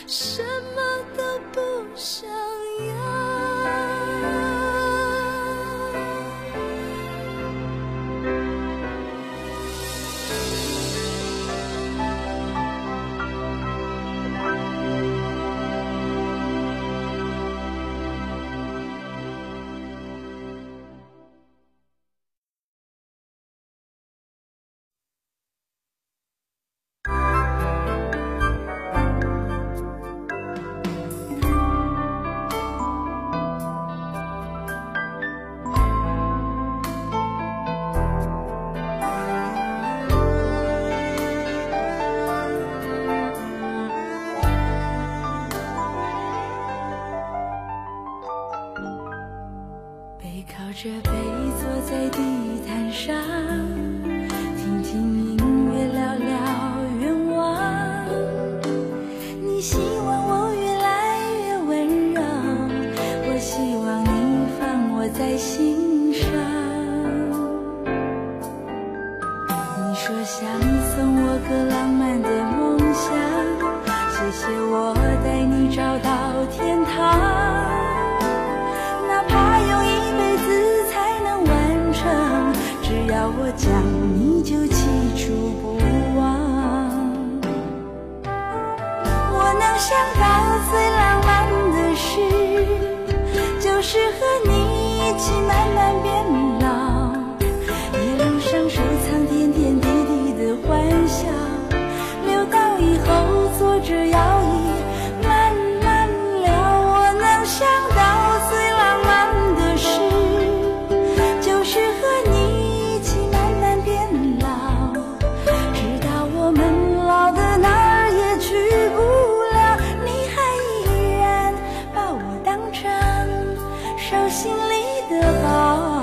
什么都不想要。靠着背坐在地毯上，听听音乐，聊聊愿望。你希望我越来越温柔，我希望你放我在心上。你说想送我个浪漫的梦想，谢谢我带你找到天堂。只要我讲，你就记住不忘。我能想到最浪漫的事，就是和你一起慢慢变老，一路上收藏点点滴滴的欢笑，留到以后坐着摇椅慢慢聊。我能想到最浪漫的事，就是和你心里的宝。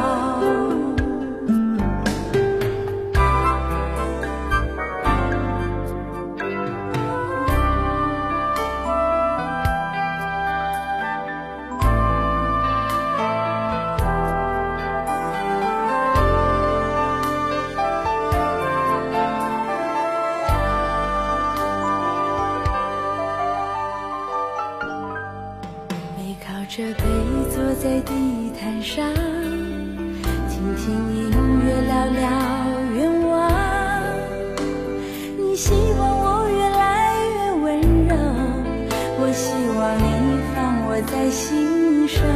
靠着背坐在地毯上，听听音乐，聊聊愿望。你希望我越来越温柔，我希望你放我在心上。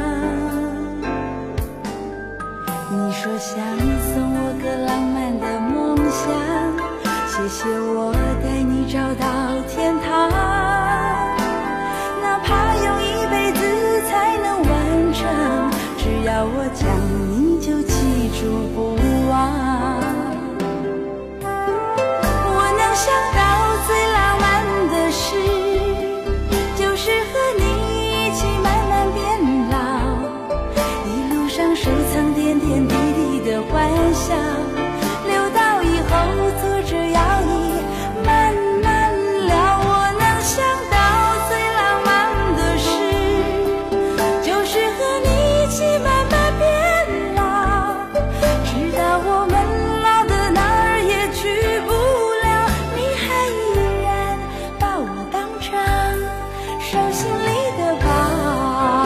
你说想送我个浪漫的梦想，谢谢我带你找到天堂。只要我讲，你就记住不忘。我能想到最浪漫的事，就是和你一起慢慢变老，一路上收藏点点滴滴的欢笑，留到以后坐着摇椅慢慢聊。我能想到最浪漫的事，就是和你慢慢变老，直到我们老的哪儿也去不了，你还依然把我当成手心里的宝。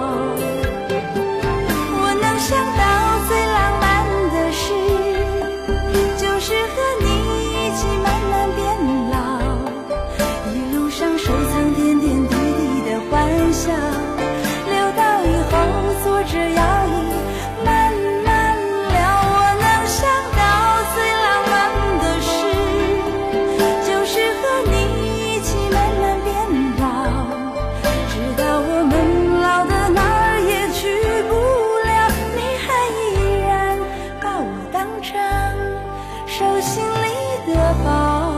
我能想到最浪漫的事，就是和你一起慢慢变老，一路上收藏点点滴滴的欢笑，留到以后坐着摇椅慢慢聊。我能想到最浪漫的事，就是和你一起慢慢变老，直到我们老的哪儿也去不了，你还依然把我当成手心里的宝。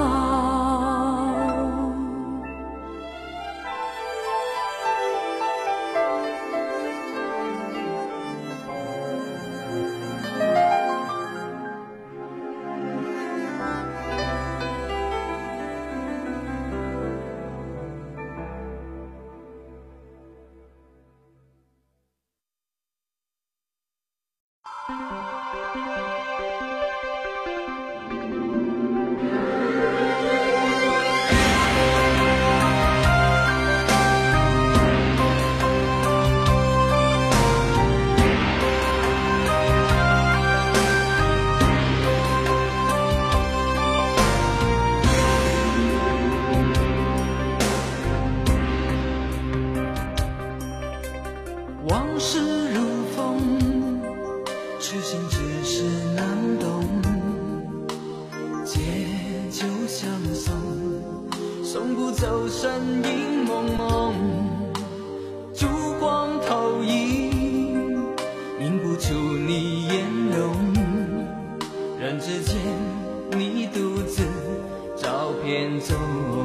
从不走身影蒙蒙，烛光投影，映不出你颜容。人之间，你独自照片中。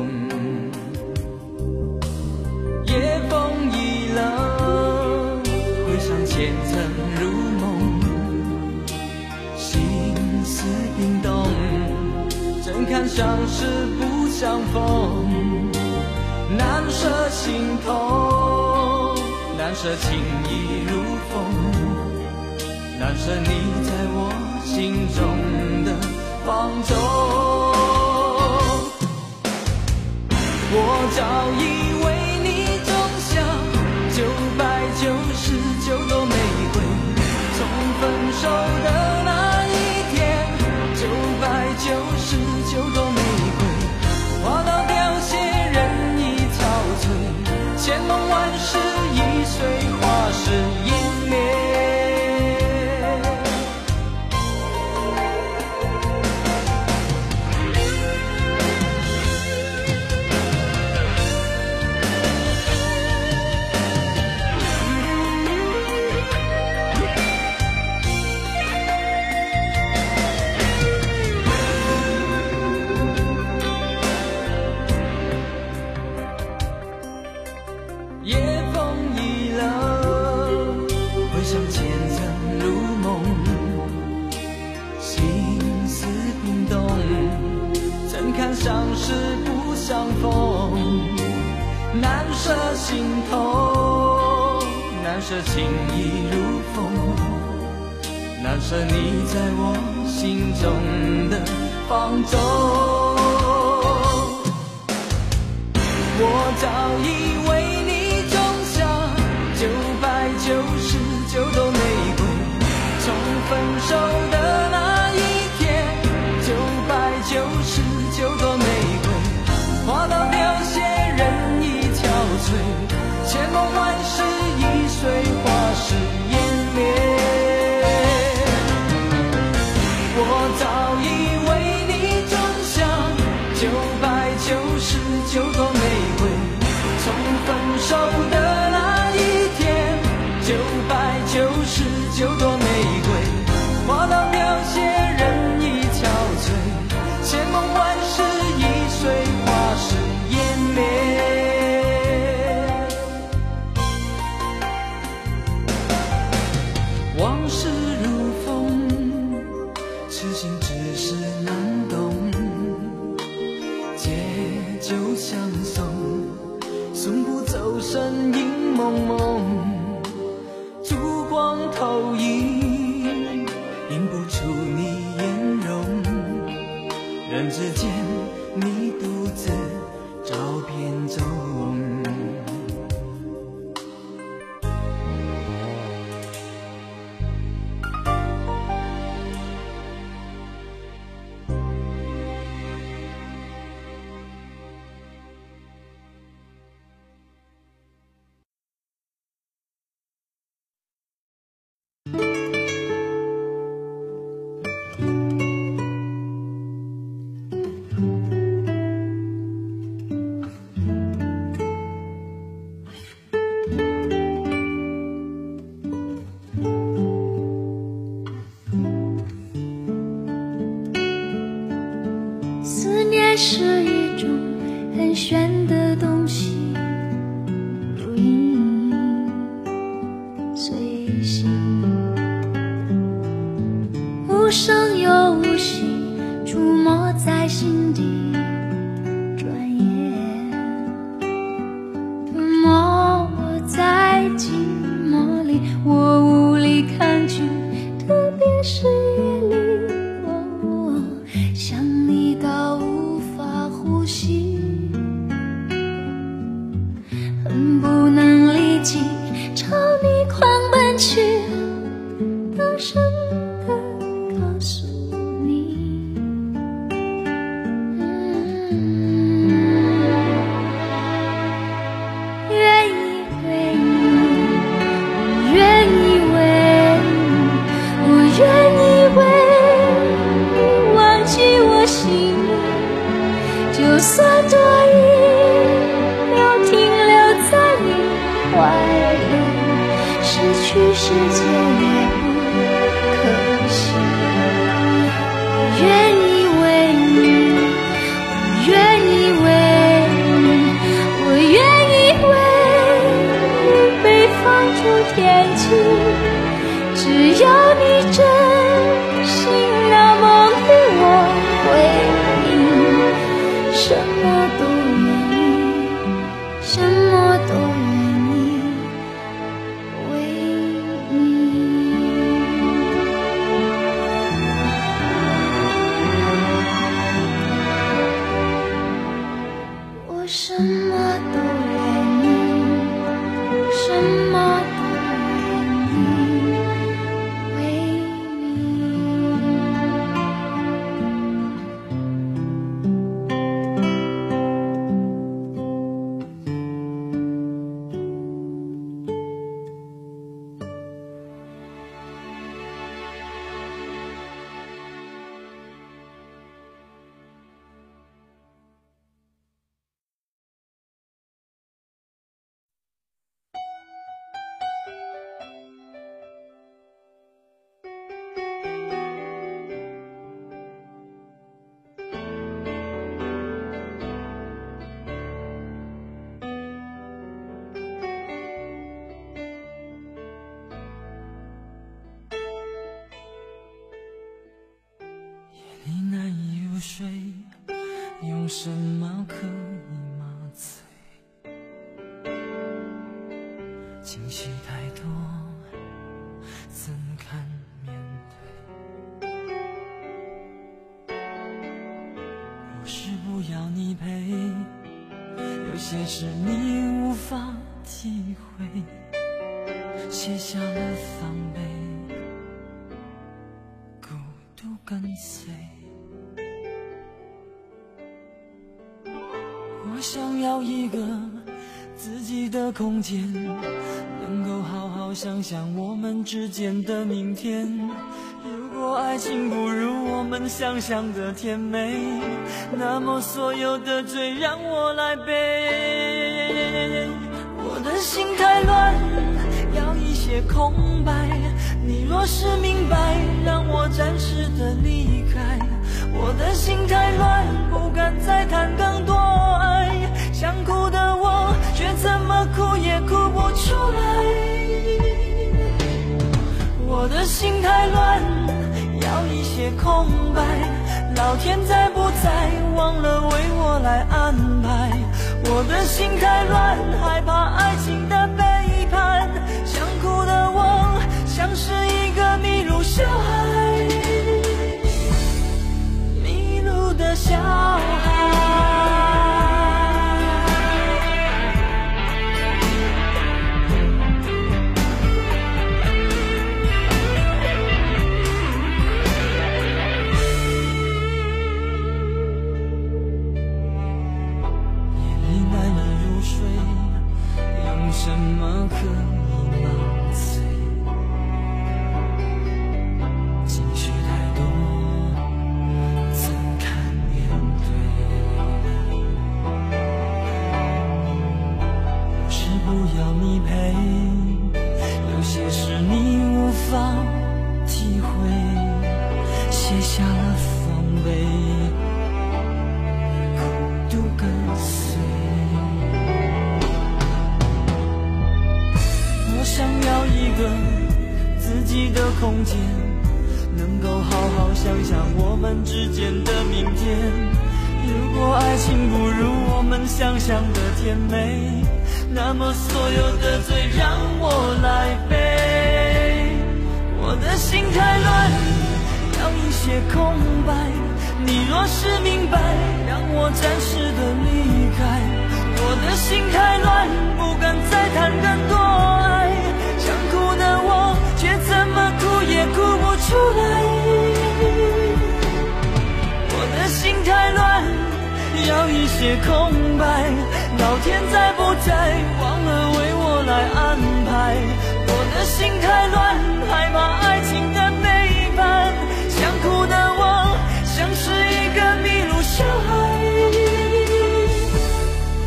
夜风已冷，回想前曾如梦，心思冰冻，怎堪相识不相逢。难舍心痛，难舍情意如风，难舍你在我心中的放纵。我早以为你种下999朵玫瑰，从分手的那一天，999朵玫瑰花到凋谢，人已憔悴，千梦万世已随花事湮灭。夜风已冷，回想前曾如梦，心思冰冻，怎堪相识不相逢。难舍心痛，难舍情意如风，难舍你在我心中的放纵。我早以为999朵玫瑰，从分手的那一天，999朵玫瑰花到凋谢，人已憔悴，千梦万世已随花事湮灭。我早以为你种下999朵玫瑰，从分手的那一天，999朵玫瑰花到凋谢，人已憔悴，千梦万世已随花事湮灭。往事如风，痴心只是难懂，借酒相送，送不走身影蒙蒙。烛光投影，映不出你颜容。人之间，你独自照片中。 思念是一种很玄的东西，如影随形，无声又无息，触摸在心底，转眼吞没我在寂寞里，我无力抗拒，特别是夜里。想你到无法呼吸，恨不能立即朝你狂奔去，大声地告诉你，愿意为你，我愿意为你，我愿意为你忘记我心里，就算多一世界也不可惜。我愿意为你，我愿意为你，我愿意为你被放逐天际，只要你真心那么对我回应，什么都愿意，什么都愿意为你。我什么都愿意，什么都愿意为你。 你难以入睡，用什么可以麻醉？情绪太多，怎堪面对？不是不要你陪，有些事你无法体会，卸下了防备，孤独跟随。我想要一个自己的空间，能够好好想想我们之间的明天。如果爱情不如我们想象的甜美，那么所有的罪让我来背。我的心太乱，要一些空白，你若是明白，让我暂时的离开。我的心太乱，不敢再谈更多爱，想哭的我却怎么哭也哭不出来。我的心太乱，要一些空白，老天在不在忘了为我来安排。我的心太乱，害怕爱情的背叛，想哭的我像是一个迷路小孩，迷路的小孩。什么可以麻醉？情绪太多，怎堪面对？不是不要你陪，有些事你无法体会，卸下了防备，孤独跟随。我想要一个自己的空间，能够好好想想我们之间的明天。如果爱情不如我们想象的甜美，那么所有的罪让我来背。我的心太乱，要一些空白，你若是明白，让我暂时的离开。我的心太乱，不敢再谈更多爱，想哭的我却怎么哭也哭不出来。我的心太乱，要一些空白，老天在不在忘了为我来安排。我的心太乱，害怕爱情的背叛，想哭的我像是一个迷路小孩，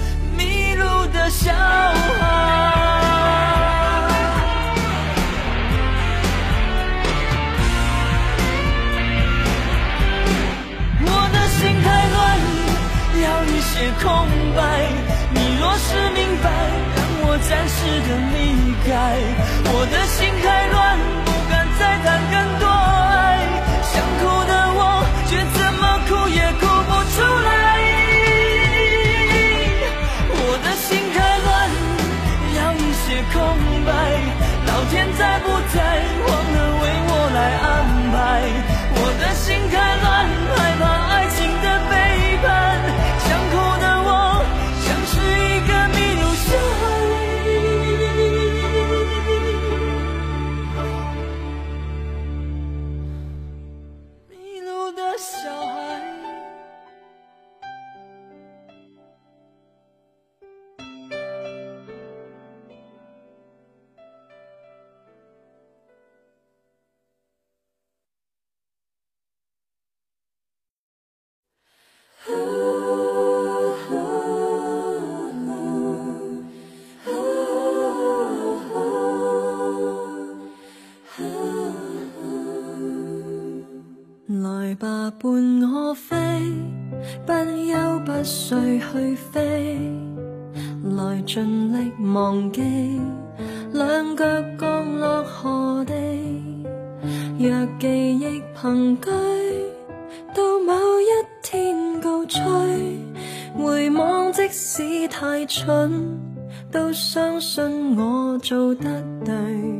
迷路的小孩。 的离开，我的心太乱，不敢再谈更多爱，想哭的我却怎么哭也哭不出来，我的心太乱，要一些空白，老天在不在忘了为我来安排，我的心太乱，害怕爱情的背叛，想哭的我像是一个迷路小孩，迷路的小孩。 來吧，伴我飛，不休不睡去飛，來盡力忘記，兩腳降落何地，若記憶憑據，到某一天高吹，回望即使太蠢，都相信我做得對。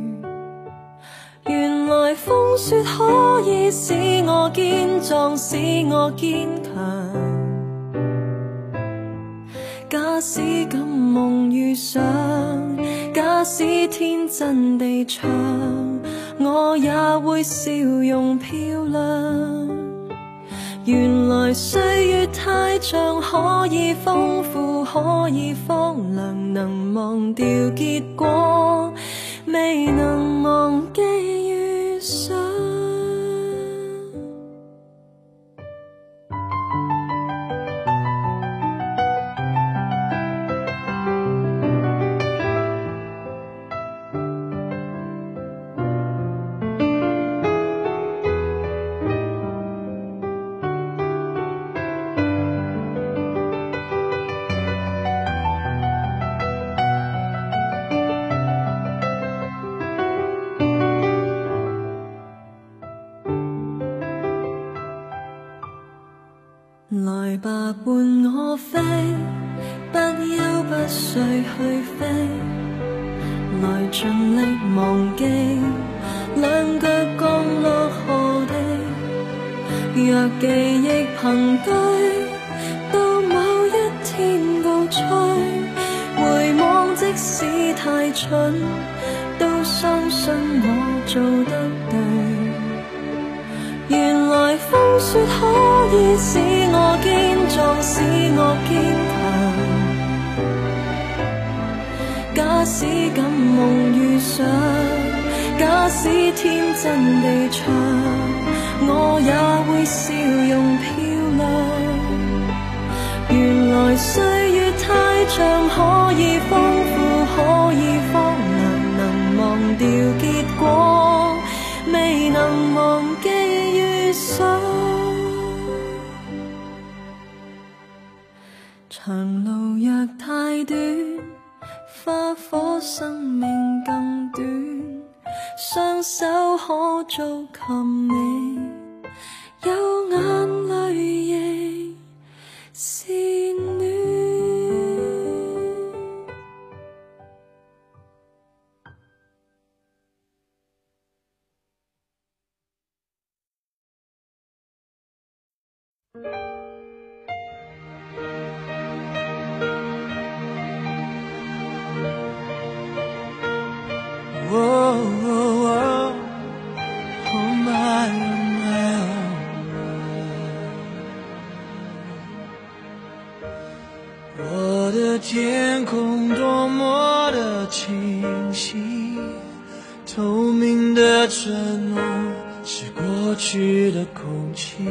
原來風雪可以使我堅壯，使我堅強。假使敢夢遇上，假使天真地唱，我也會笑容漂亮。原來歲月太長，可以豐富，可以荒涼，能忘掉結果，未能忘記遇上。來吧，伴我飛，不休不睡去飛，來盡力忘記，兩腳降落何地，若記憶憑據，到某一天高吹，回望即使太蠢，都相信我做得對。原來風雪可以使我堅壯，使我堅強。假使敢夢遇上，假使天真地唱，我也會笑容漂亮。原來歲月太長，可以豐富，可以荒涼，能忘掉結果，未能忘記遇上。長路若太短，花火生命更短，雙手可做琴美，有眼淚亦是暖。 我的天空多么的清晰，透明的承诺是过去的空气，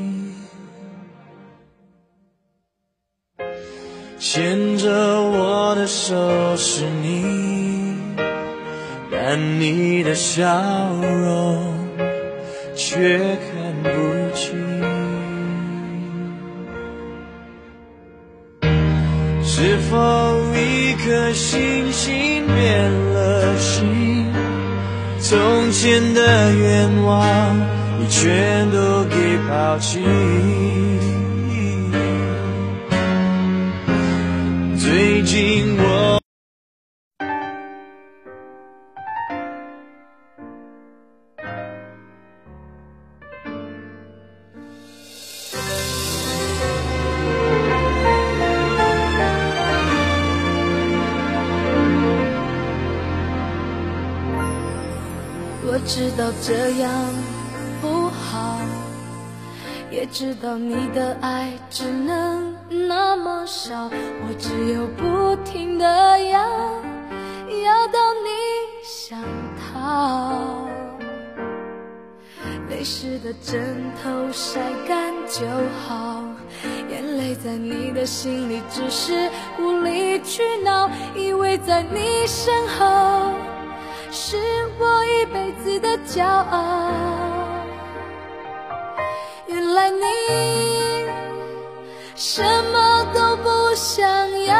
牵着我的手是你，但你的笑容却看不清。 是否一颗星星变了心？从前的愿望你全都给抛弃。最近我知道这样不好，也知道你的爱只能那么少，我只有不停地要到你想逃。泪湿的枕头晒干就好，眼泪在你的心里只是无理取闹，以为在你身后是我一辈子的骄傲。原来你什么都不想要，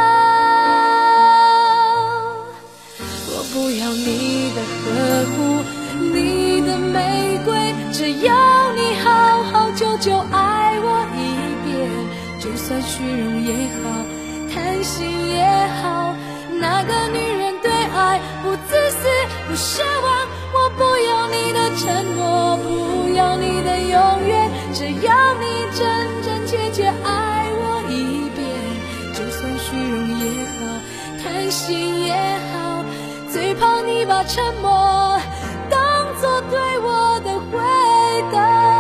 我不要你的呵护，你的玫瑰，只要你好好久久爱我一遍。就算虚荣也好，贪心也好，那个女人对爱不自私不奢望，我不要你的承诺，不要你的永远，只要你真真切切爱我一遍。就算虚荣也好，贪心也好，最怕你把沉默当作对我的回答。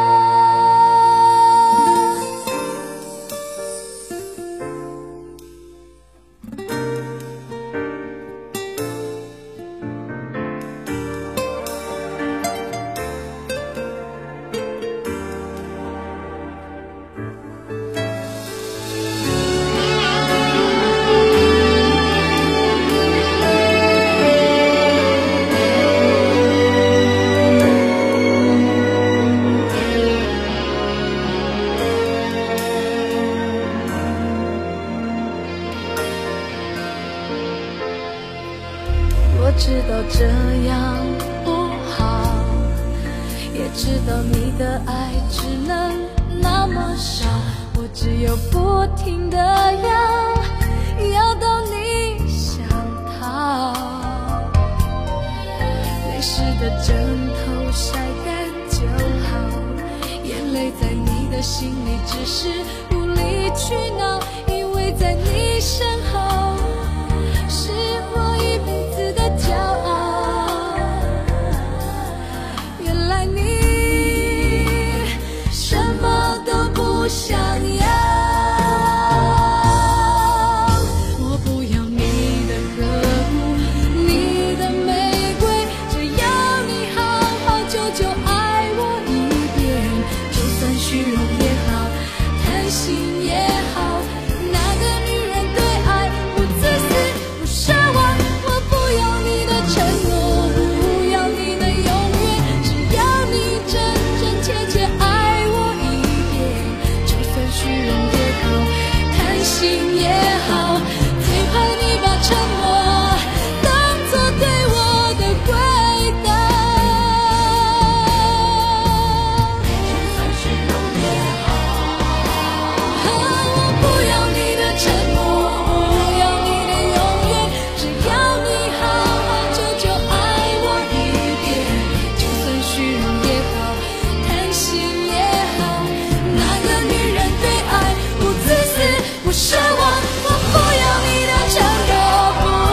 我知道这样不好，也知道你的爱只能那么少，我只有不停地要到你想逃。泪湿的枕头晒干就好，眼泪在你的心里只是无理取闹，以为在你身后是我一辈子的骄傲。原来你什么都不想要，我不要你的呵护，你的玫瑰，只要你好好久久爱我一遍。就算虚荣也好，贪心也好，那个女人对爱不自私不奢望，我不要你的承诺，不要你的永远，只要你真真切切爱我一遍。就算虚荣也好，贪心也好，最怕你把沉默当作对我的回答。就算虚荣也好，我不要你的承诺，不要你的永远，只要你好好久久爱我一遍。就算虚荣也好，贪心也好，那个女人对爱不自私不奢望，我不要你的承诺，不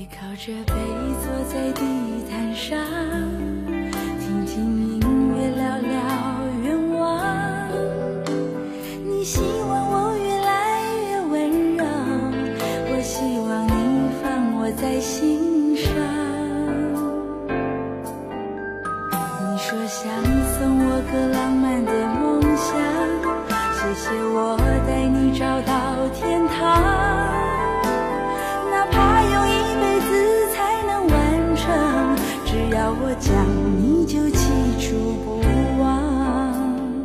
背靠着背坐在地毯上，听听音乐，聊聊愿望。你希望我越来越温柔，我希望你放我在心上。你说想送我个浪漫的梦想，谢谢我带你找到天堂，哪怕用一辈子才能完成，只要我讲你就记住不忘。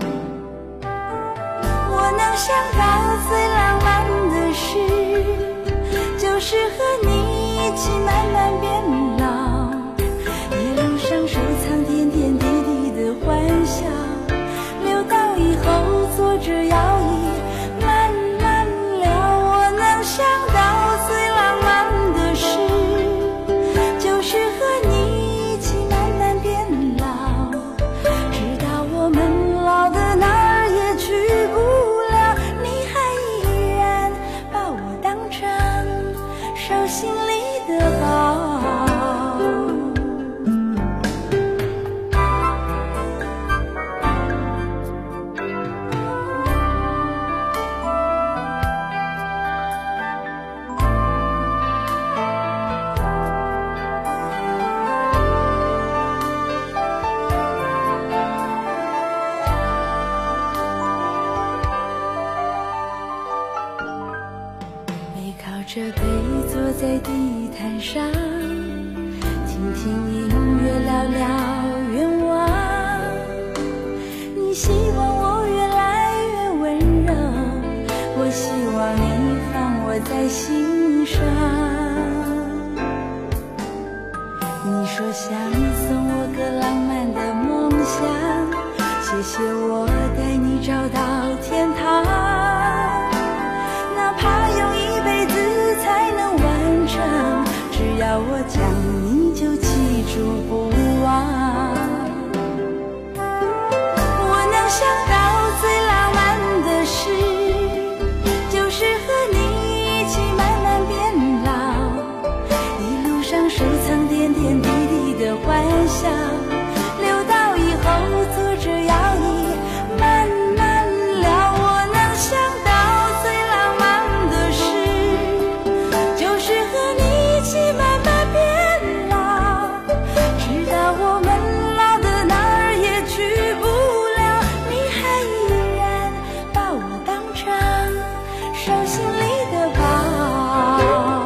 我能想到最浪漫的事，就是和你一起慢慢变老，一路上收藏点点滴滴的欢笑，留到以后坐着摇椅慢慢聊。我能想到最浪漫的事，就是和你一起慢慢变老，直到我们老的哪儿也去不了，你还依然把我当成手心里的宝。背靠着背坐在地毯上，听听音乐，聊聊愿望。你希望我越来越温柔，我希望你放我在心上。你说想送我个浪漫的梦想，谢谢我带你找到天堂，哪怕用一辈子才能完成，只要我讲你就记住不忘。我能想到最浪漫的事，就是和你一起慢慢变老，一路上收藏点点滴滴的欢笑，留到以后坐着摇椅慢慢聊。我能想到最浪漫的事，就是和你一起慢慢变老，直到我们老的哪儿也去不了，你还依然把我当成手心里的宝。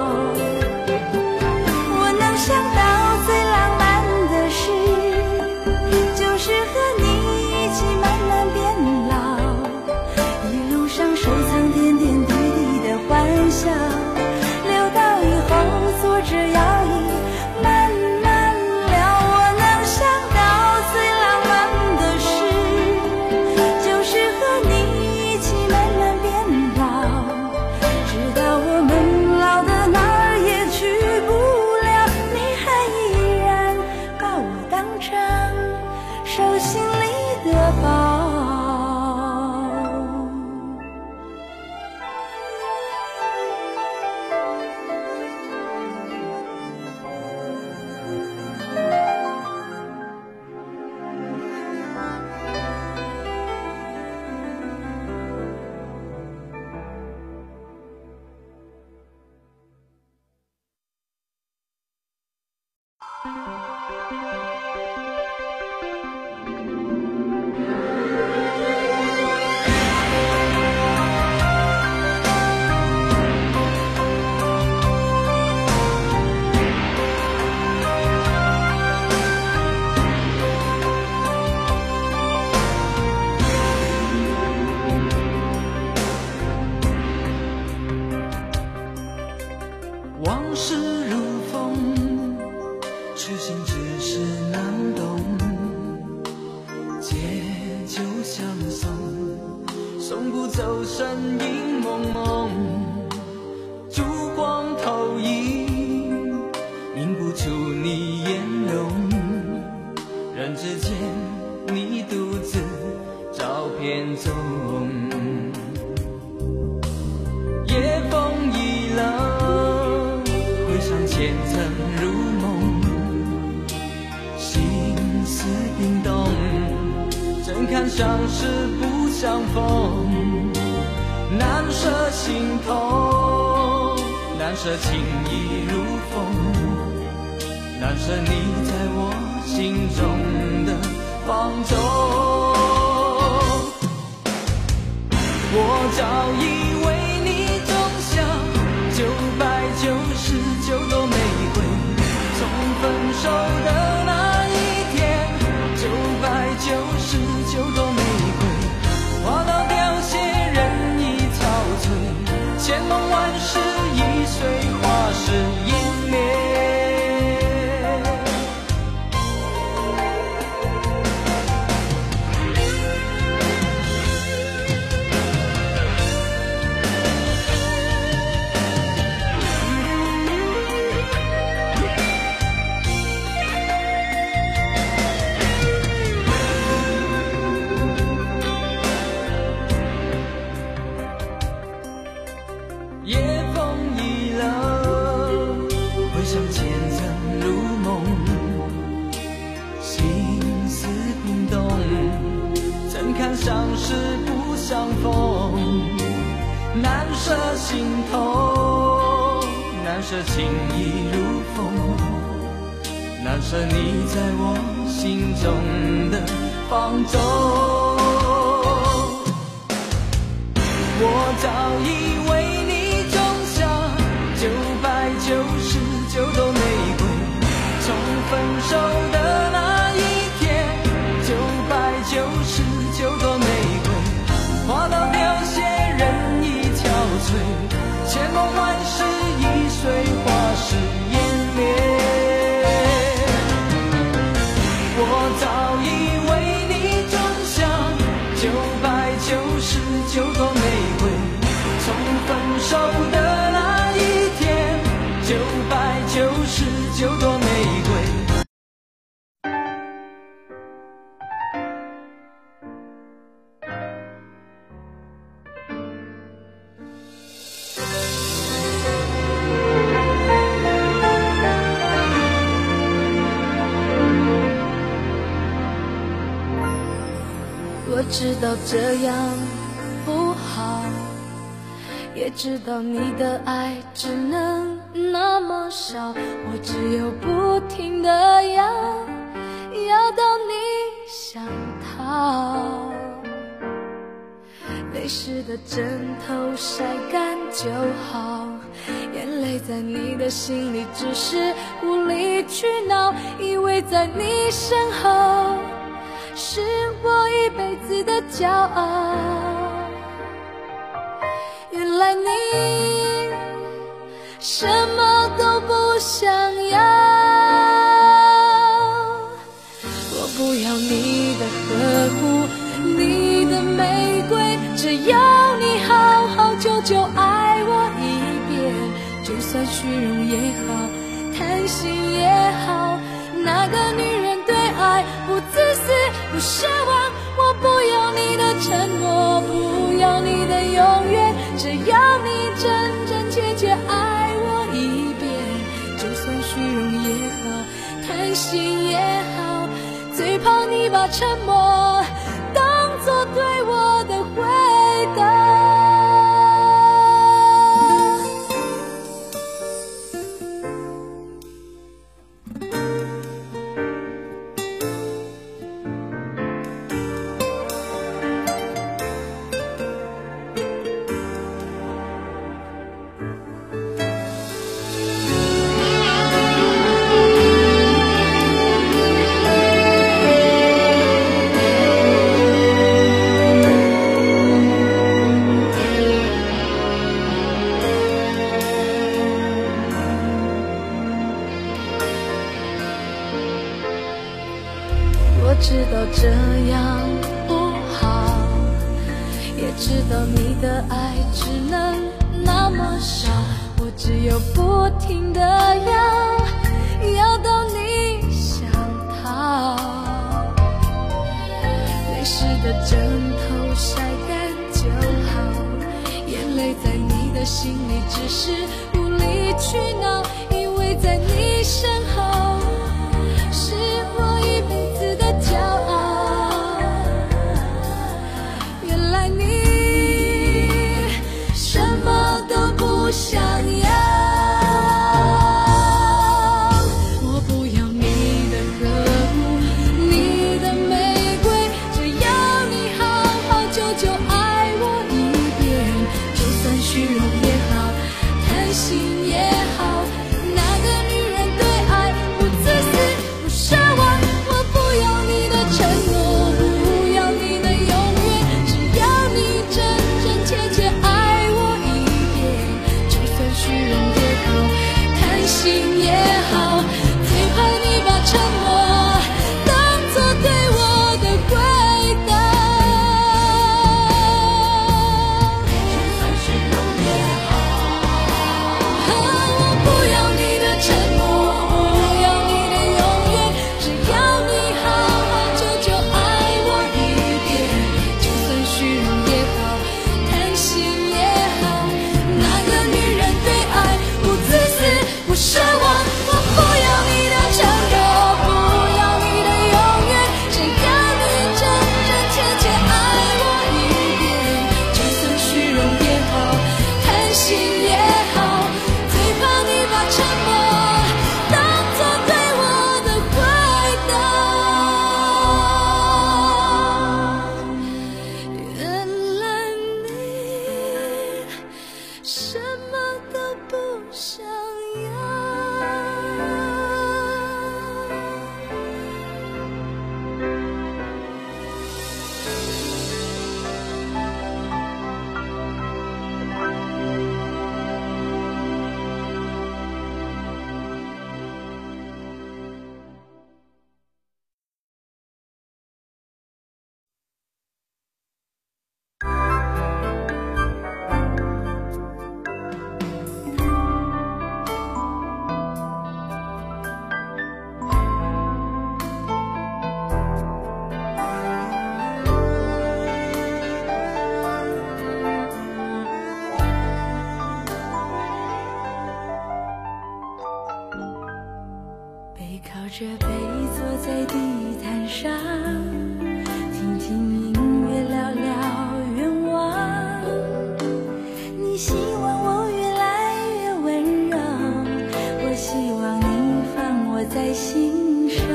我能想到最浪漫的事，就是和你一起慢慢变老，一路上收藏点点滴滴的欢笑，留到以后坐着摇椅慢慢聊。我能想到最浪漫的事，就是和你一起慢慢变老，直到我们老的哪儿也去不了，你还依然把我当成手心里的宝。 往事如风，痴心只是难懂，借酒相送，送不走身影蒙蒙，烛光投影，映不出你颜容，人之间你独自照片中，夜风已冷，回想起前曾如梦，心思冰冻，怎堪相识不相逢，难舍心头，难舍情意如风，难舍你在我心中的放纵。我早以为你种下999朵玫瑰，从分手的那一天，999朵玫瑰花到凋谢，人已憔悴，千梦万世已随花事湮灭。夜风已冷，回想前曾如梦，心思冰冻，怎堪相识不相逢，难舍心头，难舍情意如风，难舍你在我心中的放纵。我早以为999朵玫瑰，从分手的那一天，999朵玫瑰花到凋谢，人已憔悴，千梦万世已随花事湮灭。我早以为你种下999朵玫瑰，从分手的那一天，999朵玫瑰。 我知道这样不好，也知道你的爱只能那么少，我只有不停地要到你想逃。泪湿的枕头晒干就好，眼泪在你的心里只是无理取闹，以为在你身后是我一辈子的骄傲。原来你什么都不想要，我不要你的呵护，你的玫瑰，只要你好好久久爱我一遍，就算虚荣也好，贪心也好，那个女人对爱不自私不奢望，我不要你的承诺，不要你的永远，只要你真真切切爱我一遍，就算虚荣也好，贪心也好，最怕你把沉默当作对我的回答。我知道这样不好，也知道你的爱只能那么少，我只有不停地要到你想逃。泪湿的枕头晒干就好，眼泪在你的心里只是无理取闹，以为在靠着背坐在地毯上，听听音乐，聊聊愿望。你希望我越来越温柔，我希望你放我在心上。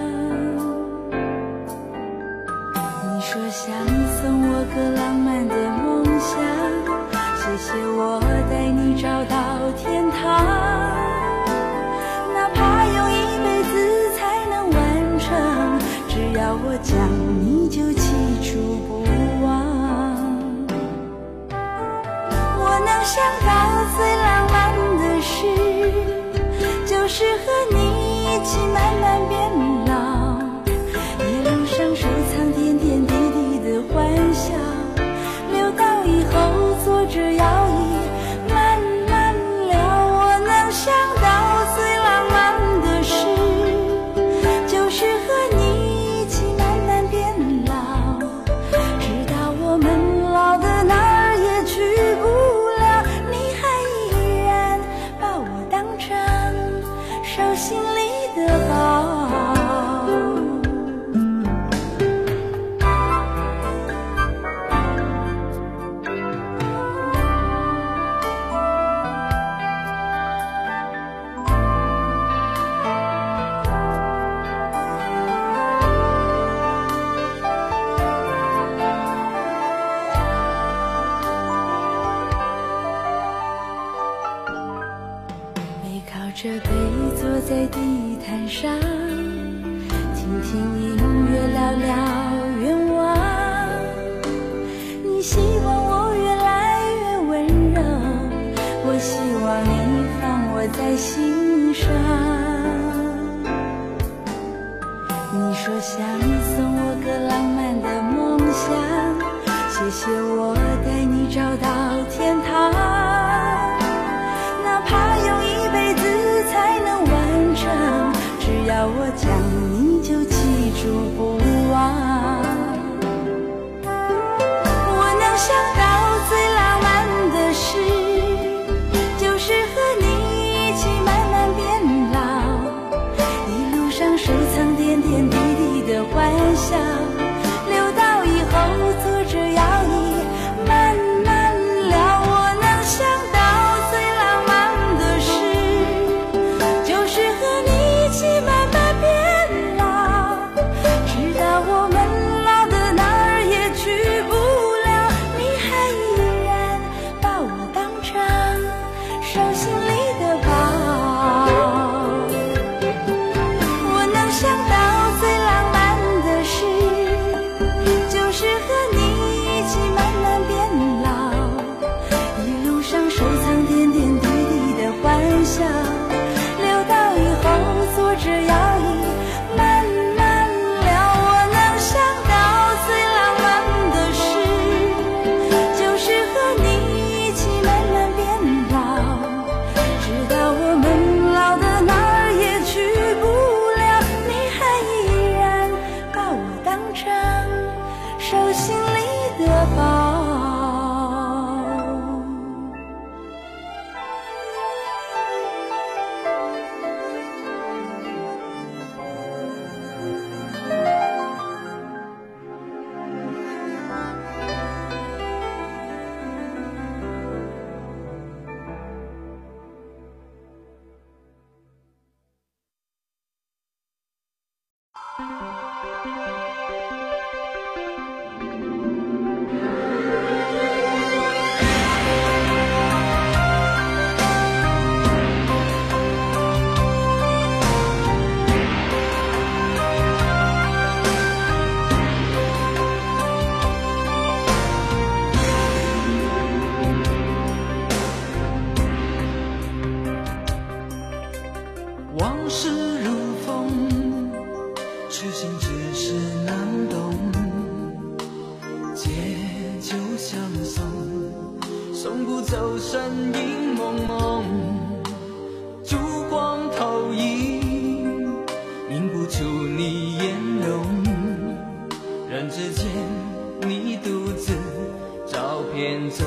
你说想送我个浪漫的梦想，谢谢我带你找到天堂。只要我讲，你就记住不忘。我能想到最浪漫的事，就是和你一起慢慢变老，一路上收藏点点滴滴的欢笑，留到以后坐着摇椅慢慢聊。我能想到最浪漫的事，就是和你心里的宝。着背坐在地毯上，听听音乐，聊聊愿望。你希望我越来越温柔，我希望你放我在心上。你说想送我个浪漫的梦想，谢谢我带你找到天堂。哪怕用一辈子才能完成，只要我讲，你就记住不忘。我能想到最浪漫的事，就是和你一起慢慢变老，一路上收藏点点滴滴的欢笑，留到以后坐着摇椅慢慢聊。我能想到往事如风，痴心只是难懂。借酒相送，送不走身影蒙蒙。烛光投影，映不出你颜容。人之间，你独自照片中。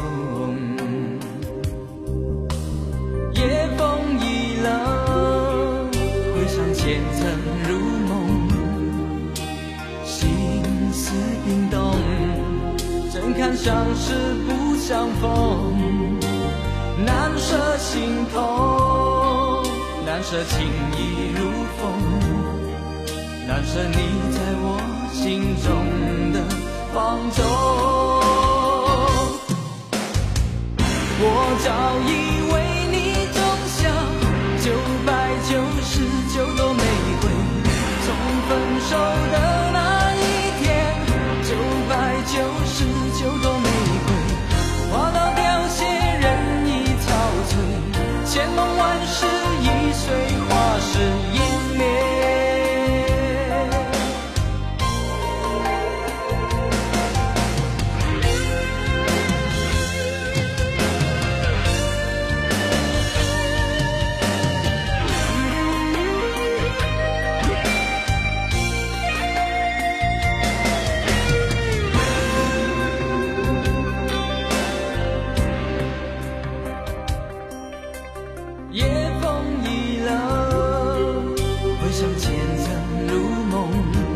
夜风已冷，回想起前曾如梦，心思冰冻，怎堪相识不相逢，难舍心头，难舍情意如风，难舍你在我心中的放纵。我早以为你种下999朵玫瑰，从分手的那一天，999朵玫瑰花到凋谢，人已憔悴，千梦万世已随花事湮灭。夜风已冷，回想前曾如梦，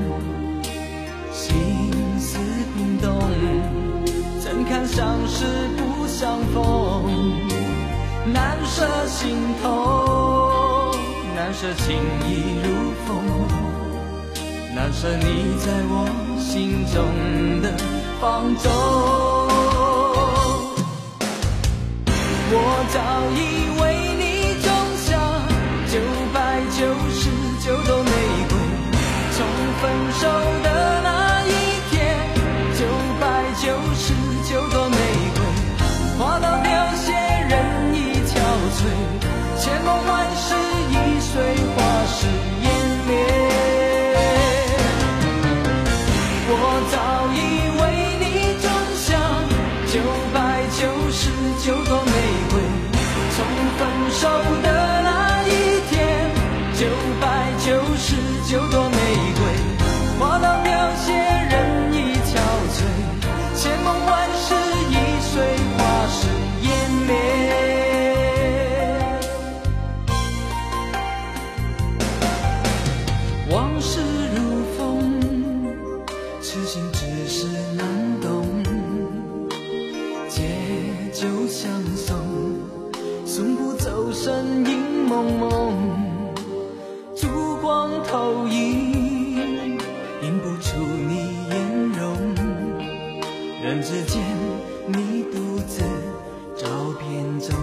心思冰冻，怎堪相识不相逢，难舍心头，难舍情意如风，难舍你在我心中的放纵。我早以为你种下999朵玫瑰，从分手的那一天，999朵玫瑰花到凋谢，人已憔悴，千梦万世已随花事湮灭。我早以为你种下999朵玫瑰，从分手的那一天，999朵玫瑰花到凋谢，人已憔悴，千梦万世已随花事湮灭。往事如风，痴心只是难懂，借酒相送，送不走身影蒙蒙，烛光投影，映不出你颜容，人之间你独自照片中。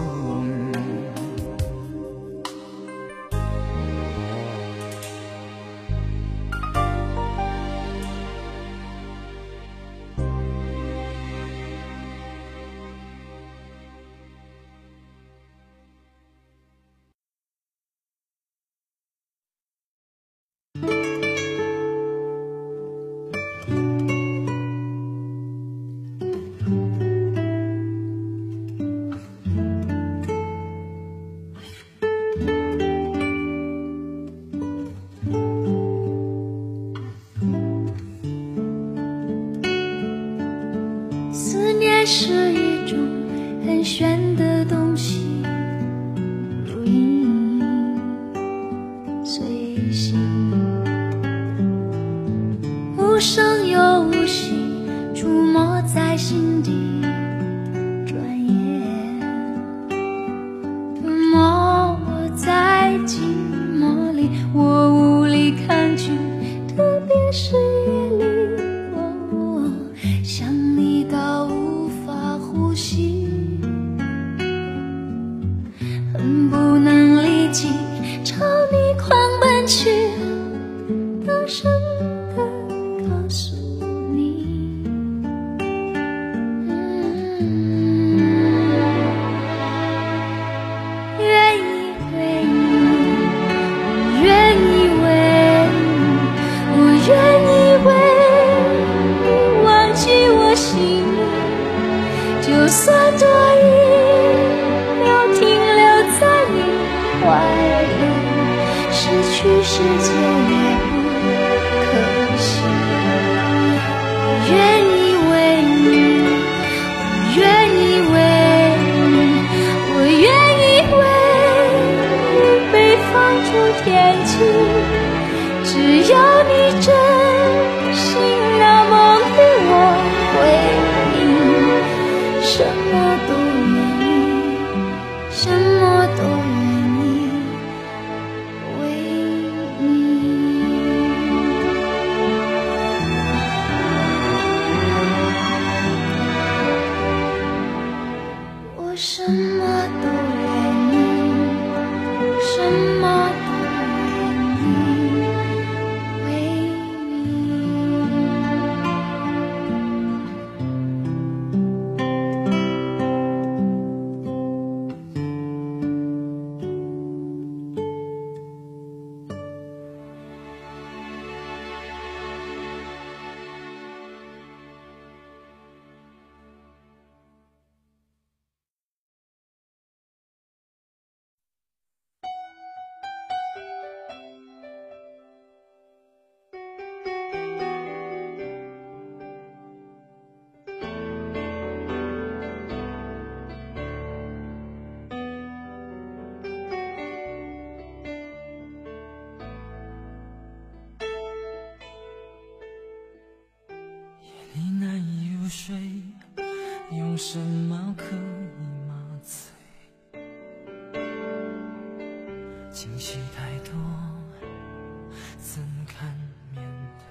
思念是一种很玄的东西，如影随形，无声又无息，触摸在心底，转眼吞没我在寂寞里，我无力抗拒，特别是夜里，想你到无法呼吸，恨不能立即朝你狂奔去，大声地告诉你，愿意为你，我愿意为你，我愿意为你忘记我心里，就算多一秒停留在你怀里，失去世界也不可惜。我愿意为你，我愿意为你，我愿意为你被放逐天眼睛，只要你真心，那梦里我回应，什么都愿意，什么都愿意为你。我什么都愿意，什么都愿意为你。 你难以入睡，用什么可以麻醉？情绪太多，怎堪面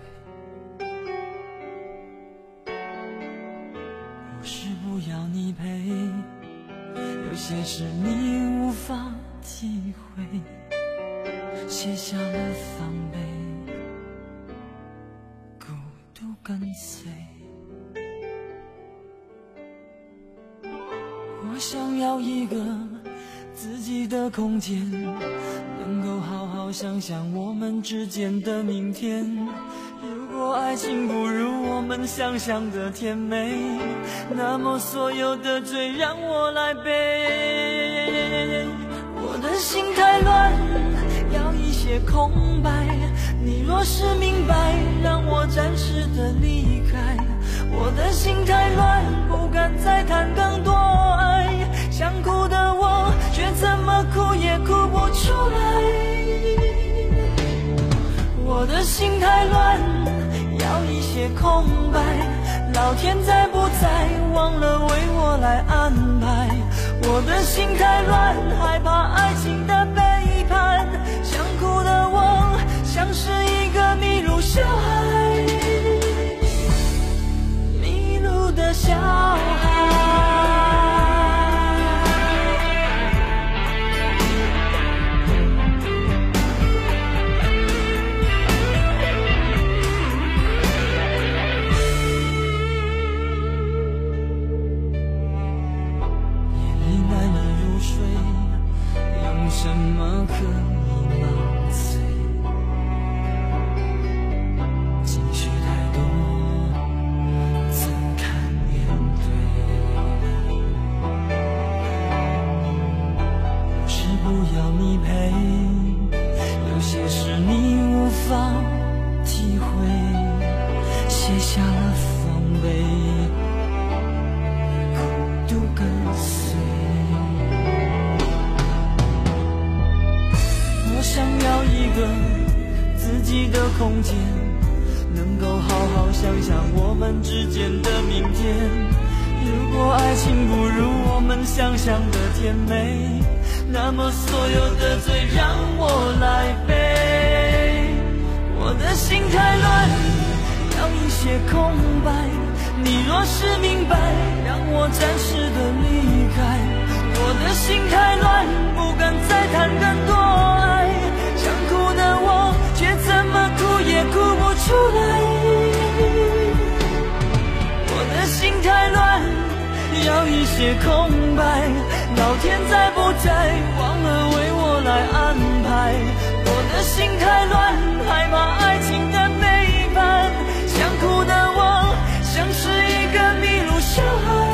对？不是不要你陪，有些事你无法体会，卸下了防备，孤独跟随。我想要一个自己的空间，能够好好想想我们之间的明天。如果爱情不如我们想象的甜美，那么所有的罪让我来背。我的心太乱，要一些空白，你若是明白，让我暂时的离开。我的心太乱，不敢再谈更多爱，想哭的我却怎么哭也哭不出来。我的心太乱，要一些空白，老天在不在忘了为我来安排。我的心太乱，害怕爱情的背叛，想哭的我像是一个迷路小孩，迷路的小孩。什么可以麻醉？情绪太多，怎堪面对？不是不要你陪，有些事你无法体会，卸下了防备，孤独跟随。我想要一个自己的空间，能够好好想想我们之间的明天。如果爱情不如我们想象的甜美，那么所有的罪让我来背。我的心太乱，要一些空白，你若是明白，让我暂时的离开。我的心太乱，不敢再谈更多爱，想哭的我却怎么哭也哭不出来。我的心太乱，要一些空白，老天在不在忘了为我来安排。我的心太乱，害怕爱情的背叛，想哭的我像是一个迷路小孩，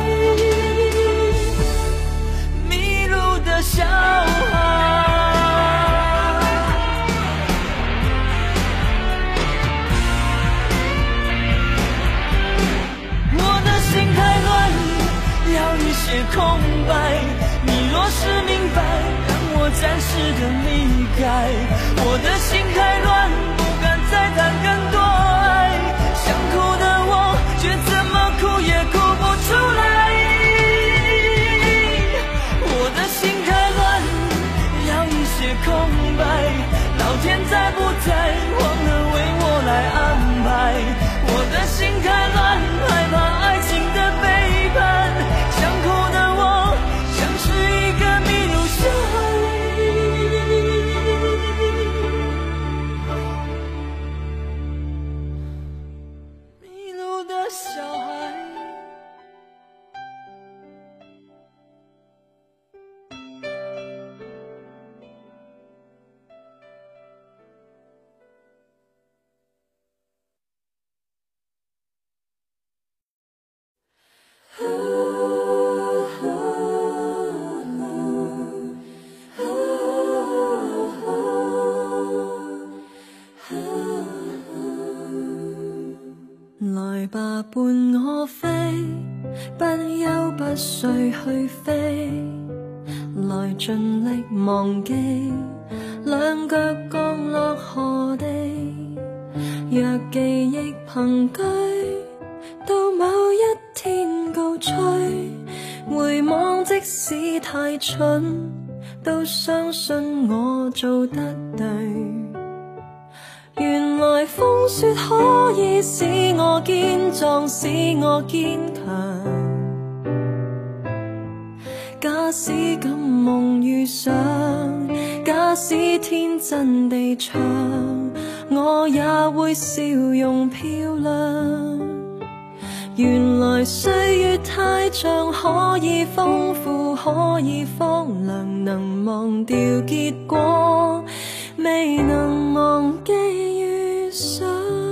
的小孩。我的心太乱，要一些空白，你若是明白，让我暂时时的离开。我的心太乱，不敢再谈更多爱，想哭的我却怎么哭也哭不出来。我的心太乱，要一些空白，老天在不在忘了为我来安排。我的心太乱，害怕爱情的背叛，想哭的我像是一个迷路小孩，迷路的小孩。 來吧，伴我飛，不休不睡去飛，來盡力忘記，兩腳降落何地。若記憶憑據，到某一天告吹，回望即使太蠢，都相信我做得對。原來風雪可以使我堅壯，使我堅強。假使敢夢遇上，假使天真地唱，我也會笑容漂亮。原來歲月太長，可以豐富，可以荒涼，能忘掉結果，未能忘記遇上。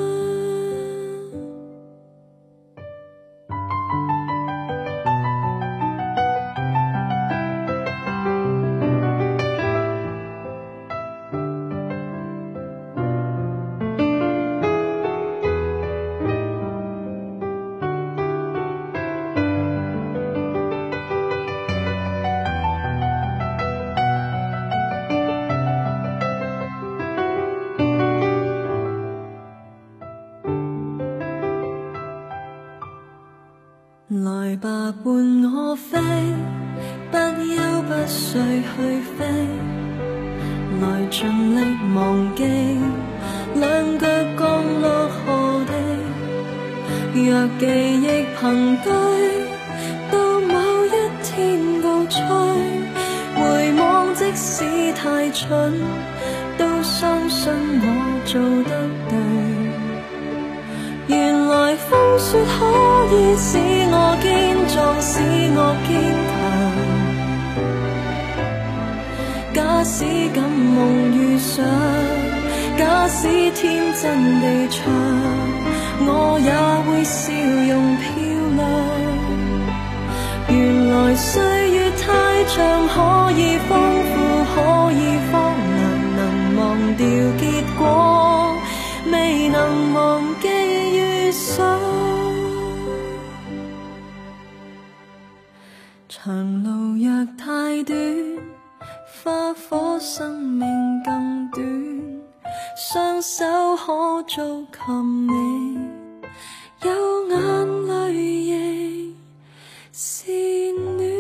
來吧，伴我飛，不休不睡去飛，來盡力忘記，兩腳降落何地。若記憶憑據，到某一天告吹，回望即使太蠢，都相信我做得對。原來風雪可以使我堅壯，使我堅強。假使敢夢遇上，假使天真地唱，我也會笑容漂亮。原來歲月太長，可以豐富，可以荒涼，能忘掉結果，未能忘記遇上。長路若太短，花火生命更短，雙手可做琴你，有眼淚亦是暖。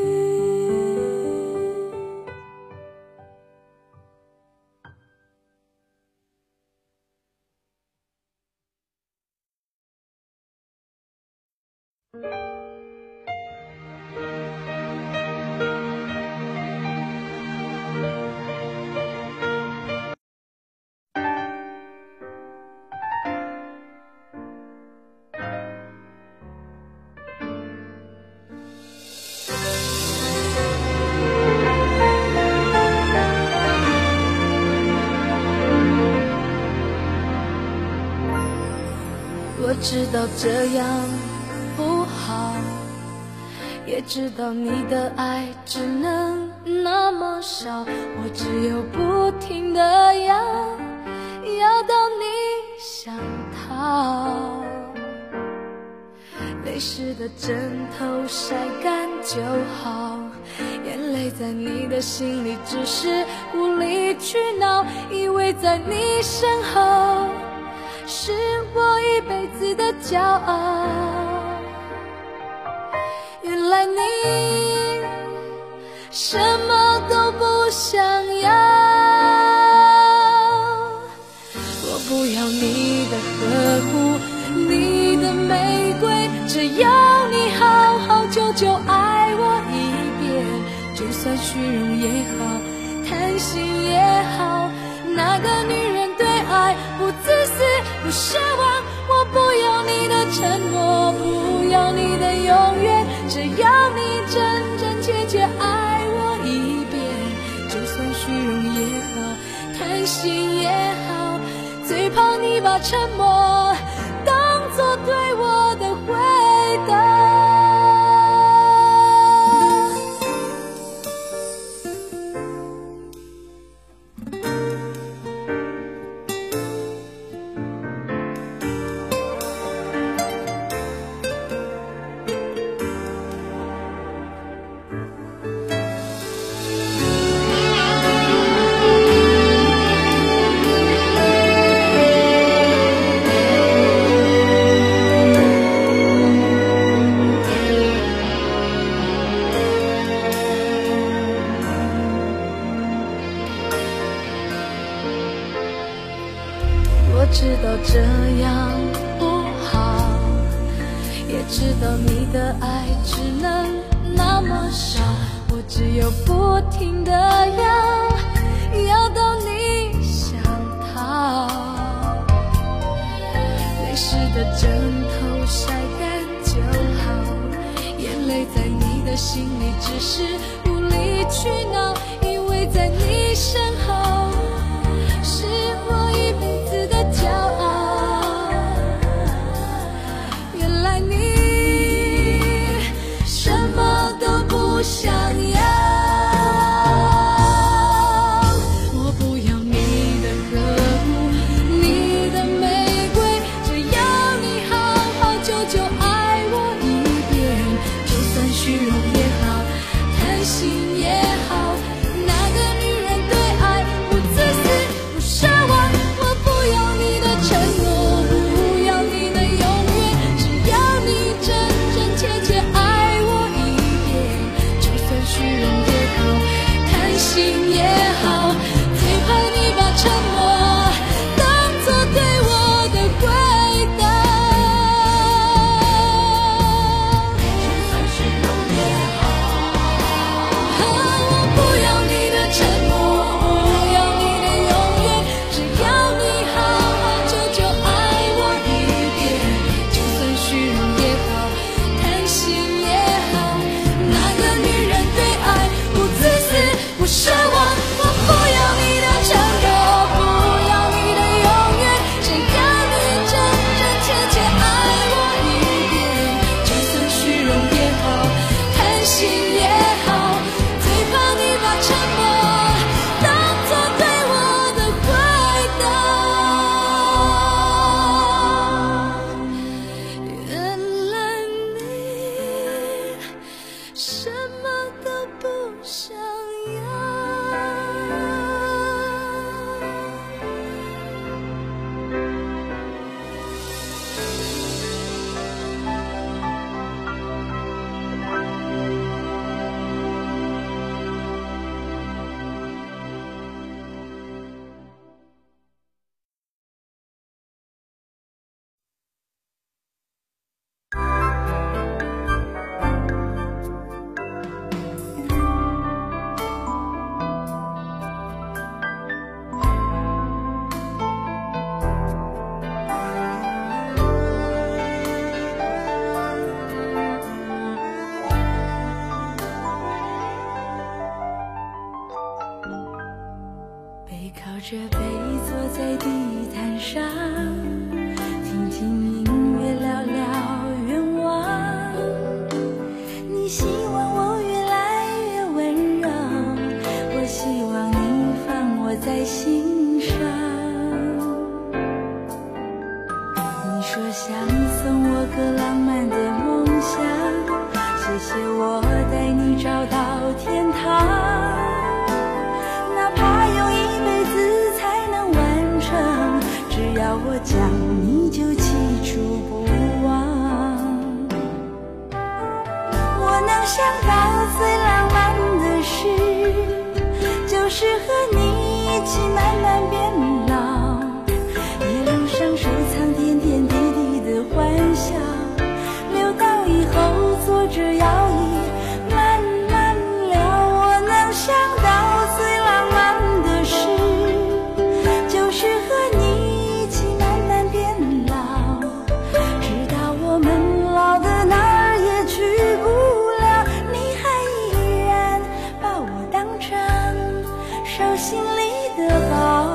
我知道这样不好，也知道你的爱只能那么少，我只有不停地要到你想逃。泪湿的枕头晒干就好，眼泪泪在你的心里只是无理取闹，以为在你身后是我一辈子的骄傲。原来你什么都不想要，我不要你的呵护，你的玫瑰，只要你好好久久爱我一遍，就算虚荣也好，贪心也好，那个女人对爱不自私不奢望，我不要你的承诺，不要你的永远，只要你真真切切爱我一遍，就算虚荣也好，贪心也好，最怕你把沉默当作对我的回答。我知道这样不好，也知道你的爱只能那么少，我只有不停地要到你想逃。泪湿的枕头晒干就好，眼泪在你的心里只是无理取闹，以为在你身后是我一辈子的骄傲。原来你什么都不想要，我不要你的呵护，你的玫瑰，只要你好好久久爱我一遍，就算虚荣也好，贪心也好，那个女人对爱不自私不奢望，我不要你的承诺，不要你的永远，只要你真真切切爱我一遍，就算虚荣也好，贪心也好，最怕你把沉默当作对我的回答。就算虚荣也好，我不要你的承诺，不要你的永远，只要你好好久久爱我一遍，就算虚荣也好，贪心也好，那个女人对爱不自私不奢望，我不要你的承诺，不要你的永远，只要你真真切切爱我一遍，就算虚荣也好，贪心也好，最怕你把沉默当作对我的回答。原来你什么都不想要。背靠着背坐在地毯上，听听音乐聊聊愿望，你希望我越来越温柔，我希望你放我在心上。你说想送我个浪漫的梦想，谢谢我带你找到天堂。 我讲你就记住不忘。我能想到最浪漫的事，就是和你一起慢慢变老，一路上收藏点点滴滴的欢笑，留到以后坐着摇椅慢慢聊。我能想到最浪漫的事，就是和你一起慢慢变老，直到我们老的哪儿也去不了，你还依然把我当成手心里的宝。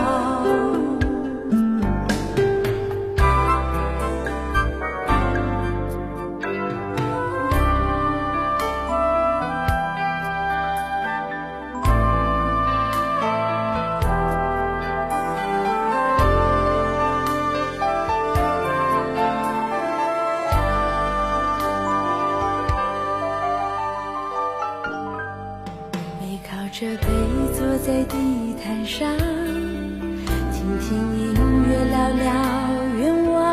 这杯坐在地毯上，听听音乐，聊聊愿望。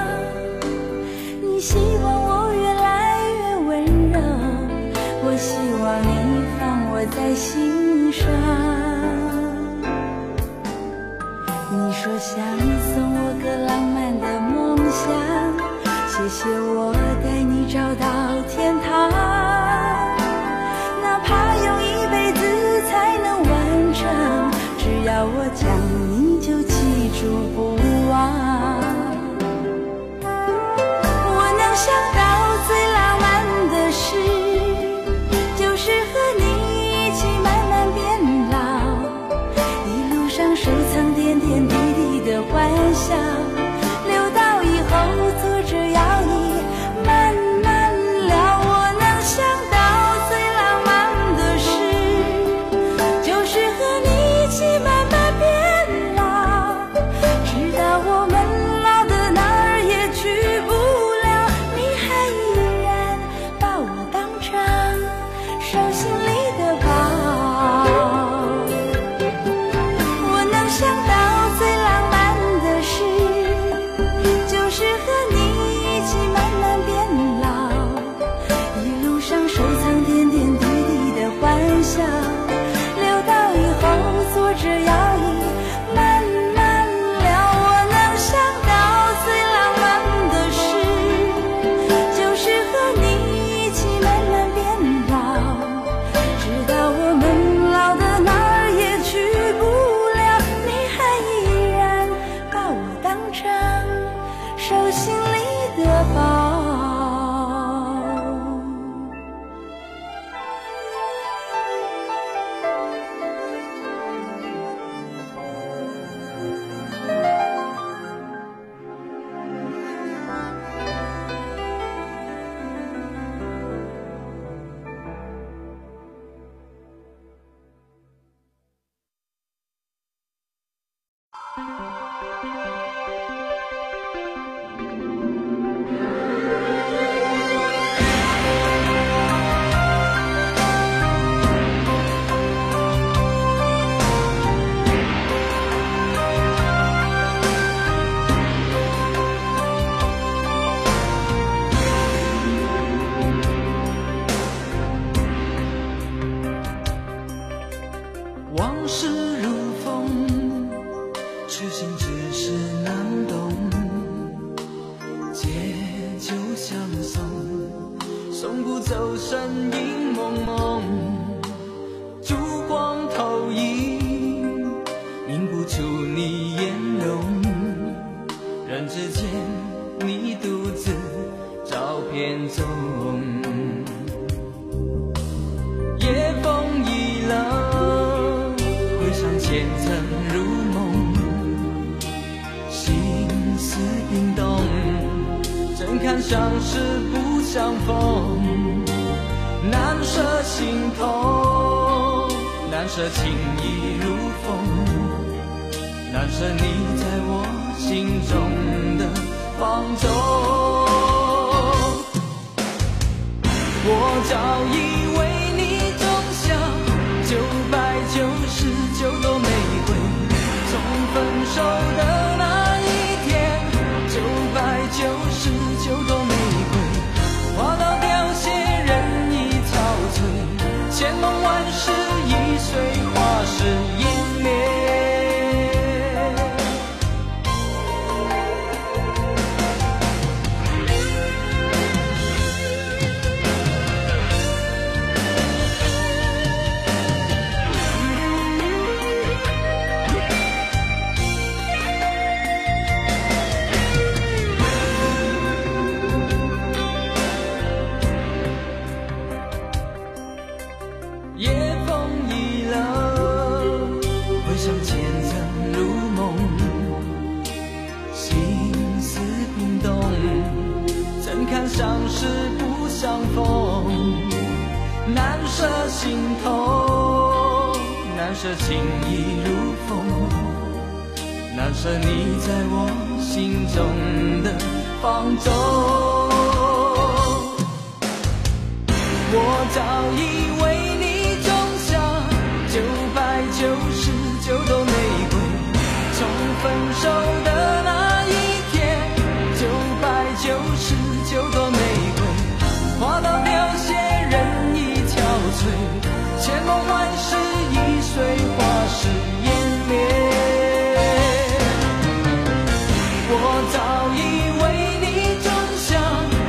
你希望我越来越温柔，我希望你放我在心上。你说想送我个浪漫的梦想，谢谢我带你找到天堂，哪怕用一辈子才能完成，只要我讲你就记住不忘。我能想到最浪漫的事，就是和你一起慢慢变老，一路上收藏点点滴滴的欢笑，留到以后坐着摇椅慢慢聊。我能想到最浪漫的事，就是和你一起慢慢变老，直到我们老的哪儿也去不了，你还依然把我当成手心里的宝。我能想到最浪漫的事，就是和你一起慢慢变老，一路上收藏点点滴滴的欢笑，留到以后坐着摇椅慢慢聊。我能想到最浪漫的事，就是和你一起慢慢变老，直到我们老的哪儿也去不了，你还依然把我当成手心里的宝。 往事如风，痴心只是难懂。借酒相送，送不走身影蒙蒙。烛光投影，映不出你颜容。人之间，你独自照片中。夜风已冷，回想前曾如梦，心思冰冻，怎堪相识不相逢。难舍心痛，难舍情意如风，难舍你在我心中的放纵。我早已为你种下999朵玫瑰，从分手的那一相逢，难舍心头，难舍情意如风，难舍你在我心中的放纵。我早已为你种下999朵玫瑰，从分手的那一天，999朵玫瑰花到凋谢，人已憔悴，千梦万世易碎，花时湮灭。我早已为你种下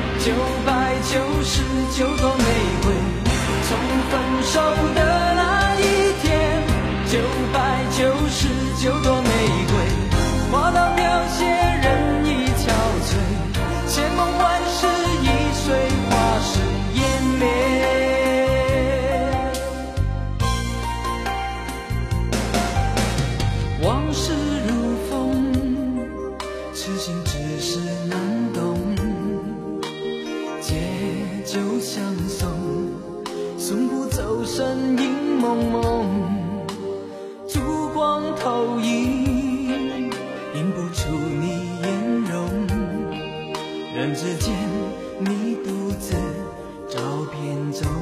999朵玫瑰，从分手的那一天，999朵玫瑰花到凋谢，人已憔悴，千梦万世易碎，花时湮灭。往事如风，痴心只是难懂，借酒相送，送不走身影蒙蒙，烛光投影，映不出你颜容，人之间你独自照片中。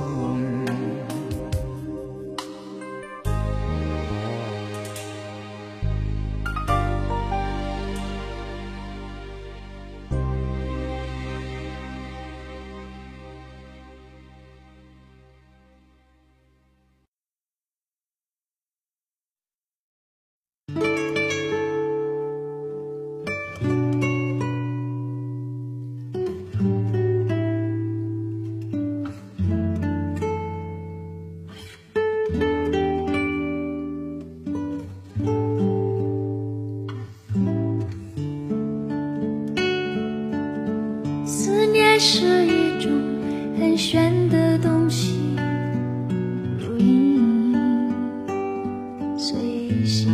思念是一种很玄的东西，如影随形，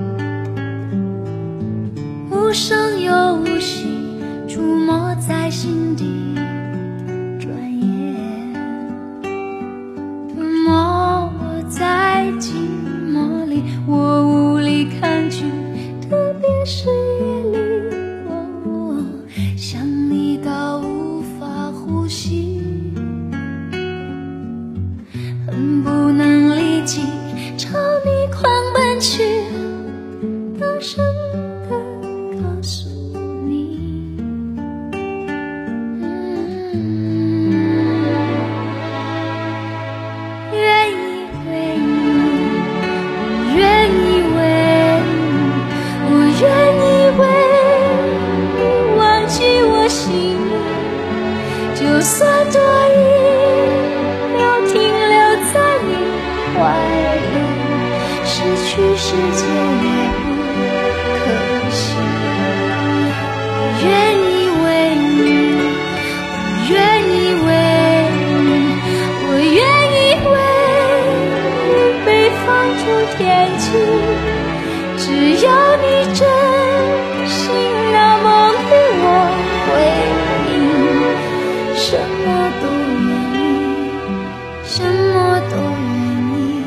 无声又无息，出没在心底，转眼吞没我在寂寞里，我无力抗拒，特别是夜里，想你到无法呼吸，恨不能立即朝你狂奔去，大声地告诉你，愿意为你，我愿意为你，我愿意为你忘记我心里，就算多一秒停留在你怀里，失去世界也不可惜。我愿意为你，我愿意为你，我愿意为你被放逐天际，只要你真心那么对我回应，什么都愿意，什么都愿意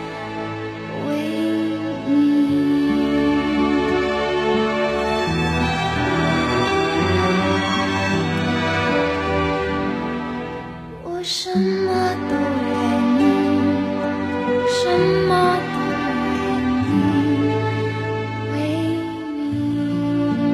为你。我什么都愿意，什么都愿意为你。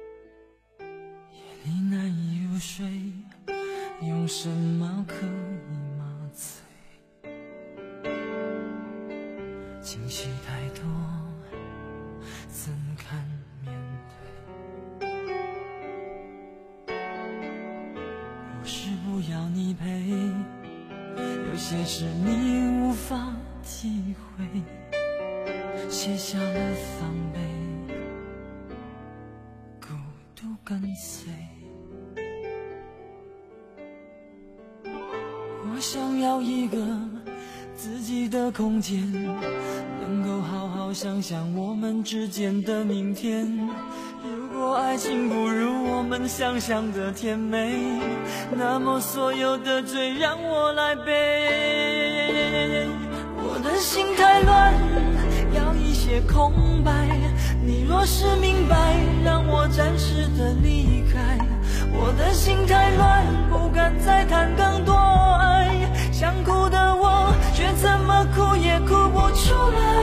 你难以入睡，用什么可陪，有些事你无法体会，卸下了防备，孤独跟随。我想要一个自己的空间，能够好好想想我们之间的明天。如果爱情不如我们想象的甜美，那么所有的罪让我来背。我的心太乱，要一些空白，你若是明白，让我暂时的离开。我的心太乱，不敢再谈更多爱，想哭的我却怎么哭也哭不出来。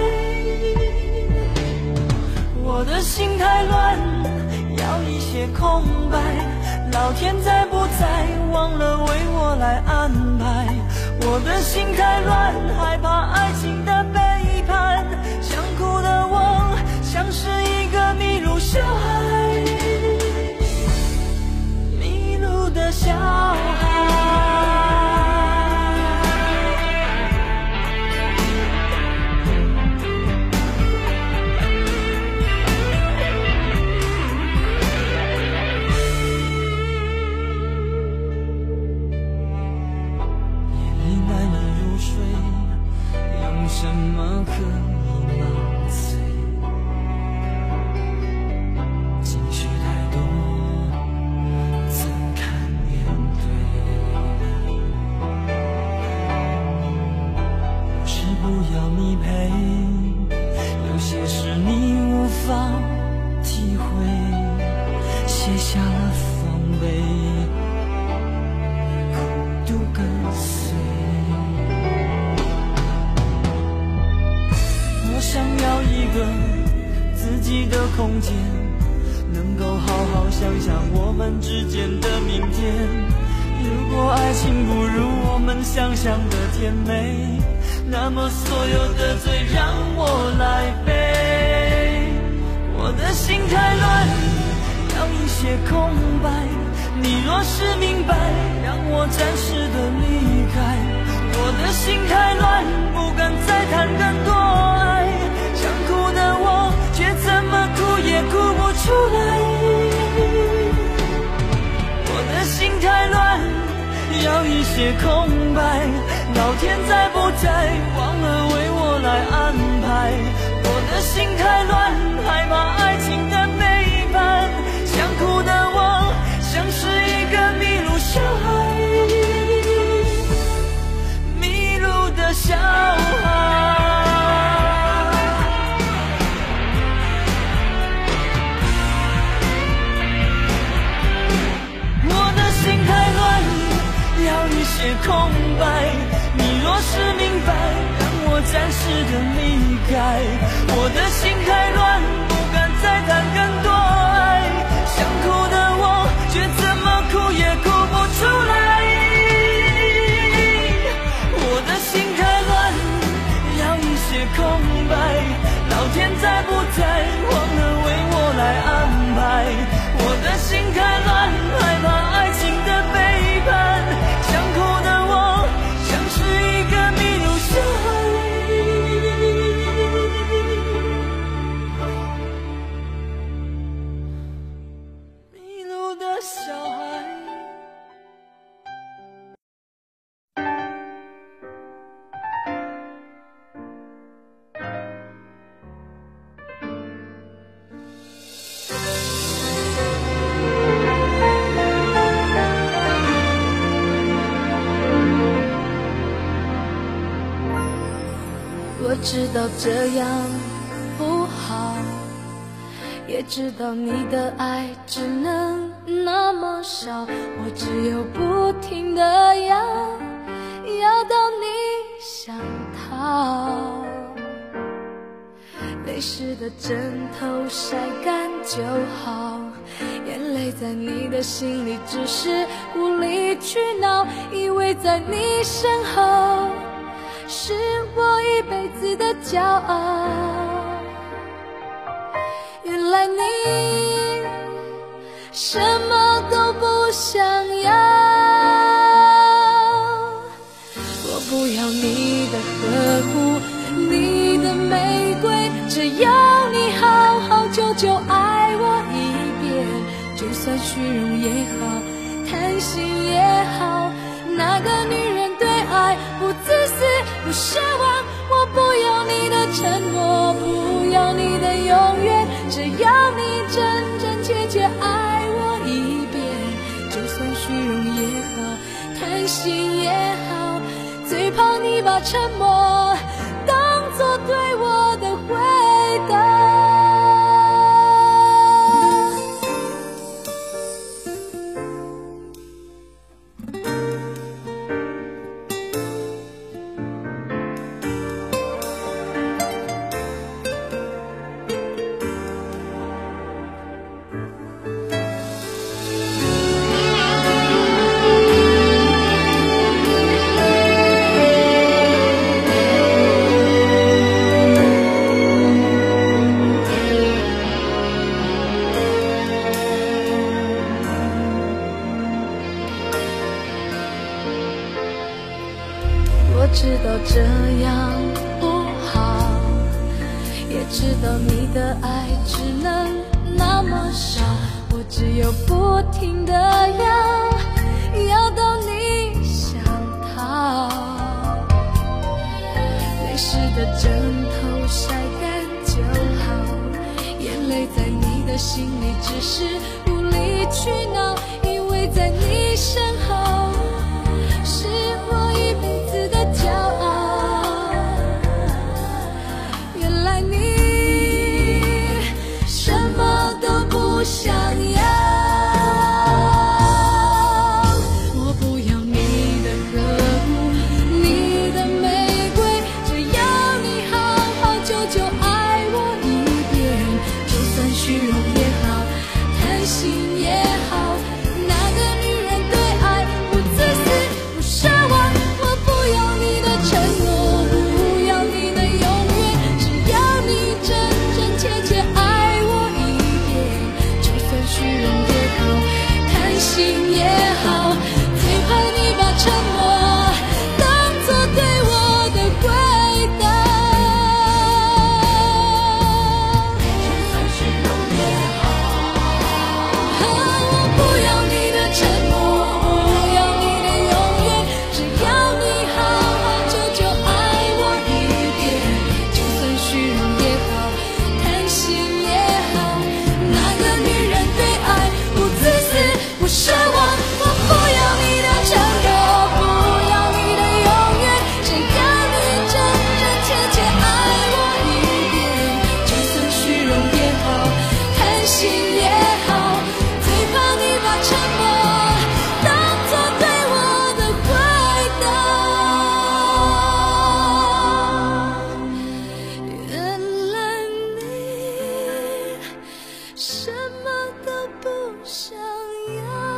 我的心太乱，要一些空白，老天在不在忘了为我来安排。我的心太乱，害怕爱情的背叛，想哭的我像是一个迷路小孩，迷路的小孩。什么可以麻醉？情绪太多，怎堪面对？不是不要你陪，有些事你无法体会，卸下了防备，孤独跟随。想要一个自己的空间，能够好好想想我们之间的明天。如果爱情不如我们想象的甜美，那么所有的罪让我来背。我的心太乱，要一些空白，你若是明白，让我暂时的离开。我的心太乱，不敢再谈更多爱，想哭的我却怎么哭也哭不出来。我的心太乱，要一些空白，老天在不在忘了为我来安排。我的心太乱，害怕爱情的背叛，想哭的我像是一个迷路小孩，小孩。我的心太乱，要一些空白，你若是明白，让我暂时的离开。我的心太乱，不敢再谈更多爱，想哭的我却怎么哭也哭不出来。空白，老天在不在忘了为我来安排。我的心太乱，害怕爱情的背叛，想哭的我像是一个迷路小孩，迷路的小孩。 我知道这样不好，也知道你的爱只能那么少，我只有不停地要到你想逃。泪湿的枕头晒干就好，眼泪在你的心里只是无理取闹，以为在你身后是我一辈子的骄傲，原来你什么都不想要。 虚荣也好，贪心也好，哪个女人对爱不自私不奢望？我不要你的承诺，不要你的永远，只要你真真切切爱我一遍。就算虚荣也好，贪心也好，最怕你把沉默当作对我的回答。我知道这样不好，也知道你的爱只能那么少，我只有不停地要到你想逃。泪湿的枕头晒干就好，眼泪在你的心里只是无理取闹，因为在你身后是我一辈子的骄傲。原来你什么都不想要，我不要你的呵护，你的玫瑰，只要你好好久久爱我一遍。就算虚荣也好，贪心也好，哪个女人对爱不自私不奢望？我不要你的承诺，不要你的永远，只要你真真切切爱我一遍。就算虚荣也好，贪心也好，最怕你把沉默当作对我的回答。就算虚荣也好，我不要你的承诺，不要你的永远，只要你好好久久爱我一遍。就算虚荣也好，贪心也好，哪个女人对爱不自私不奢望？我不要你的承诺，不要你的永远，只要你真真切切爱我一遍。就算虚荣也好，贪心也好，最怕你把沉默当作对我的回答。原来你什么都不想要。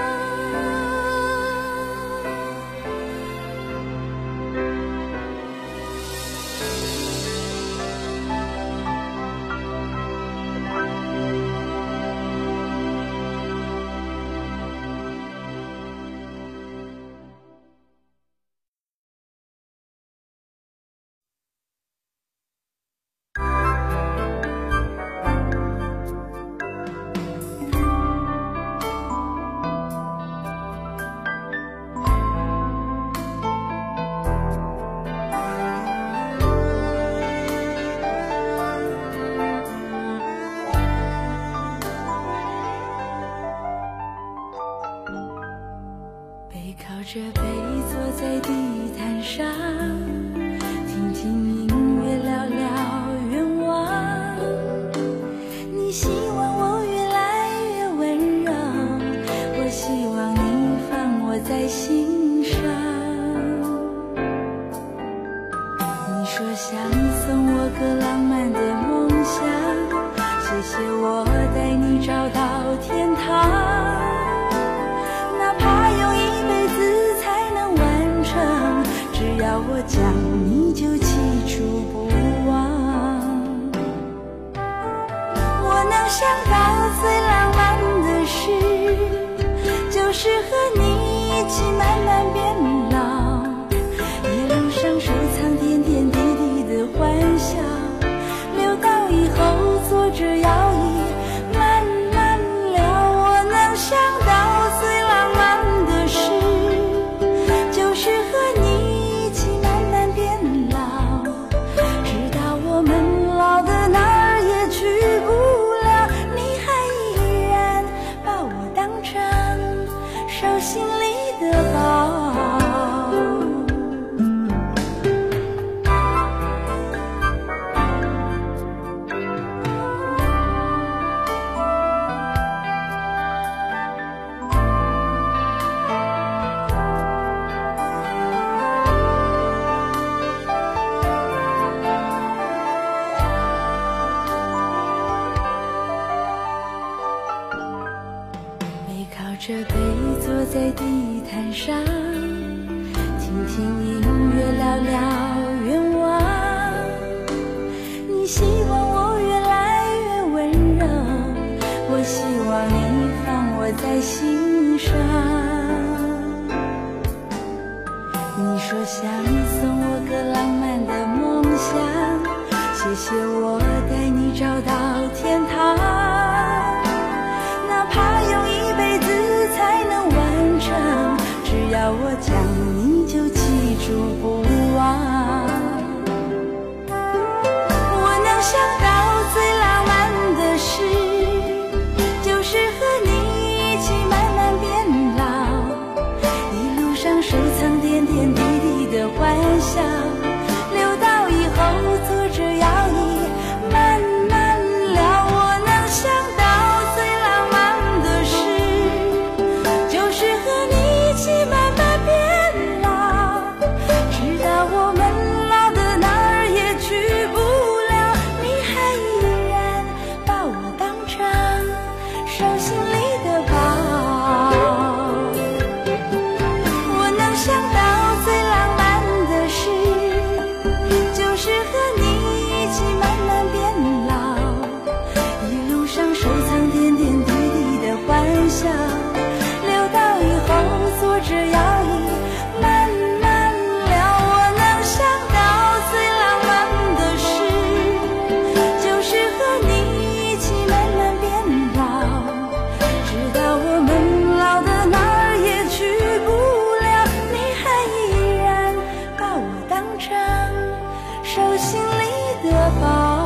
背靠着背坐在地毯上，听听音乐，聊聊愿望。你希望我越来越温柔，我希望你放我在心上。你说想送我个浪漫的梦想，谢谢我带你找到天堂。哪怕用一辈子才能完成，只要我讲你就记住不忘。我能想到最浪漫的事，就是和你一起慢慢变老，一路上收藏点点滴滴的欢笑，留到以后坐着摇椅慢慢聊。我能这杯坐在地毯上，听听音乐，聊聊愿望。你希望我越来越温柔，我希望你放我在心上。你说想送我个浪漫的梦想，谢谢我带你找到天堂，哪怕用一辈子才能完成，只要我讲你就记住不忘。我能想到最浪漫的事，就是和你一起慢慢变老，一路上收藏点点滴滴的欢笑，留到以后坐着摇椅慢慢聊。我能想到最浪漫的事，就是和你一起慢慢变老，直到我们老的哪儿也去不了，你还依然把我当成手心里的宝。我能想到最浪漫的事，就是和你一起慢慢变老，一路上收藏点点滴滴的欢笑，留到以后坐着摇椅慢慢聊。我能想到最浪漫的事，就是和你一起慢慢变老，直到我们老的哪儿也去不了，你还依然把我当成手心里的宝。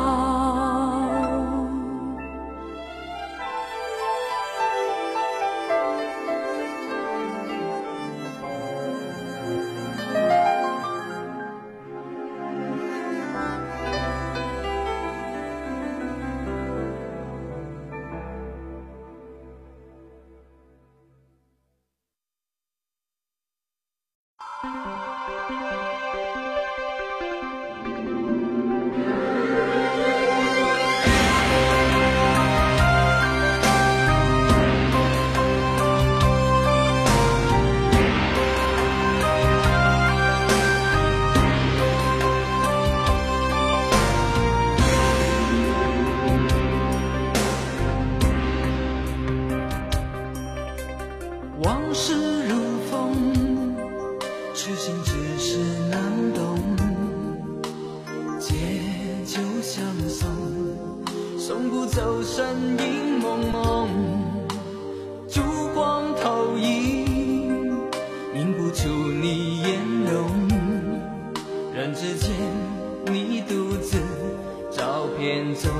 往事如风，痴心只是难懂，借酒相送，送不走身影蒙蒙，烛光投影，映不出你颜容，人之间你独自照片中，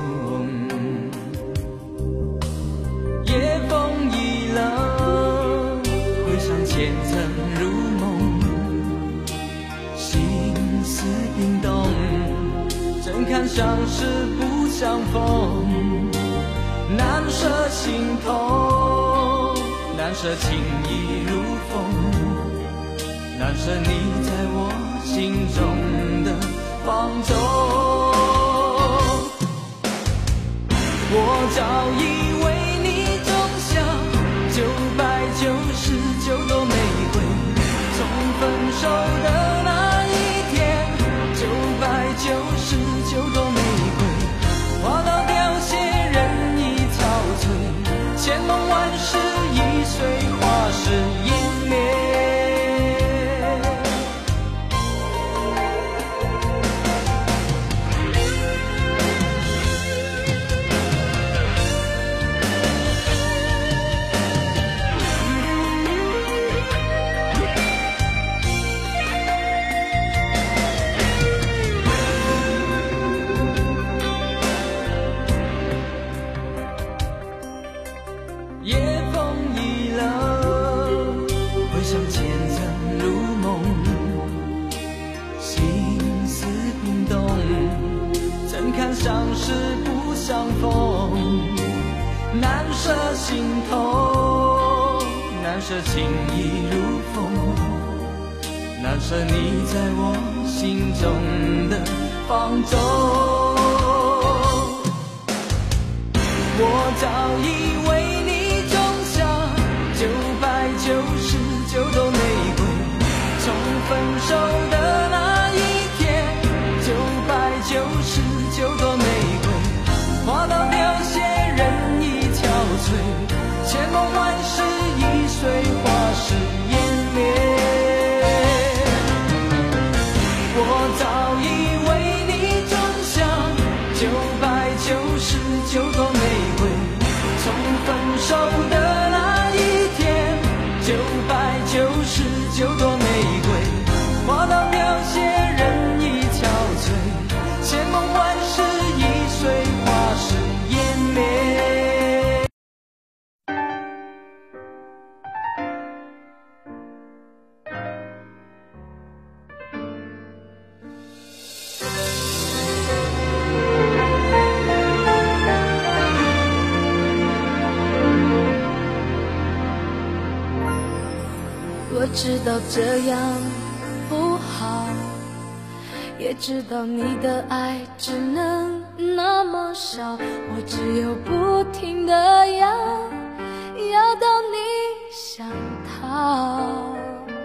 夜风已冷，回想前曾如梦，心思冰冻，怎堪相识不相逢，难舍心痛，难舍情意如风，难舍你在我心中的放纵。我早已为你种下999朵玫瑰，从分手的那一天，999朵玫瑰花到凋谢，人已憔悴，千梦万世已随花事湮灭。 相逢，难舍心头，难舍情意如风，难舍你在我心中的放纵。我早已为你种下999朵玫瑰，从分手的那一天，999朵玫瑰花到凋谢，人已憔悴，千梦万世已随花事湮灭。我早已为你种下999朵玫瑰，从分手的那一天，999朵玫瑰花到凋谢，人已憔悴，千梦万世已随花事湮灭。 我知道这样不好，也知道你的爱只能那么少，我只有不停地要到你想逃。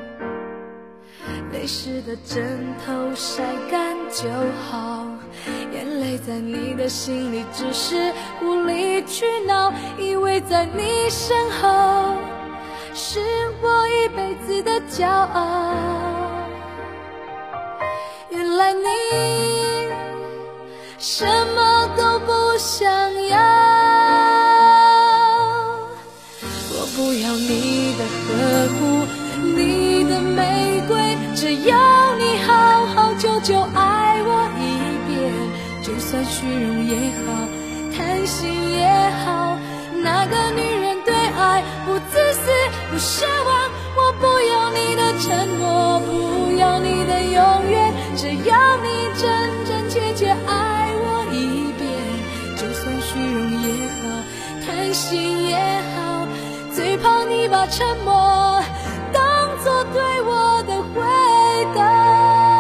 泪湿的枕头晒干就好，眼泪在你的心里只是无理取闹，以为在你身后是我一辈子的骄傲，原来你什么都不想要。我不要你的呵护，你的玫瑰，只要你好好久久爱我一遍，就算虚荣也好，贪心也好，那个女人对爱不自私不奢望，我不要你的承诺，不要你的永远，只要你真真切切爱我一遍，就算虚荣也好，贪心也好，最怕你把沉默当作对我的回答。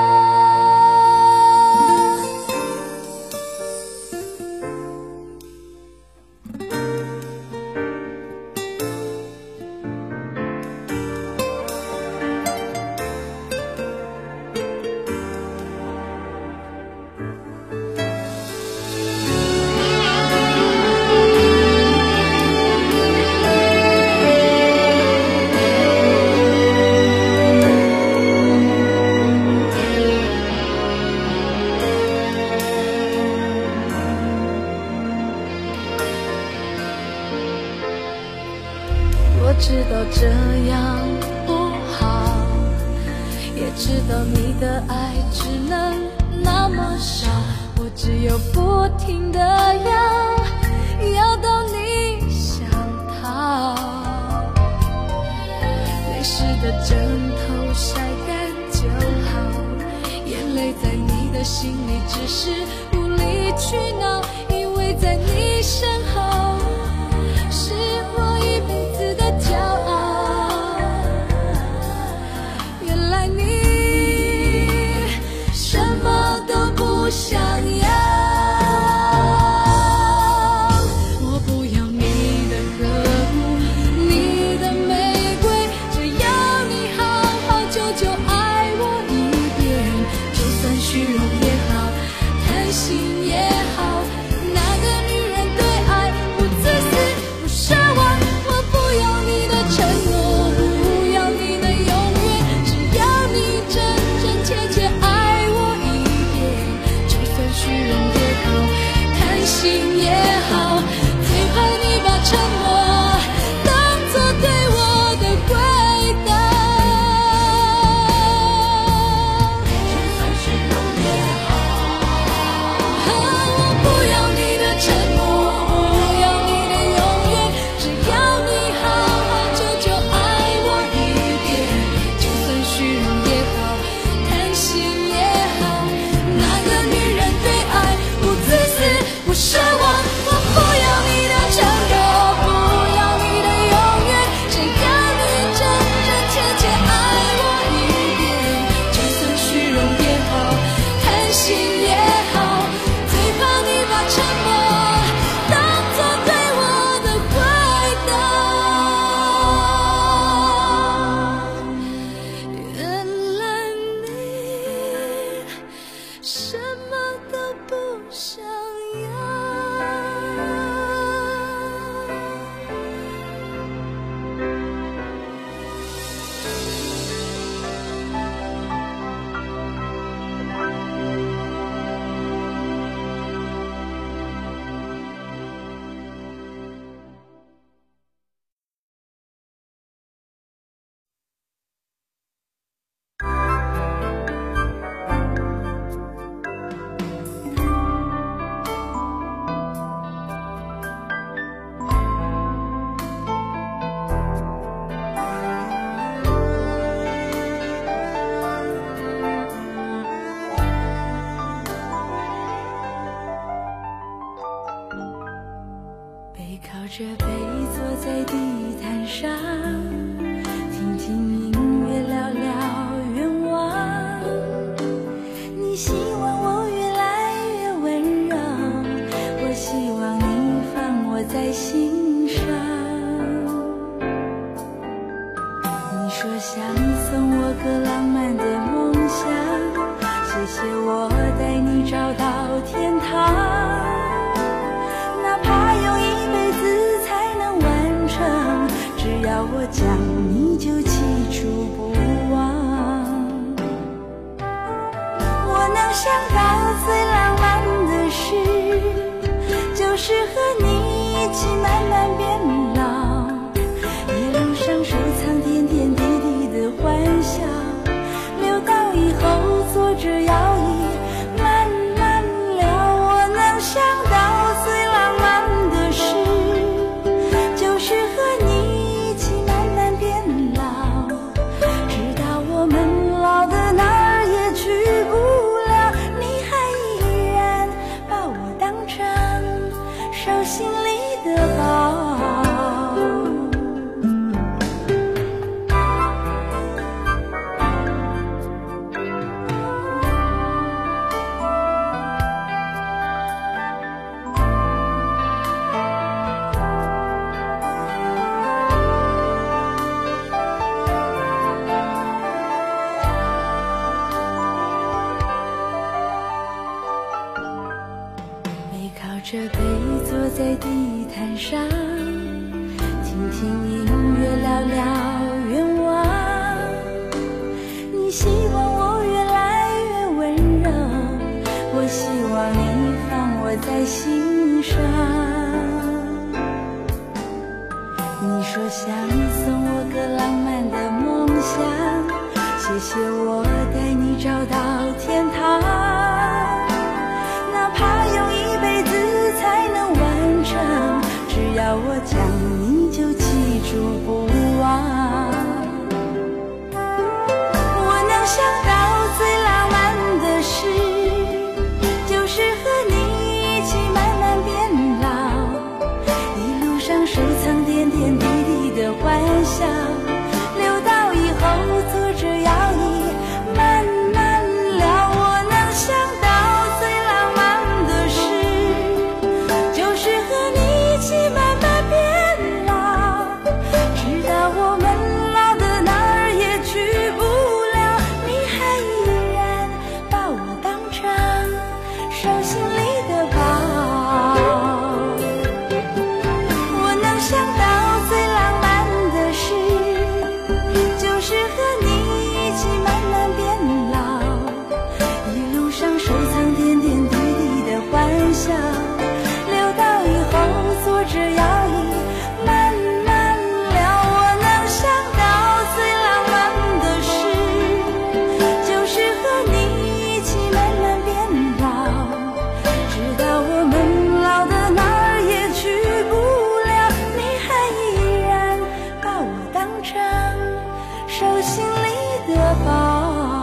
我知道这样不好，也知道你的爱只能那么少，我只有不停地要到你想逃。泪湿的枕头晒干就好，眼泪在你的心里只是无理取闹，以为在你身后是我一辈子的骄傲，原来你什么都不想要。我不要你的呵护，你的玫瑰，只要你好好久久爱我一遍，就算虚荣也好，贪心也好，那个女人对爱上，听听音乐，聊聊愿望。你希望我越来越温柔，我希望你放我在心上。你说想送我个浪漫的梦想，谢谢我带你找到天堂，哪怕用一辈子才能完成，只要我讲你就记住不忘。我能想到最浪漫的事，就是和你一起慢慢变老，一路上收藏点点滴滴的欢笑，留到以后坐着摇椅慢慢聊。我能想到最浪漫的事，就是和你一起慢慢变老，直到我们老的哪儿也去不了，你还依然把我当成手心里的宝。这杯坐在地毯上，听听音乐，聊聊愿望。你希望我越来越温柔，我希望你放我在心上。你说想送我个浪漫的梦想，谢谢我带你找到天堂，哪怕用一辈子才能完成，只要我讲你就记住不忘。我能想到最浪漫的事，就是和你一起慢慢变老，一路上收藏点点滴滴的欢笑，留到以后坐着摇椅慢慢聊。我能想到最浪漫的事，就是和你一起慢慢变老，直到我们老的哪儿也去不了，你还依然把我当成手心里的宝。我能想到最浪漫的事，就是和你一起慢慢变老，一路上收藏点点滴滴的欢笑，留到以后坐着摇椅慢慢聊。我能想到最浪漫的事，就是和你一起慢慢变老，直到我们老的哪儿也去不了，你还依然把我当成手心里的宝。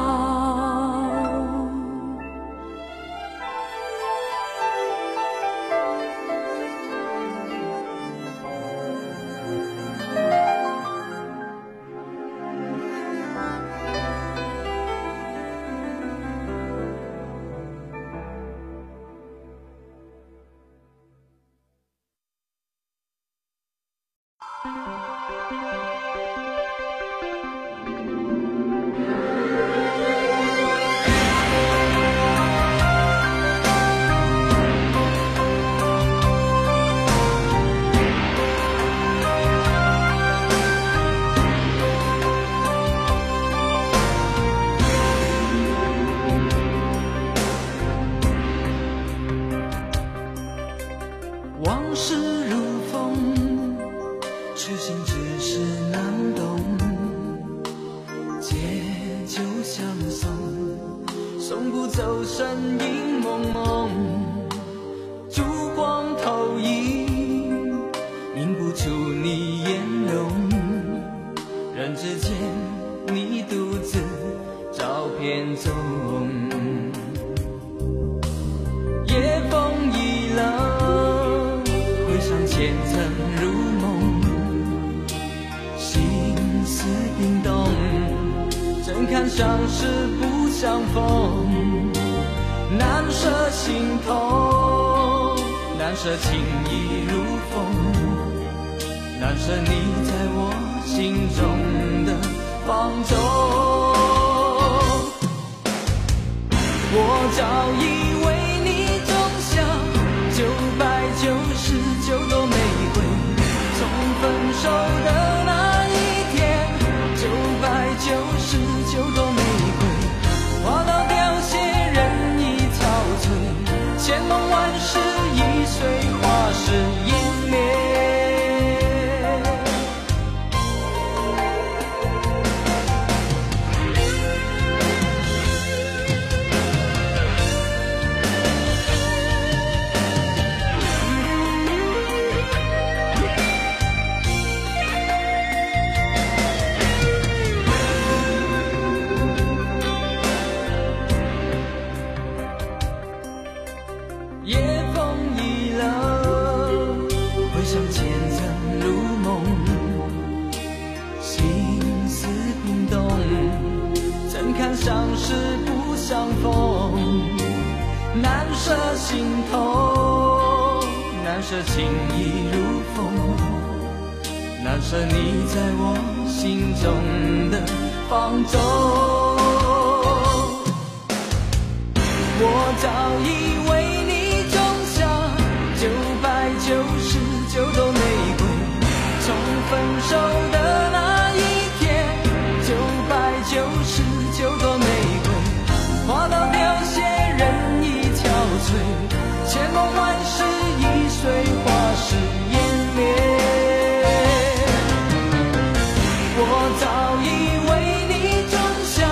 往事如风，痴心只是难懂。借酒相送，送不走身影蒙蒙。烛光投影，映不出你颜容。人之间，你独自照片中。夜风已冷，回想前尘如梦， 看相识不相逢，难舍心头，难舍情意如风，难舍你在我心中的放纵。我早已为你种下999朵玫瑰，从分手的那一天，999朵玫瑰花到凋谢，人已憔悴，千梦万世已随花事湮灭。夜风已冷，回想前尘如梦，心思冰冻，怎堪相识不相逢，难舍心头，难舍情意如风，难舍你在我心中的放纵。我早已为你种下999朵玫瑰，从分手的那一天，999朵玫瑰花到凋谢，人已憔悴，千梦万世已随花事湮灭。我早已为你种下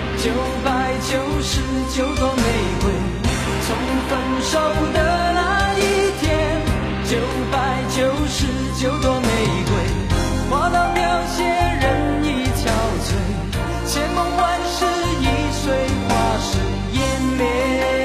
999朵玫瑰，从分手的那一天，999朵玫瑰花到凋谢，人已憔悴，千梦万世已随花事湮灭。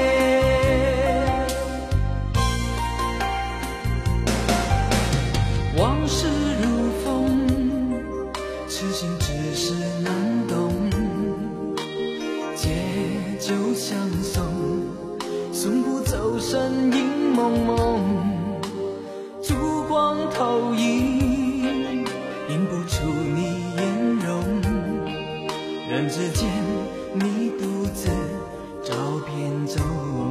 往事如风，痴心只是难懂，借酒相送，送不走身影蒙蒙，烛光投影，映不出你颜容，人之间你独自照片中。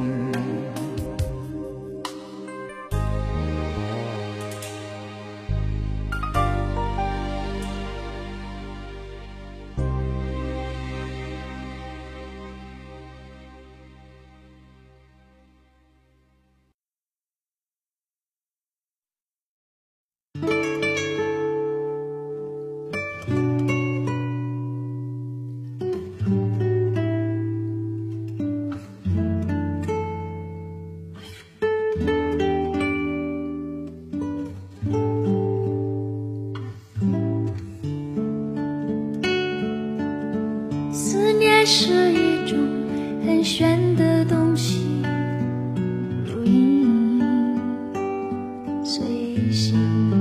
思念是一种很玄的东西，如影随形，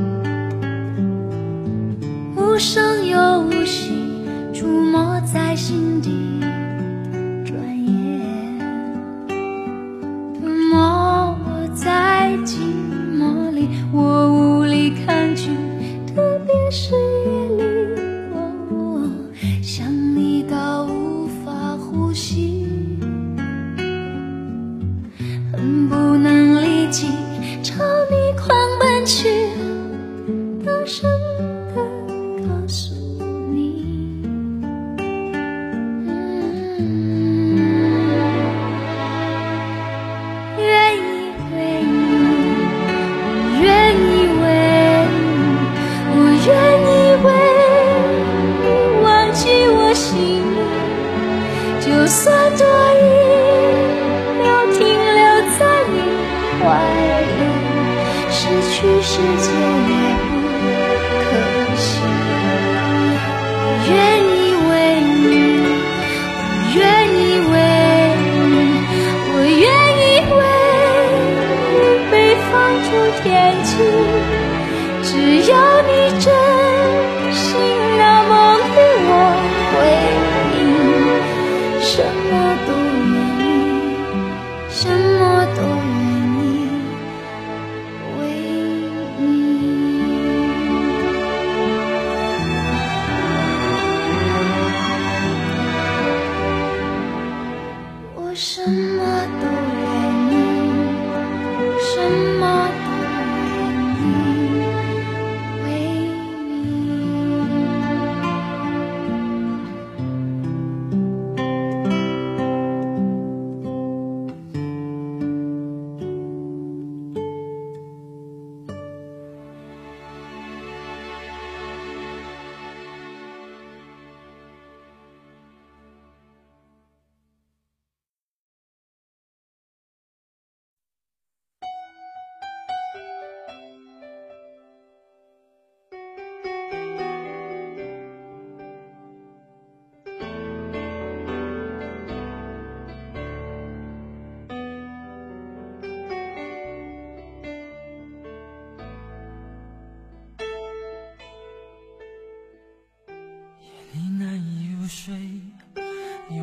无声又无息，出没在心底。转眼吞没我在寂寞里，我无力抗拒，特别是夜里，想你到无法呼吸，恨不能立即朝你狂奔去，大声地告诉你，愿意为你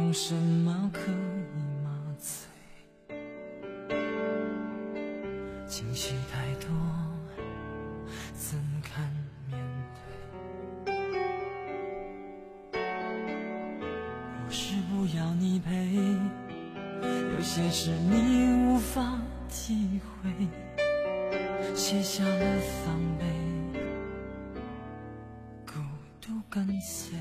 有什么可以麻醉？情绪太多，怎堪面对？不是不要你陪，有些事你无法体会，卸下了防备，孤独跟随。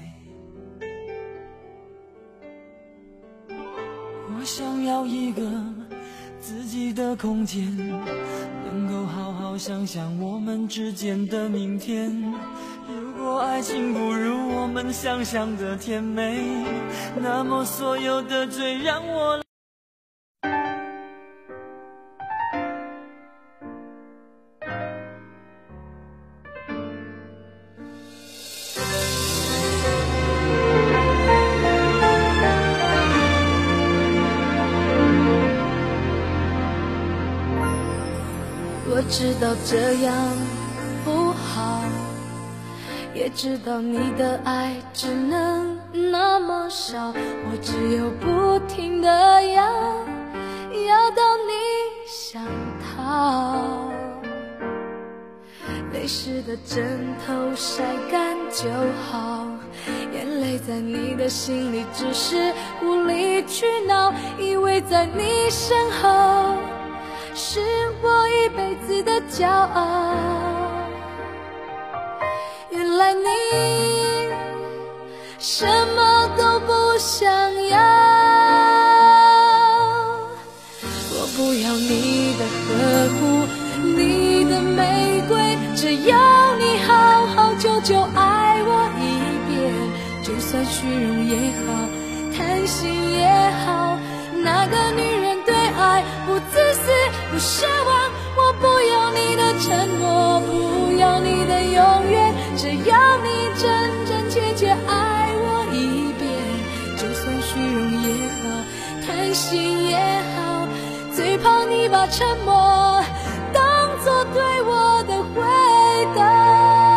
我想要一个自己的空间，能够好好想想我们之间的明天。如果爱情不如我们想象的甜美，那么所有的罪让我我知道这样不好，也知道你的爱只能那么少，我只有不停地要到你想逃。泪湿的枕头晒干就好，眼泪在你的心里只是无理取闹，以为在你身后是我一辈子的骄傲，原来你什么都不想要。我不要你的呵护，你的玫瑰，只要你好好久久爱我一遍，就算虚荣也好，贪心也好，那个女人对爱不自私不奢望，我不要你的承诺，不要你的永远，只要你真真切切爱我一遍，就算虚荣也好，贪心也好，最怕你把沉默当作对我的回答。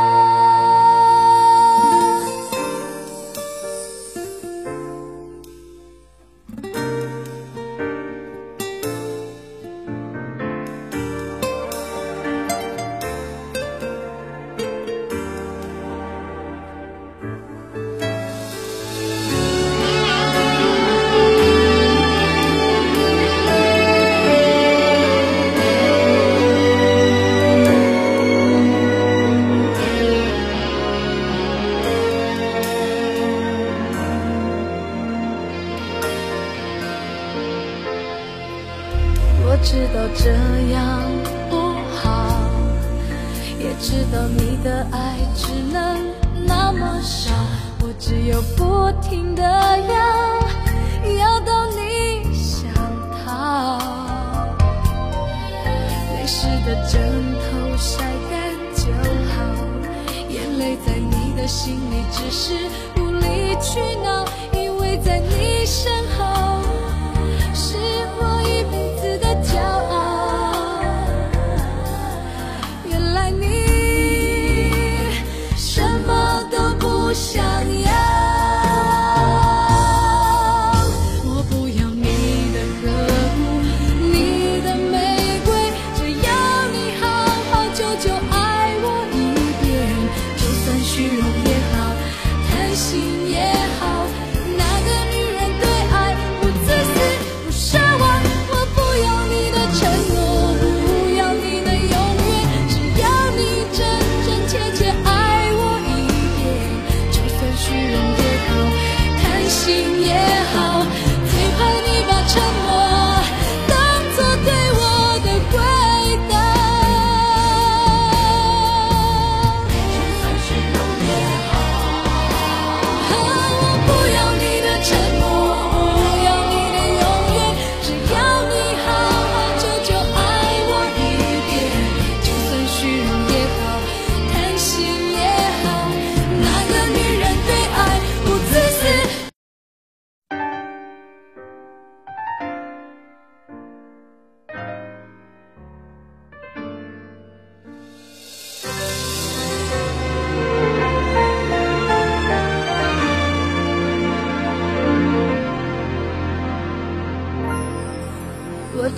我知道这样不好，也知道你的爱只能那么少，我只有不停地要到你想逃。泪湿的枕头晒干就好，眼泪在你的心里只是无理取闹，以为在你身后是我一辈子的骄傲，原来你什么都不想要。我不要你的呵护，你的玫瑰，只要你好好久久爱我一遍，就算虚荣也好，贪心也好，那个女人对爱不自私不奢望，我不要你的承诺，不要你的永远，只要你真真切切爱我一遍，就算虚荣也好，贪心也好，最怕你把沉默当作对我的回答。就算虚荣也好，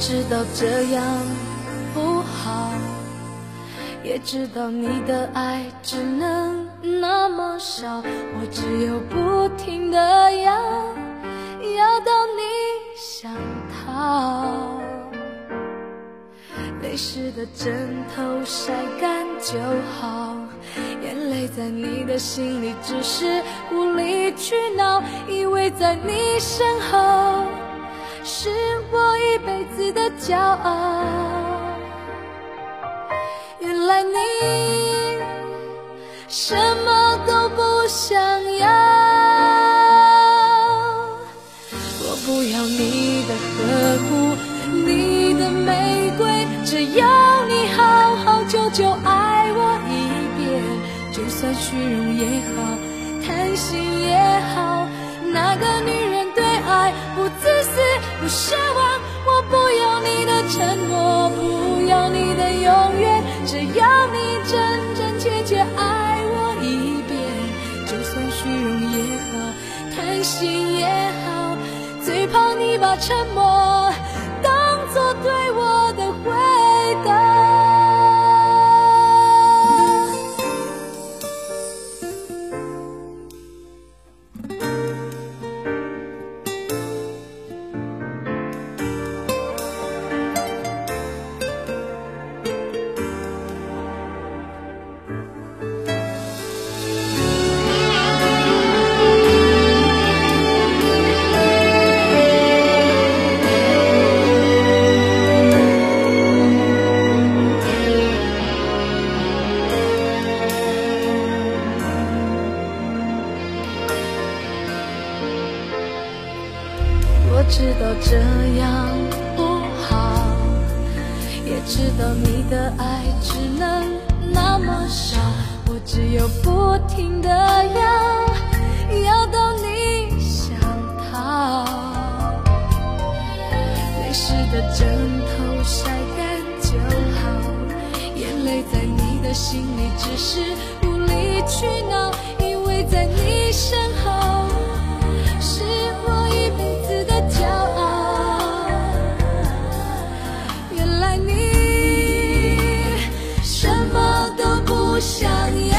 知道这样不好，也知道你的爱只能那么少，我只有不停地要到你想逃。泪湿的枕头晒干就好，眼泪在你的心里只是无理取闹，以为在你身后是我一辈子的骄傲。原来你什么都不想要，我不要你的呵护，你的玫瑰，只要你好好久久爱我一遍，就算虚荣也好，贪心也好，那个女人对爱不自私不奢望，我不要你的承诺，不要你的永远，只要你真真切切爱我一遍，就算虚荣也好，贪心也好，最怕你把沉默当作对我的回答。我知道这样不好，也知道你的爱只能那么少，我只有不停地要到你想逃。泪湿的枕头晒干就好，眼泪在你的心里只是无理取闹，因为在你身后是我一辈子的骄傲。原来你什么都不想要，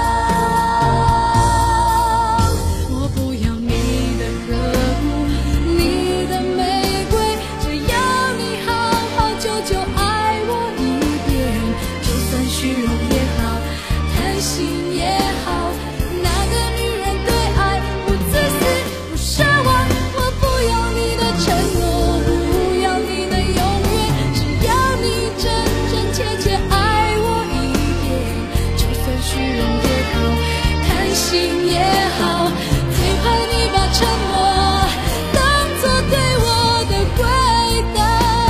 我不要你的呵护，你的玫瑰，只要你好好久久爱我一遍，就算虚荣也好，贪心也好，那个女人对爱不自私不奢望，我不要你的承诺，不要你的永远，只要你真真切切爱我一遍，就算虚荣也好，贪心也好，最怕你把沉默当作对我的回答。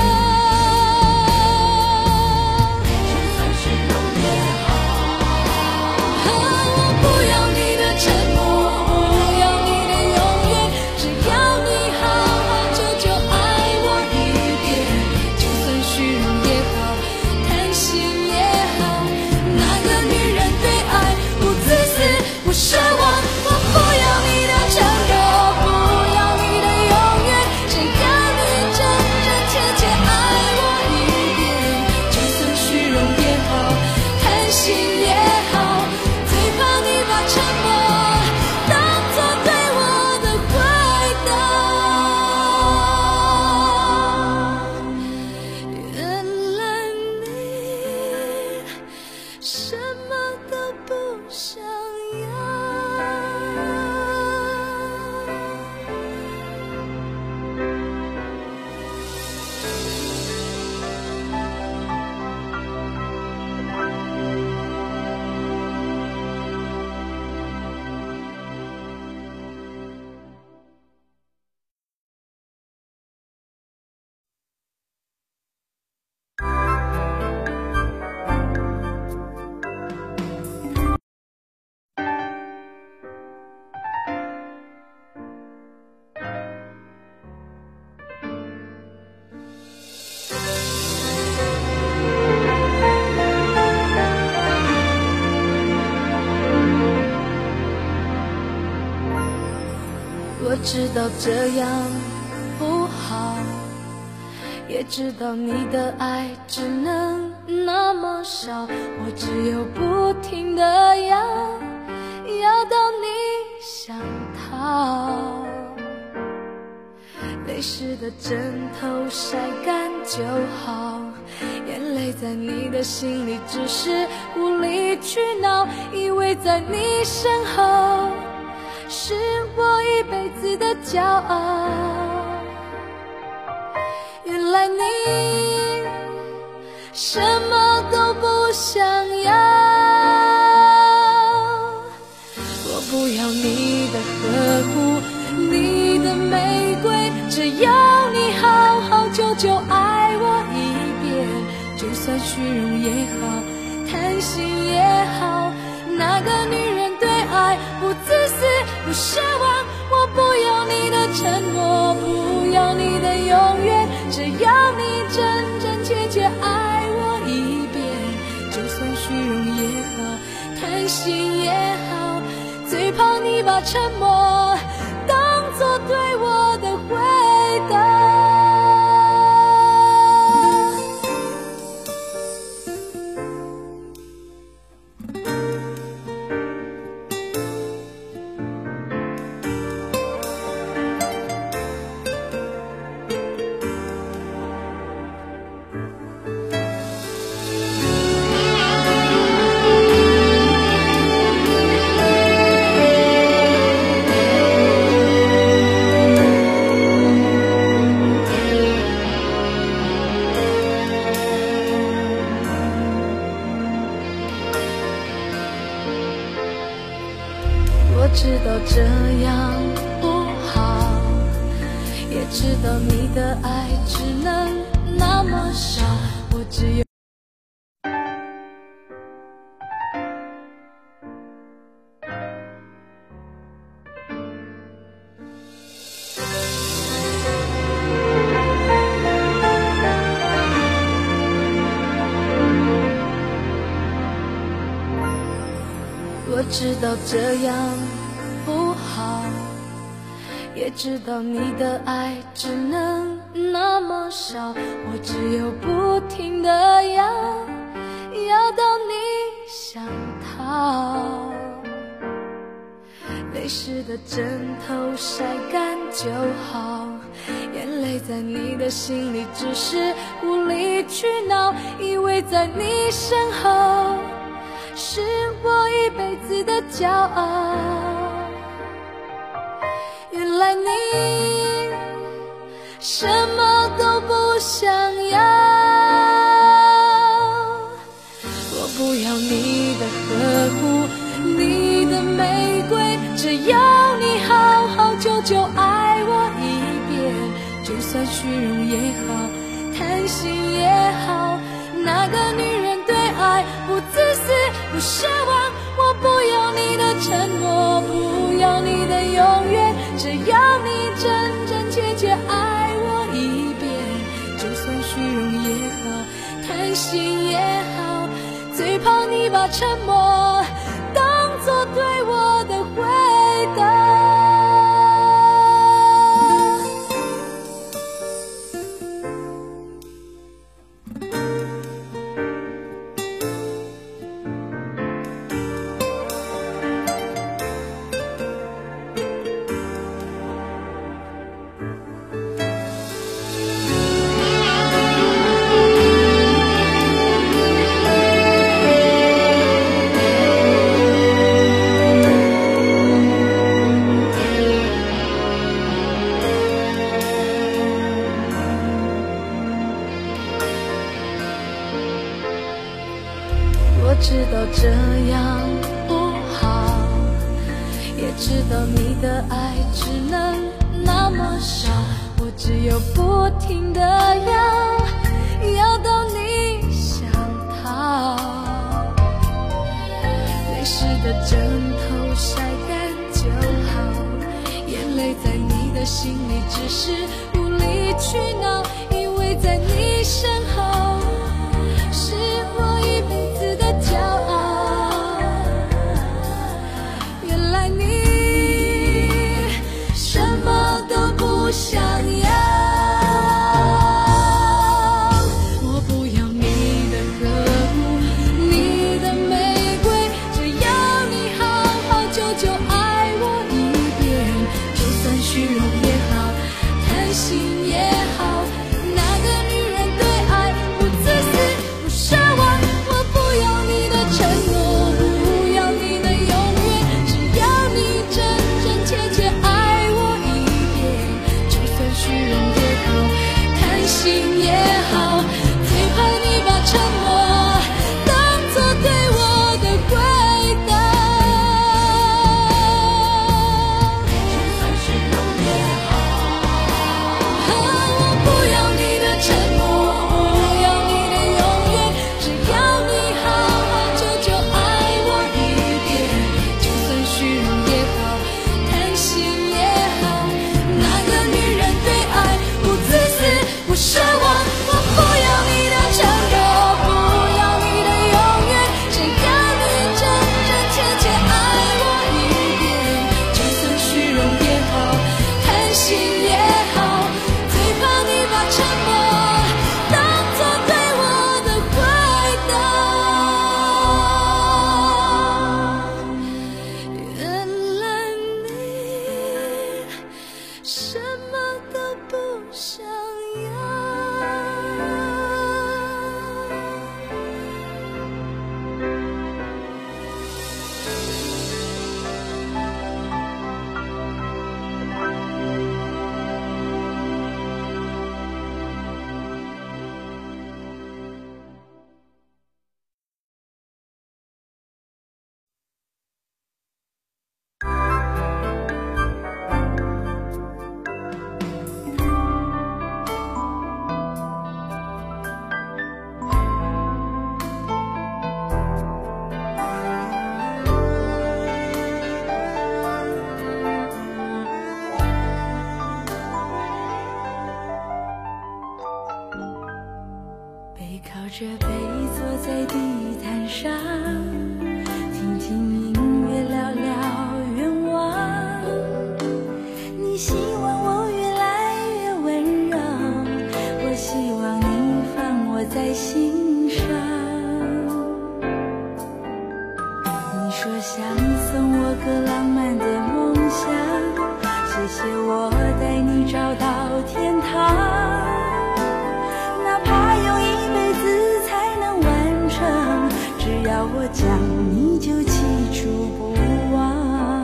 就算虚荣也好，我不要你的承诺，不要你的永远，只要你好好久久爱我一遍，就算虚荣也好，贪心也好，那个女人对爱不自私不奢望，我不要你的承诺，不要你的永远，只要你真真切切爱我一遍，就算虚荣也好，贪心也好，最怕你把沉默当作对我的回答。原来你什么都不想要。我知道这样不好， 也知道你的爱只能那么少，我只有不停地要到你想逃。泪湿的枕头晒干就好，眼泪在你的心里只是无理取闹，以为在你身后是我一辈子的骄傲。原来你什么都不想要，我不要你的呵护，你的玫瑰，只要你好好久久爱我一遍，就算虚荣也好，贪心也好，那个女人对爱不自私不奢望，我不要你的承诺，不要你的永远，只要你真真切切爱我一遍，就算虚荣也好，贪心也好，最怕你把沉默当作对我的回答。我知道这样不好，也知道你的爱只能那么少，我只有我知道这样不好，也知道你的爱只能那么少，我只有不停地要到你想逃。泪湿的枕头晒干就好，眼泪在你的心里只是无理取闹，以为在你身后是我一辈子的骄傲。原来你什么都不想要，我不要你的呵护，你的玫瑰，只要你好好久久爱我一遍，就算虚荣也好，贪心也好，那个女人对爱不自私不奢望，我不要你的承诺，不要你的永远，只要你真真切切爱我一遍，就算虚荣也好，贪心也好，最怕你把沉默当作对我的回答。我知道这样不好，也知道你的爱只能那么少，我只有不停地要到你想逃。泪湿的枕头晒干就好，眼泪在你的心里只是无理取闹，以为在你身后是我一辈子的骄傲。原来你什么都不想要， 久久爱我一遍，就算虚荣也好，贪心也好，那个女人对爱不自私不奢望，我不要你的承诺，不要你的永远，只要你真真切切爱我一遍，就算虚荣也好，贪心也好，最怕你把沉默当作对我的回答。就算虚荣也好，我不要你的承诺，不要你的永远，只要你好好久久爱我一遍，就算虚荣也好，贪心也好，那个女人对爱不自私不奢望，我不要你的承诺，不要你的永远，只要你真真切切爱我一遍，就算虚荣也好，贪心也好，最怕你把沉默当作对我的回答。原来你什么都不想要。背靠着背坐在地毯上，听听音乐聊聊愿望。你希望我越来越温柔，我希望你放我在心上。你说想送我个浪漫的梦想，谢谢我带你找到天堂。哪怕用一辈子才能完成，只要我讲你就记住不忘。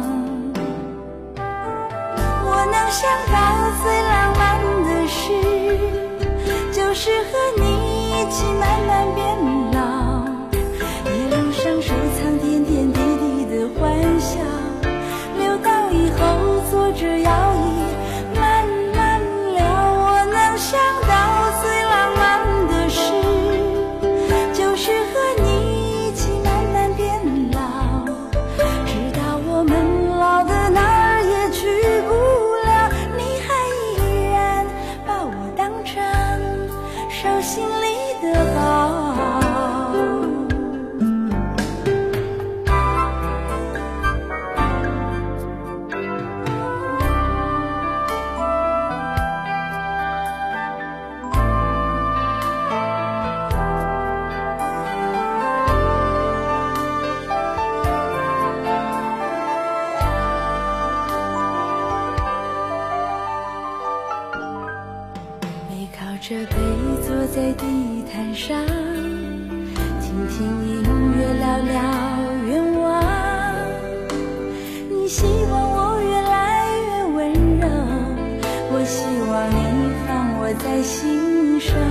我能想到最浪漫的事，就是和你一起慢慢变老，一路上收藏点点滴滴的欢笑，留到以后坐着摇椅慢慢聊。我能想到最浪漫的事，就是和你一起慢慢变老，直到我们老的哪儿也去不了，你还依然把我当成手心里的宝。着背坐在地毯上，听听音乐聊聊愿望。你希望我越来越温柔，我希望你放我在心上。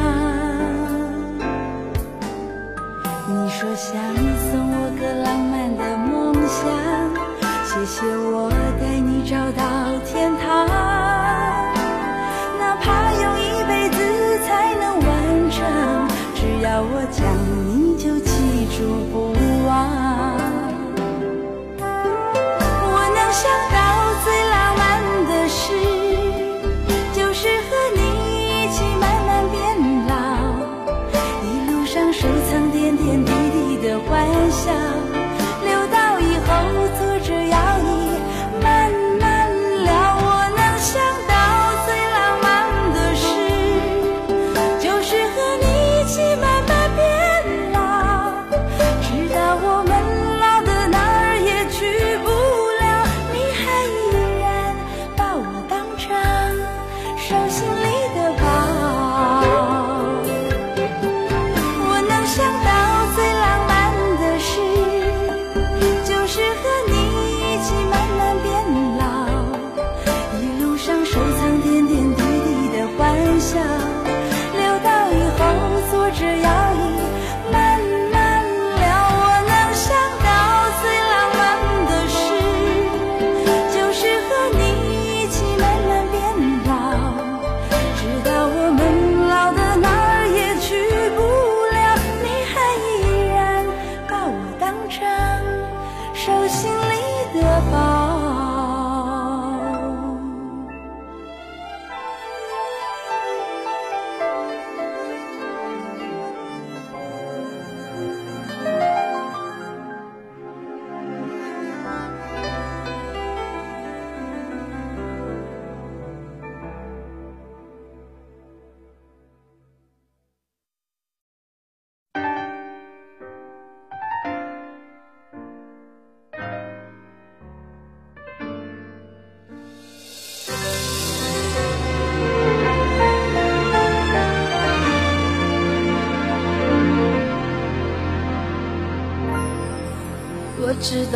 你说想送我个浪漫的梦想，谢谢我带你找到天堂。哪怕用一辈子才能完成，只要我讲你就记住不忘。我能想到最浪漫的事，就是和你一起慢慢变老，一路上收藏点点滴滴的欢笑，留到以后坐着摇椅慢慢聊。我能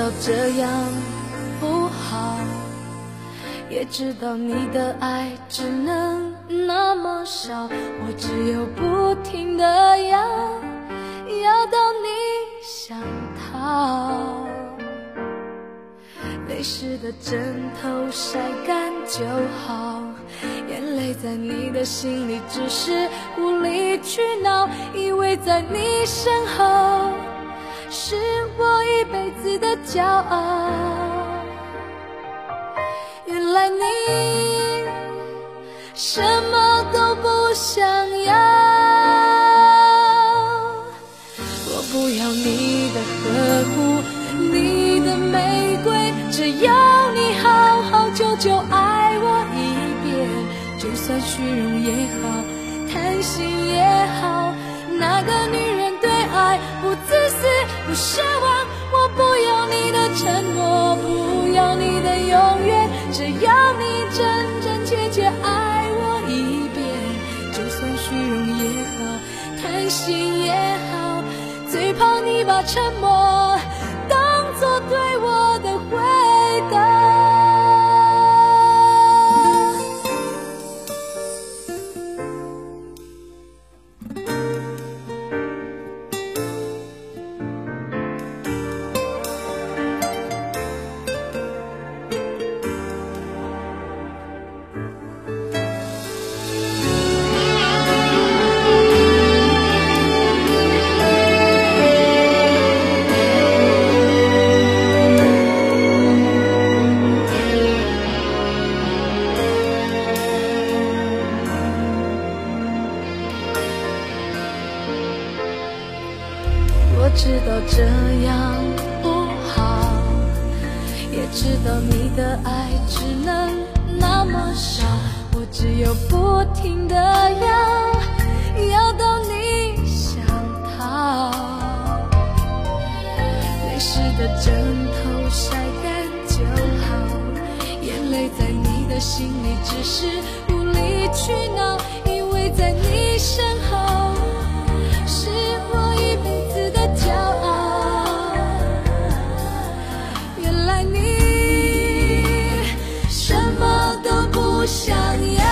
道这样不好，也知道你的爱只能那么少，我只有不停地要到你想逃。泪湿的枕头晒干就好，眼泪在你的心里只是无理取闹，以为在你身后是我一辈子的骄傲。原来你什么都不想要，我不要你的呵护，你的玫瑰，只要你好好久久爱我一遍，就算虚荣也好，贪心也好，那个女人对爱不自私不奢望，我不要你的承诺，不要你的永远，只要你真真切切爱我一遍，就算虚荣也好，贪心也好，最怕你把沉默当作对我的回答。我知道这样不好，也知道你的爱只能那么少，我只有不停地要到你想逃。泪湿的枕头晒干就好，眼泪在你的心里只是无理取闹，因为在你身后是我一辈子的骄傲。原来你什么都不想要，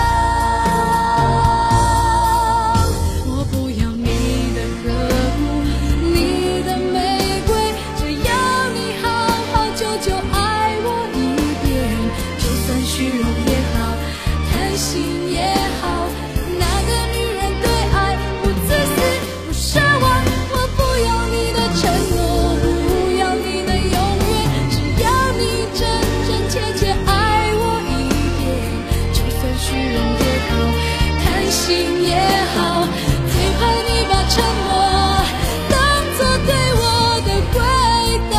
我不要你的呵护，你的玫瑰，只要你好好久久爱我一遍，就算虚荣也好，贪心也好，那个女人对爱不自私不奢望，我不要你的承诺，不要你的永远，只要你真真切切爱我一遍，就算虚荣也好，贪心也好，最怕你把沉默当作对我的回答。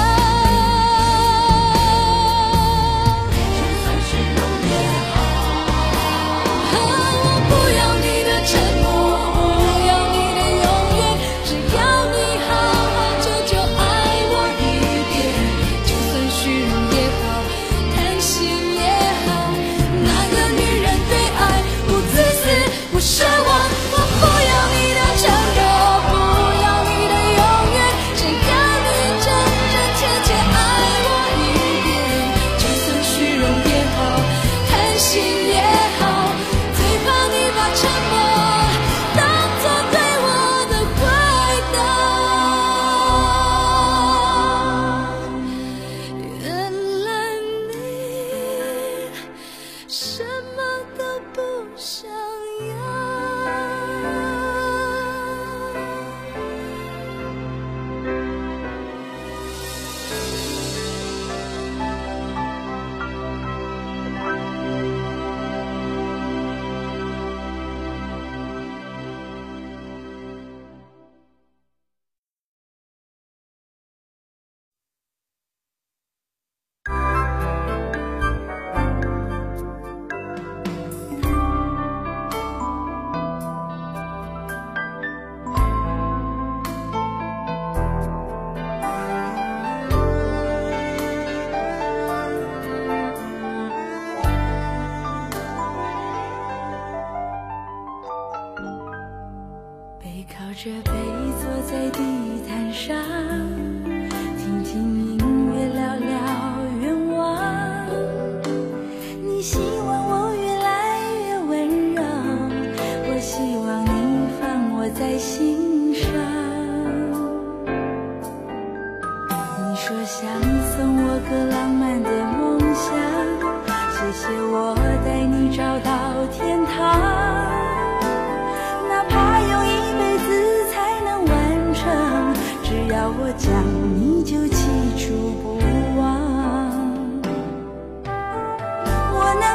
就算虚荣也好，我不要你的承诺，不要你的永远，只要你好好久久爱我一遍，就算虚荣也好，贪心也好，那个女人对爱不自私不奢望，我不要你的承诺，不要你的永远，只要你真真切切爱我一遍，就算虚荣也好，贪心也好，最怕你把沉默当作对我的回答。原来你什么都不想要。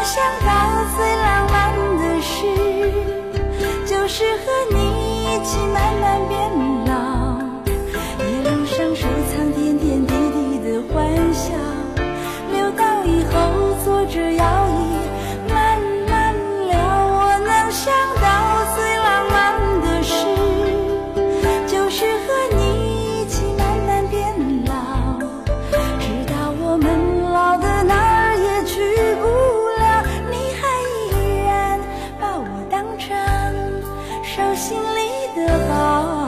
想到最浪漫的事，就是和你一起慢慢变老，一路上收藏点点滴滴的欢笑，留到以后坐着摇椅慢慢聊。我能想到最浪漫的事，就是和你一起慢慢变老，直到我们老的哪儿也去不了，你还依然把我当成手心里的宝。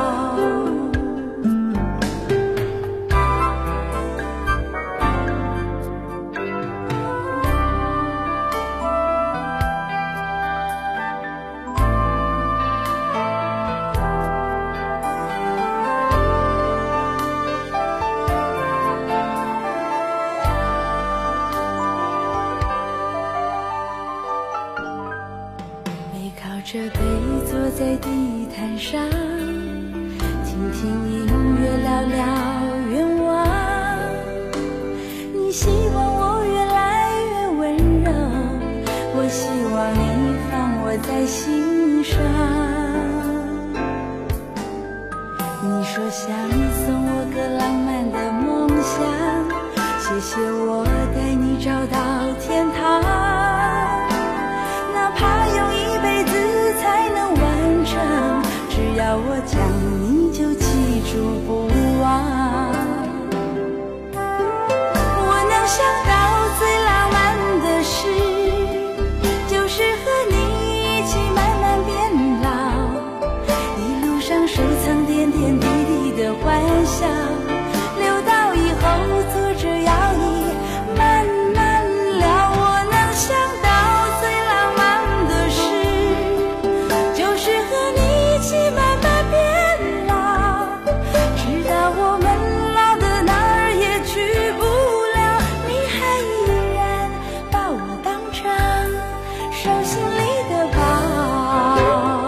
这杯坐在地毯上，听听音乐，聊聊愿望。你希望我越来越温柔，我希望你放我在心上。你说想送我个浪漫的梦想，谢谢我带你找到天堂，哪怕用一辈子才能完成，只要我讲你就记住不忘。我能想到最浪漫的事，就是和你一起慢慢变老，一路上收藏点点滴滴的欢笑，留到以后坐着摇椅慢慢聊。我能想到最浪漫的事，就是和你一起慢慢变老，直到我们老的哪儿也去不了，你还依然把我当成手心里的宝。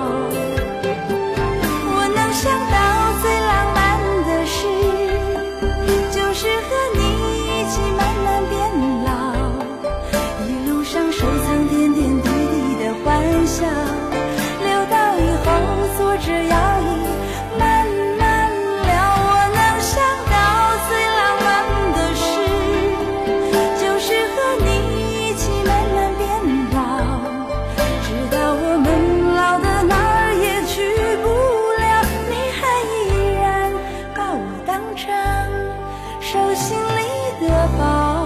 我能想到最浪漫的事，就是和你一起慢慢变老，一路上收藏点点滴滴的欢笑，留到以后坐着摇椅慢慢聊。我能想到最浪漫的事，就是和你一起慢慢变老，直到我们老的哪儿也去不了，你还依然把我当成手心里的宝。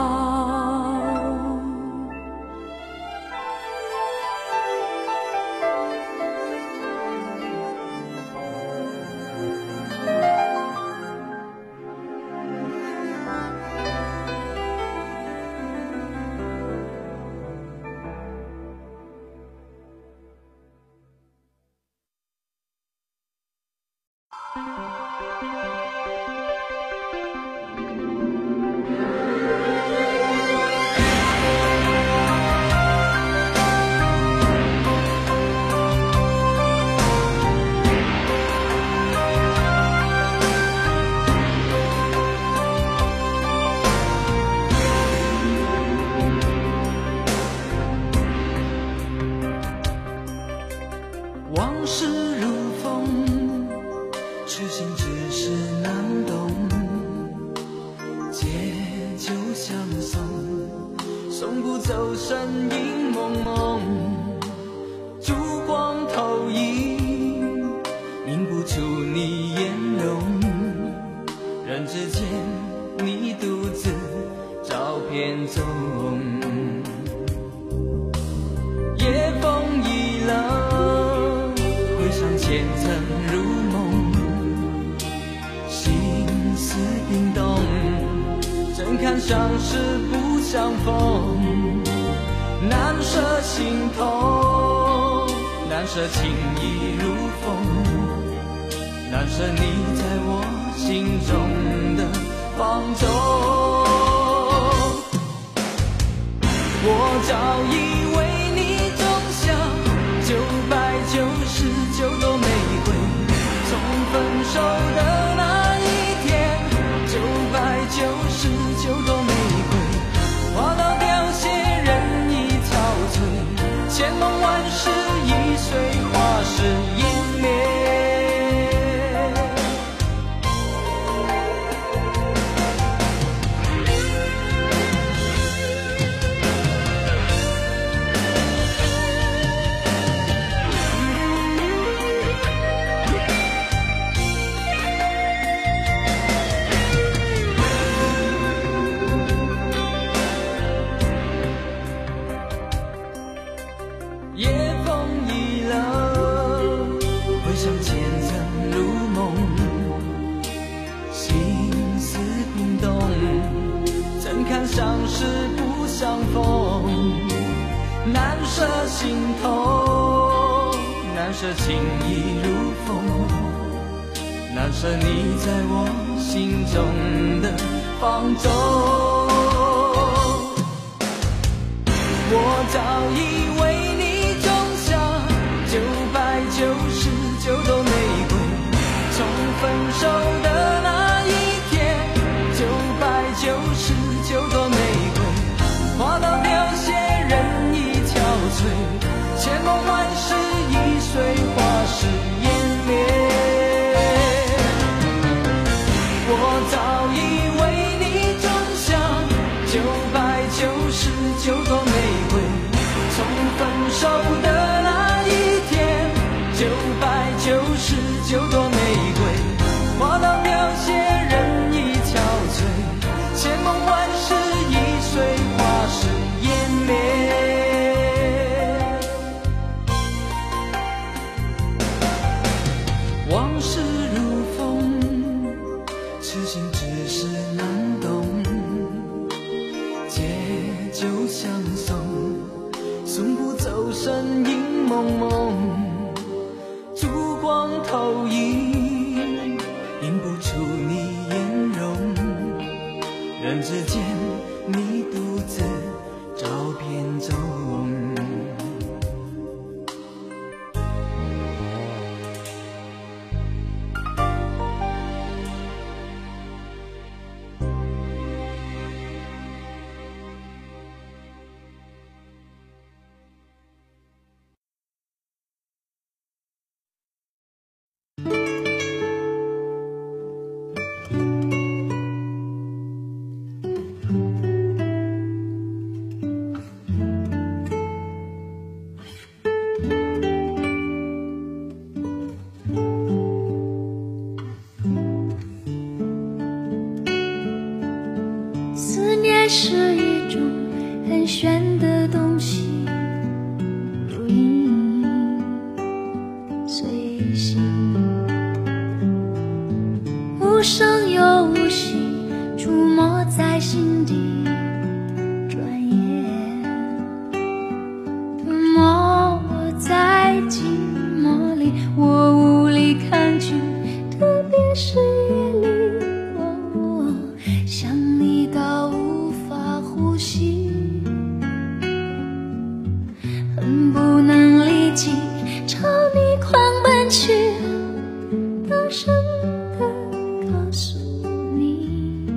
往事如风，痴心只是难懂，借酒相送，送不走身影蒙蒙，烛光投影，映不出你颜容，人之间你独自照片中，夜风已冷，回想前尘如梦，心思冰冻，怎堪相识不相逢，难舍心痛，难舍情意如风，难舍你在我心中的放纵。我早以为你种下999朵玫瑰，从分手的那一天，999朵玫瑰花到凋谢人已事不相逢，难舍心头，难舍情意如风，难舍你在我心中的放纵。我早已为你种下999朵玫瑰，从分手的那一天，999朵玫瑰花到凋谢，人已憔悴，千梦万世易碎，花事湮灭。我早已为你种下999朵玫瑰，从分手的那一天，999朵玫瑰花到凋谢，人已憔悴，千梦万世易碎，花事湮灭。往事如风，痴心只是难懂，借酒相送，送不走身影蒙蒙，烛光投影，映不出你颜容，人之间你独自照片中。 思念是一种很玄的东西，如影随形，无声又无息，出没在心底，转眼吞没我在寂寞里，我无力抗拒，特别是夜里，想你到无法呼吸，恨不能立即朝你狂奔去，大声地告诉你，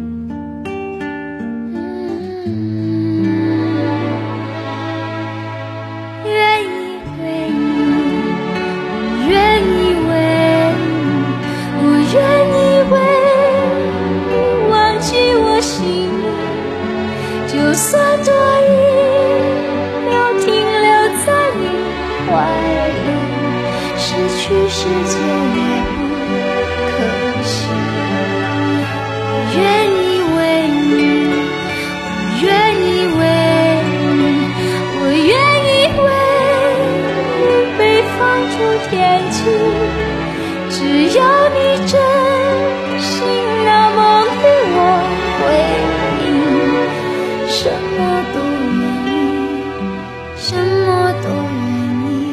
愿意为你，我愿意为你，我愿意为你忘记我心里，就算多一秒停留在你怀里，失去世界也不可惜。我愿意为你，我愿意为你，我愿意为你被放逐天际，只要你真心那么对我回应，什么都愿意，什么都愿意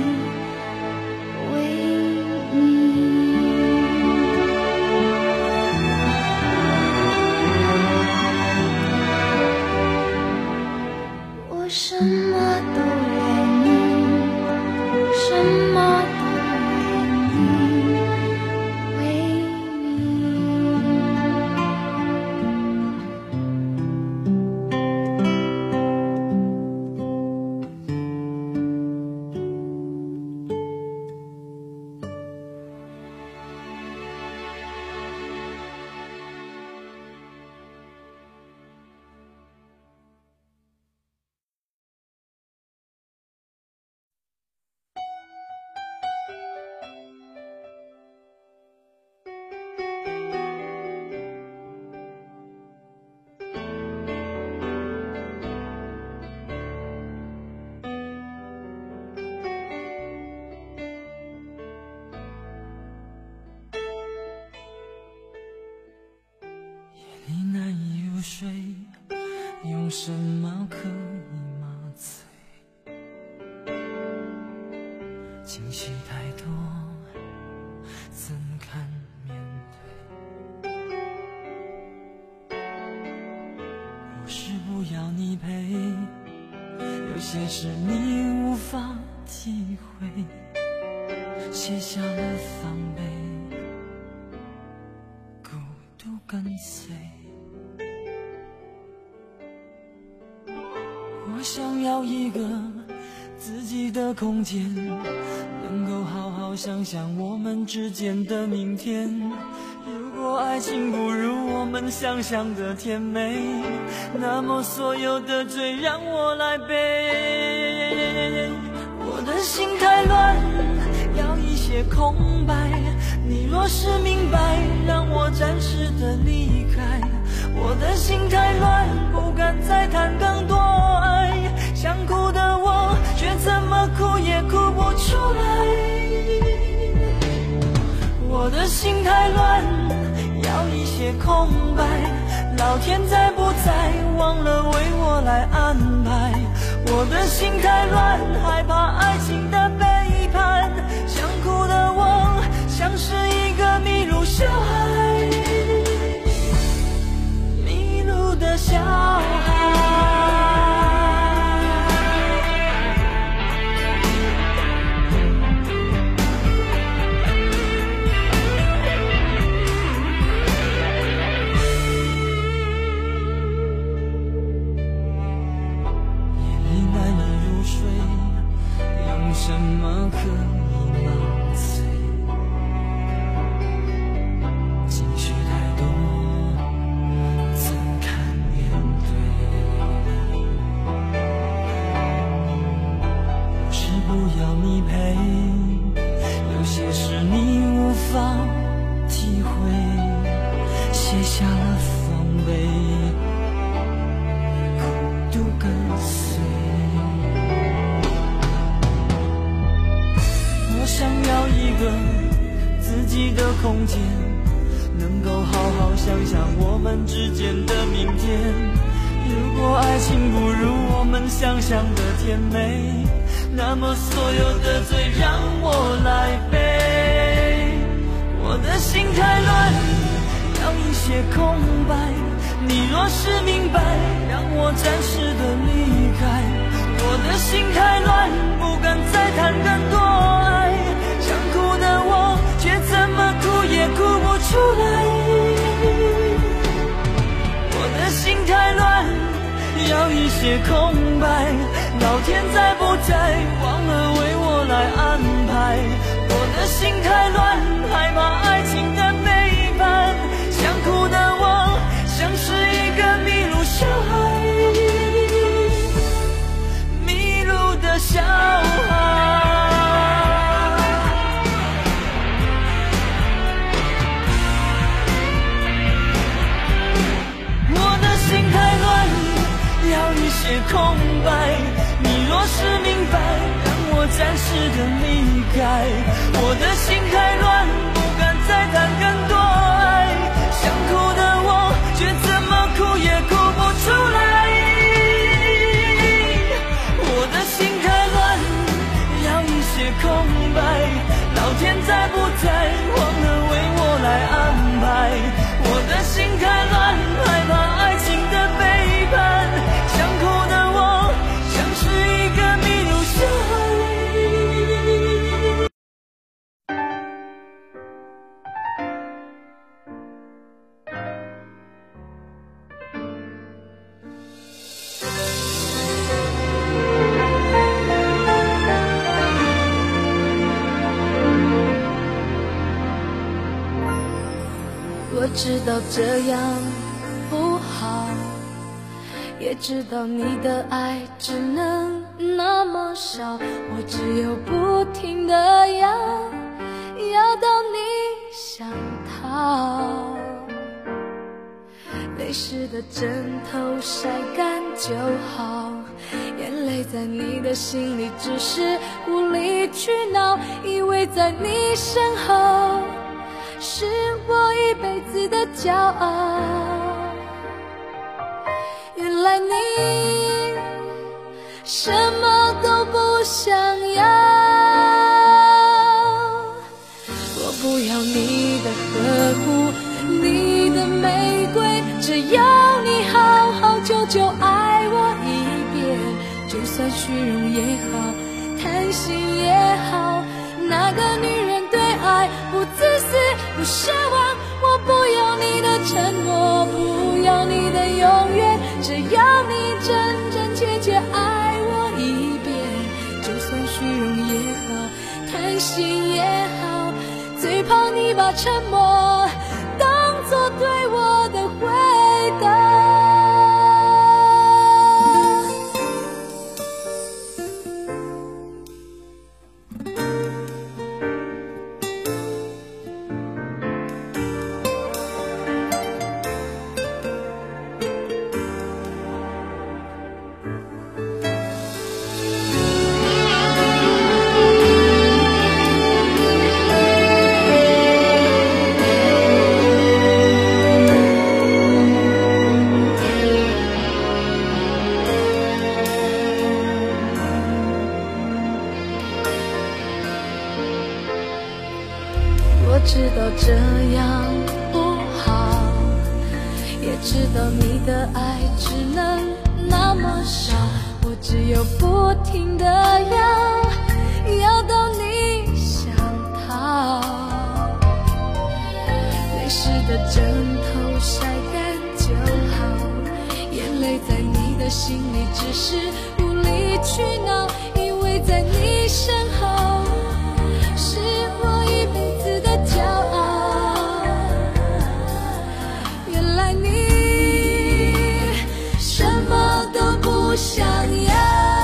为你。我什么都愿意，什么都愿意为你。 你难以入睡，用什么么可以麻醉？情绪太多，怎堪面对？不是不要你陪，有些事你无法体会，卸下了防备，孤独跟随。我想要一个自己的空间，能够好好想想我们之间的明天。如果爱情不如我们想象的甜美，那么所有的罪让我来背。我的心太乱，要一些空白，你若是明白，让我暂时的离开。我的心太乱，不敢再谈更多爱，想哭的我却怎么哭也哭不出来。我的心太乱，要一些空白，老天在不在忘了为我来安排。我的心太乱，害怕爱情的背叛，想哭的我像是一个迷路小孩，迷路的小孩。什么可以麻醉？情绪太多，怎堪面对？不是不要你陪，有些事你无法体会，卸下了防备，孤独跟随。我想要一个自己的空间，能够好好想想我们之间的明天。如果爱情不如我们想象的甜美，那么所有的罪让我来背。我的心太乱，要一些空白，你若是明白，让我暂时的离开。我的心太乱，不敢再谈更多爱，想哭的我却怎么哭也哭不出来。我的心太乱，要一些空白，老天在不在忘了为我来安排。我的心太乱，害怕爱情的背叛，想哭的我像是一个迷路小孩，小孩。我的心太乱，要一些空白，你若是明白，让我暂时的离开。我的心太乱，不敢再谈更多爱，想哭的我却怎么哭也哭不出来。我的心太乱，要一些空白，老天在不在忘了为我来安排。我的心太乱，害怕爱情的背叛，想哭的我像是一个迷路小孩。 我知道这样不好，也知道你的爱只能那么少，我只有不停地要到你想逃。泪湿的枕头晒干就好，眼泪在你的心里只是无理取闹，以为在你身后是我一辈子的骄傲，原来你什么都不想要。我不要你的呵护，你的玫瑰，只要你好好久久爱我一遍。就算虚荣也好，贪心也好，那个女人对爱不自私不奢望。我不要你的承诺，不要你的永远，只要你真真切切爱我一遍。就算虚荣也好，贪心也好，最怕你把沉默当作对我的回答。我知道这样不好，也知道你的爱只能那么少，我只有不停地要到你想逃。泪湿的枕头晒干就好，眼泪在你的心里只是无理取闹，因为在你身后是我一辈子的骄傲。原来你什么都不想要，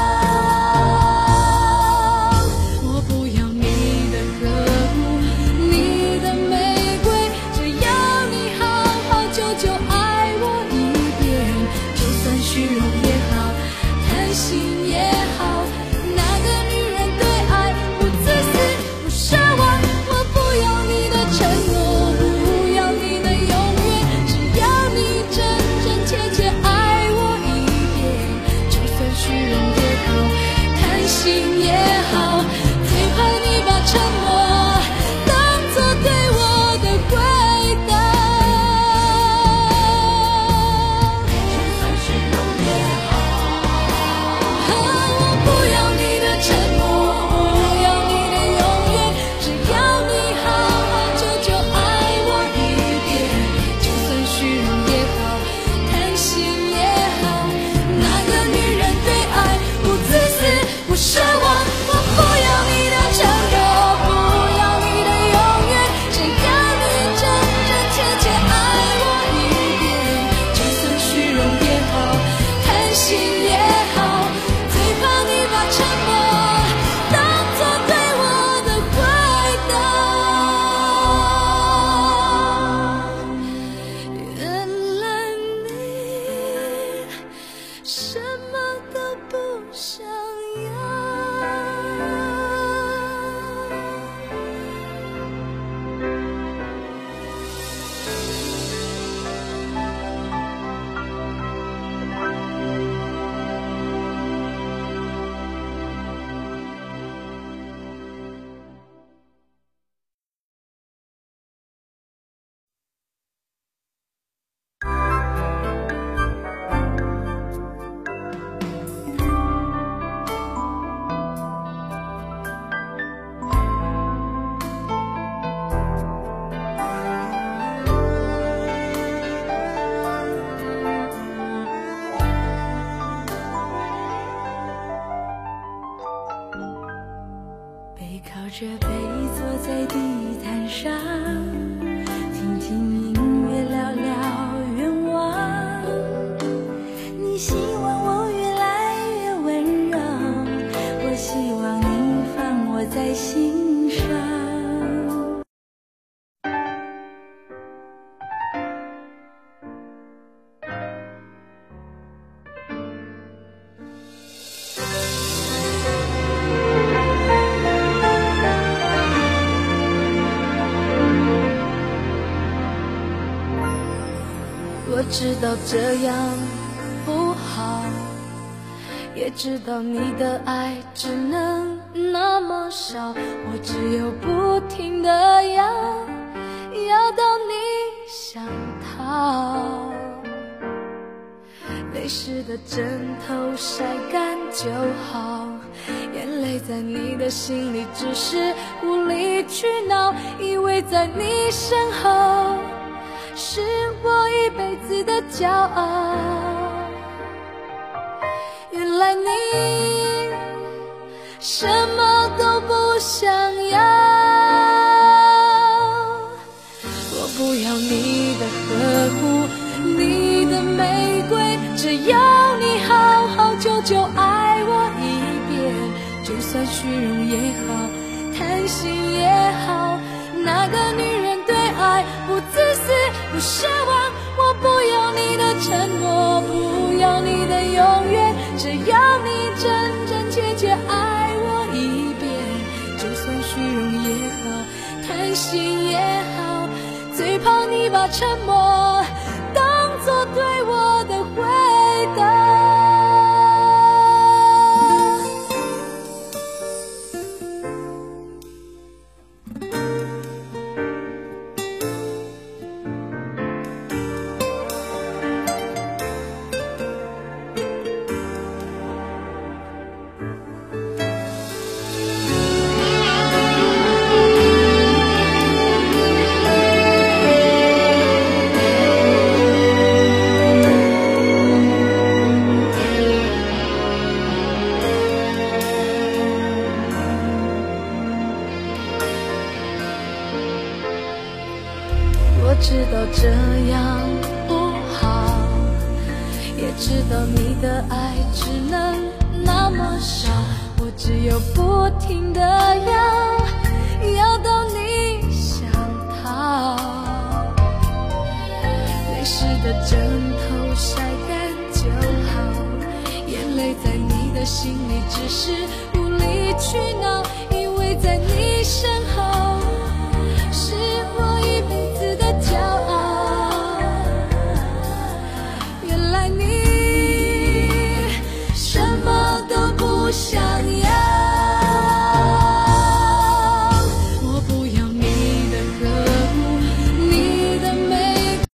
我不要你的呵护，你的玫瑰，只要你好好久久爱我一遍。就算虚荣也好，贪心也好，那个女人对爱不自私不奢望。我不要你的承诺，不要你的永远，只要你真真切切爱我一遍。就算虚荣也好，贪心也好，最怕你把沉默当作对我的回答。就算虚荣也好，我不要你的承诺，不要你的永远，只要你好好久久爱我一遍。就算虚荣也好，贪心也好，那个女人对爱不自私不奢望。我不要你的承诺，不要你的永远，只要你真真切切爱我一遍。就算虚荣也好，贪心也好，最怕你把沉默当作对我的回答。原来你什么都不想要。背靠着背坐在地毯上，听听音乐，聊聊愿望。你希望我越来越温柔，我希望你放我在心上。我知道这样不好，也也知道你的爱只能那么少，我只有不停地要到你想逃。泪湿的枕头晒干就好，眼泪在你的心里只是无理取闹，以为在你身后是我一辈子的骄傲。原来你什么都不想要，我不要你的呵护，你的玫瑰，只要你好好久久爱我一遍，就算虚荣也好，贪心也好，那个女人对爱不自私不奢望，我不要你的承诺，不要你的永远，只要你真真切切爱我一遍，就算虚荣也好，贪心也好，最怕你把沉默当作对我的回答。我知道这样不好，也知道你的爱只能那么少，我只有不停地要到你想逃。泪湿的枕头晒干就好，眼泪在你的心里只是无理取闹，以为在你身后是我一辈子的骄傲。原来你什么都不想要，我不要你的呵护，你的玫瑰。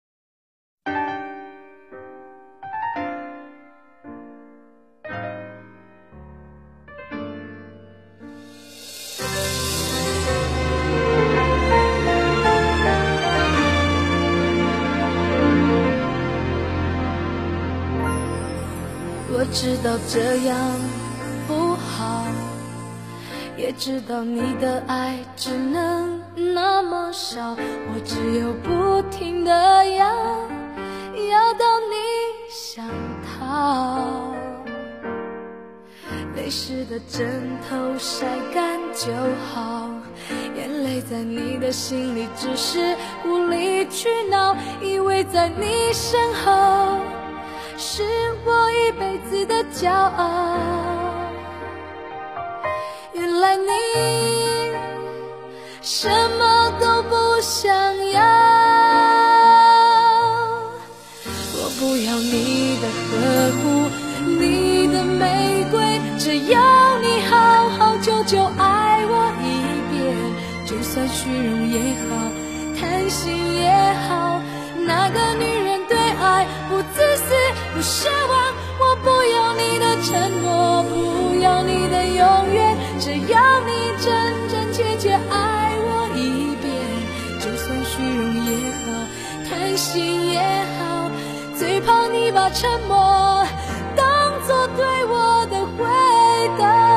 我知道这样不好，也知道你的爱只能那么少，我只有不停地要到你想逃。泪湿的枕头晒干就好，眼泪在你的心里只是无理取闹，以为在你身后是我一辈子的骄傲。原来你什么都不想要，我不要你的呵护，你的玫瑰，只要你好好久久爱我一遍，就算虚荣也好，贪心也好，那个女人对爱不自私不奢望，我不要你的承诺，不要你的永远，只要你真真切切爱我一遍，就算虚荣也好，贪心也好，最怕你把沉默当作对我的回答。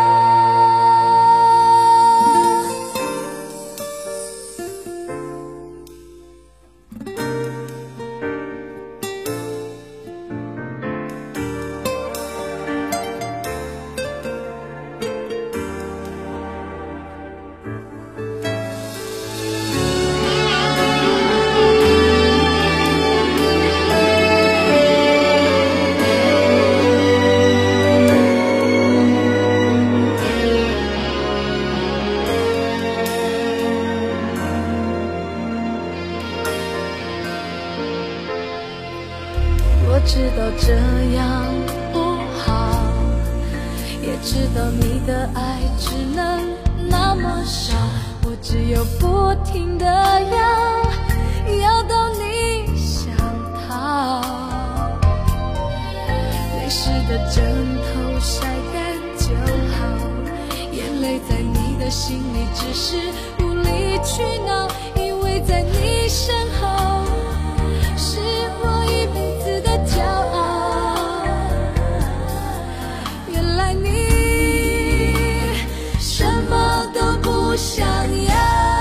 也知道你的爱只能那么少，我只有不停地要到你想逃。泪湿的枕头晒干就好，眼泪在你的心里只是无理取闹，因为在你身后是我一辈子的骄傲。原来你什么都不想要，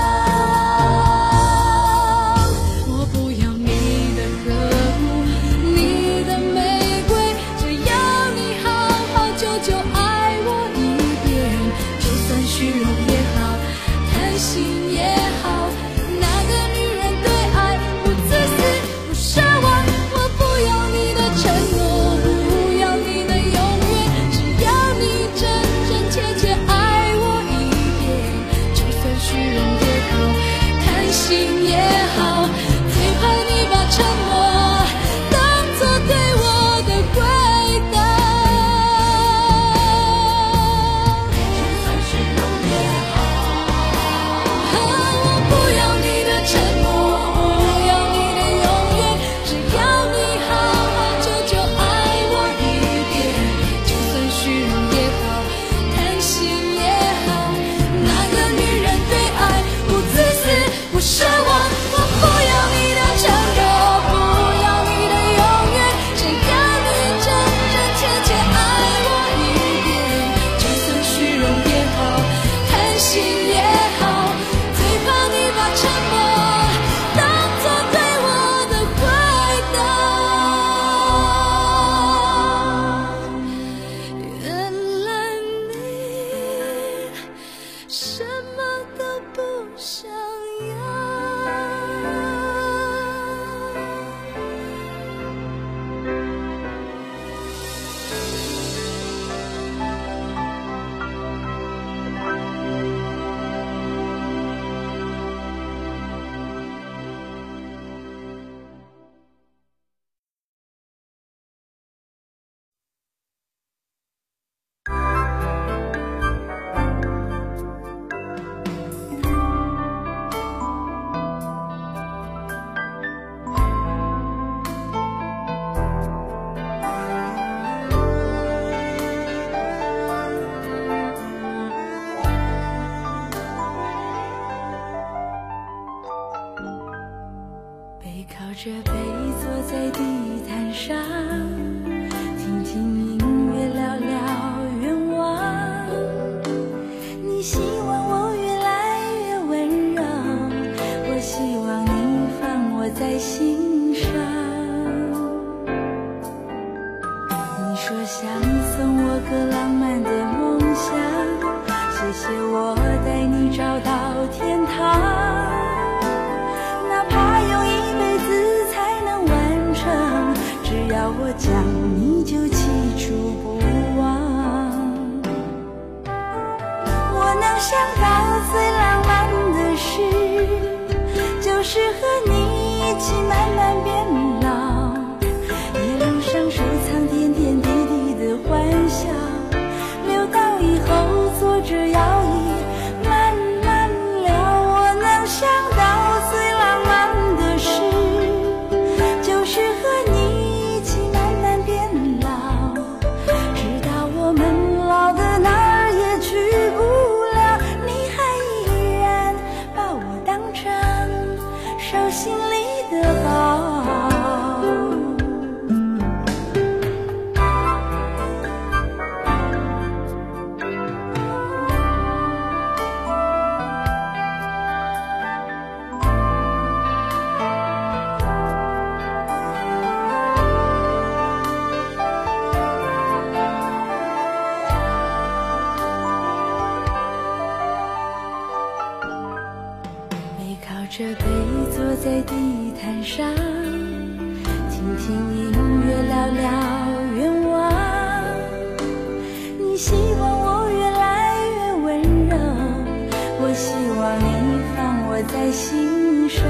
我不要你的呵护，你的玫瑰，只要你好好久久爱我一遍，就算虚荣也好，贪心也好，那个女人对爱不自私不奢望，我不要你的承诺，不要你的永远，只要你真真切切爱我一遍，就算虚荣也好，贪心也好，最怕你把沉默当作对我的回答。就算虚荣也好，我不要你的承诺，不要你的永远，只要你好好久久爱我一遍，就算虚荣也好，贪心也好，那个女人对爱不自私不奢望，我不要你的承诺，不要你的永远，只要你真真切切爱我一遍，就算虚荣也好，贪心也好，最怕你把沉默当作对我的回答。原来你什么都不想要。背靠着背坐在地毯上，听听音乐聊聊愿望。你希望我越来越温柔，我希望你放我在心上。你说想送我个浪漫的梦想，谢谢我带你找到天堂，哪怕用一辈子才能完成，只要我讲你就记住不忘。我能想到最浪漫的事，就是和你一起慢慢变老，一路上收藏点点滴滴的欢笑，留到以后坐着摇椅慢慢聊。我能想到最浪漫的事，就是和你一起慢慢变老，直到我们老的哪儿也去不了，你还依然把我当成手心里的宝。背靠着背坐在地毯上，听听音乐聊聊愿望。你希望我越来越温柔，我希望你放我在心上。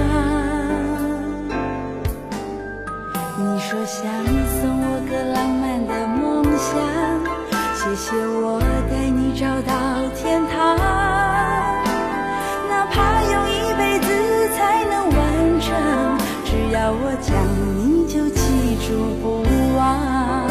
你说想送我个浪漫的梦想，谢谢谢我带你找到天堂，哪怕用一辈子才能完成，只要我讲你就记住不忘。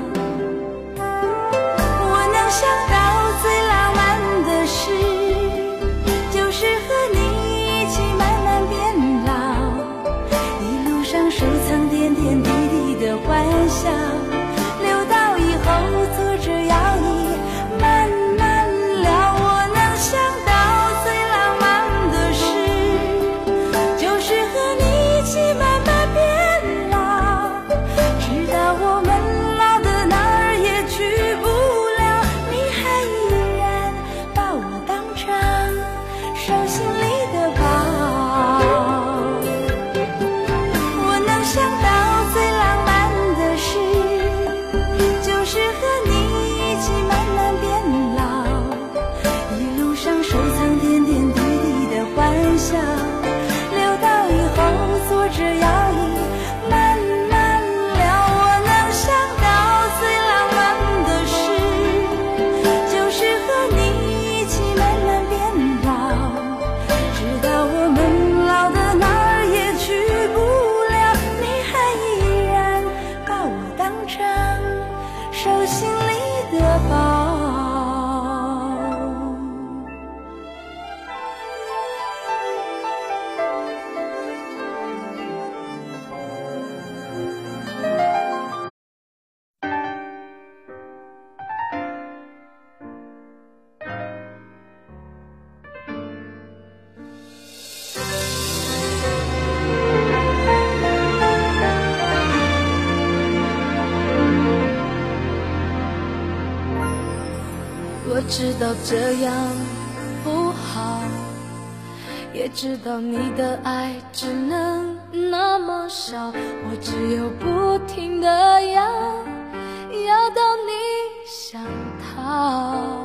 我能想到最浪漫的事，就是和你一起慢慢变老，一路上收藏点点滴滴的欢笑，留到以后坐着摇椅慢慢聊。我能想到最浪漫的事，就是和你一起慢慢变老，直到我们老的哪儿也去不了，你还依然把我当成手心里的宝。我能想到最浪漫的事，就是和你一起慢慢变老，一路上收藏点点滴滴的欢笑，留到以后坐着摇椅慢慢聊。我能想到最浪漫的事，就是和你一起慢慢变老，直到我们老的哪儿也去不了，你还依然把我当成手心里的宝。 我知道这样不好，也知道你的爱只能那么少，我只有不停地要到你想逃。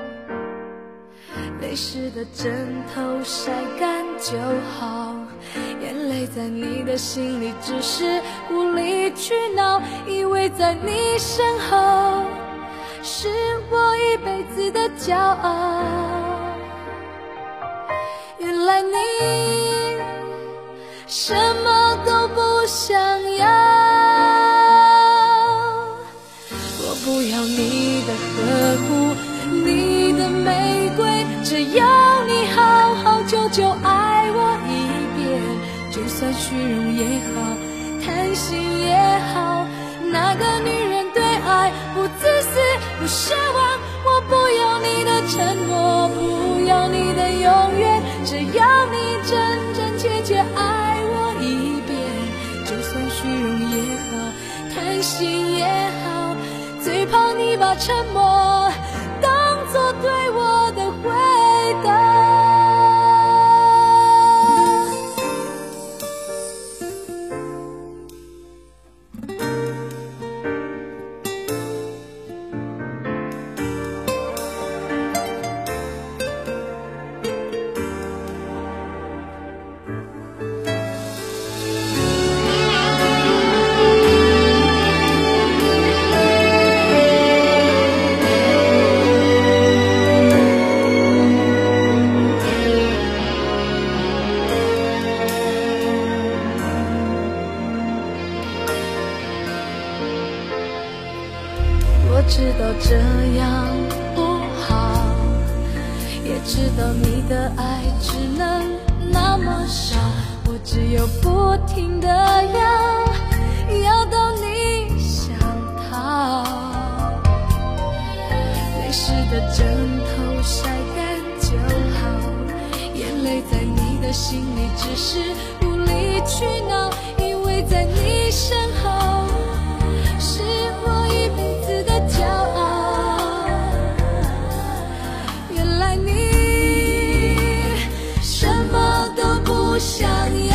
泪湿的枕头晒干就好，眼泪在你的心里只是无理取闹，以为在你身后是我一辈子的骄傲，原来你什么都不想要。我不要你的呵护，你的玫瑰，只要你好好久久爱我一遍，就算虚荣也好，贪心也好，那个女人对爱不自私不奢望。我不要你的承诺，不要你的永远，只要你真真切切爱我一遍，就算虚荣也好，贪心也好，最怕你把沉默当作对我的回答。我知道这样不好，也知道你的爱只能那么少，我只有不停地要到你想逃。泪湿的枕头晒干就好，眼泪在你的心里只是无理取闹，以为在你身后是我一辈子的骄傲，原来你什么都不想要。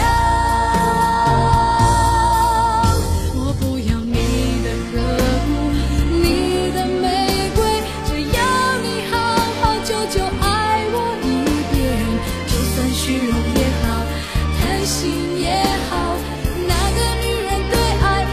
我不要你的呵护，你的玫瑰，只要你好好久久爱我一遍，就算虚荣也好，贪心也好，那个女人对爱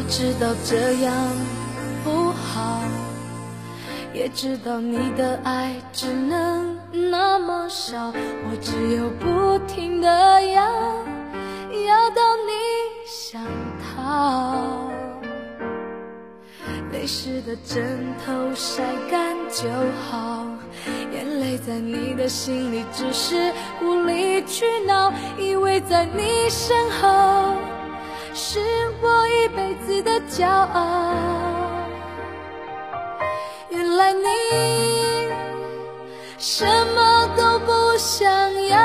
知道这样不好，也知道你的爱只能那么少，我只有不停地要到你想逃。泪湿的枕头晒干就好，眼泪在你的心里只是无理取闹，以为在你身后是我一辈子的骄傲。原来你什么都不想要，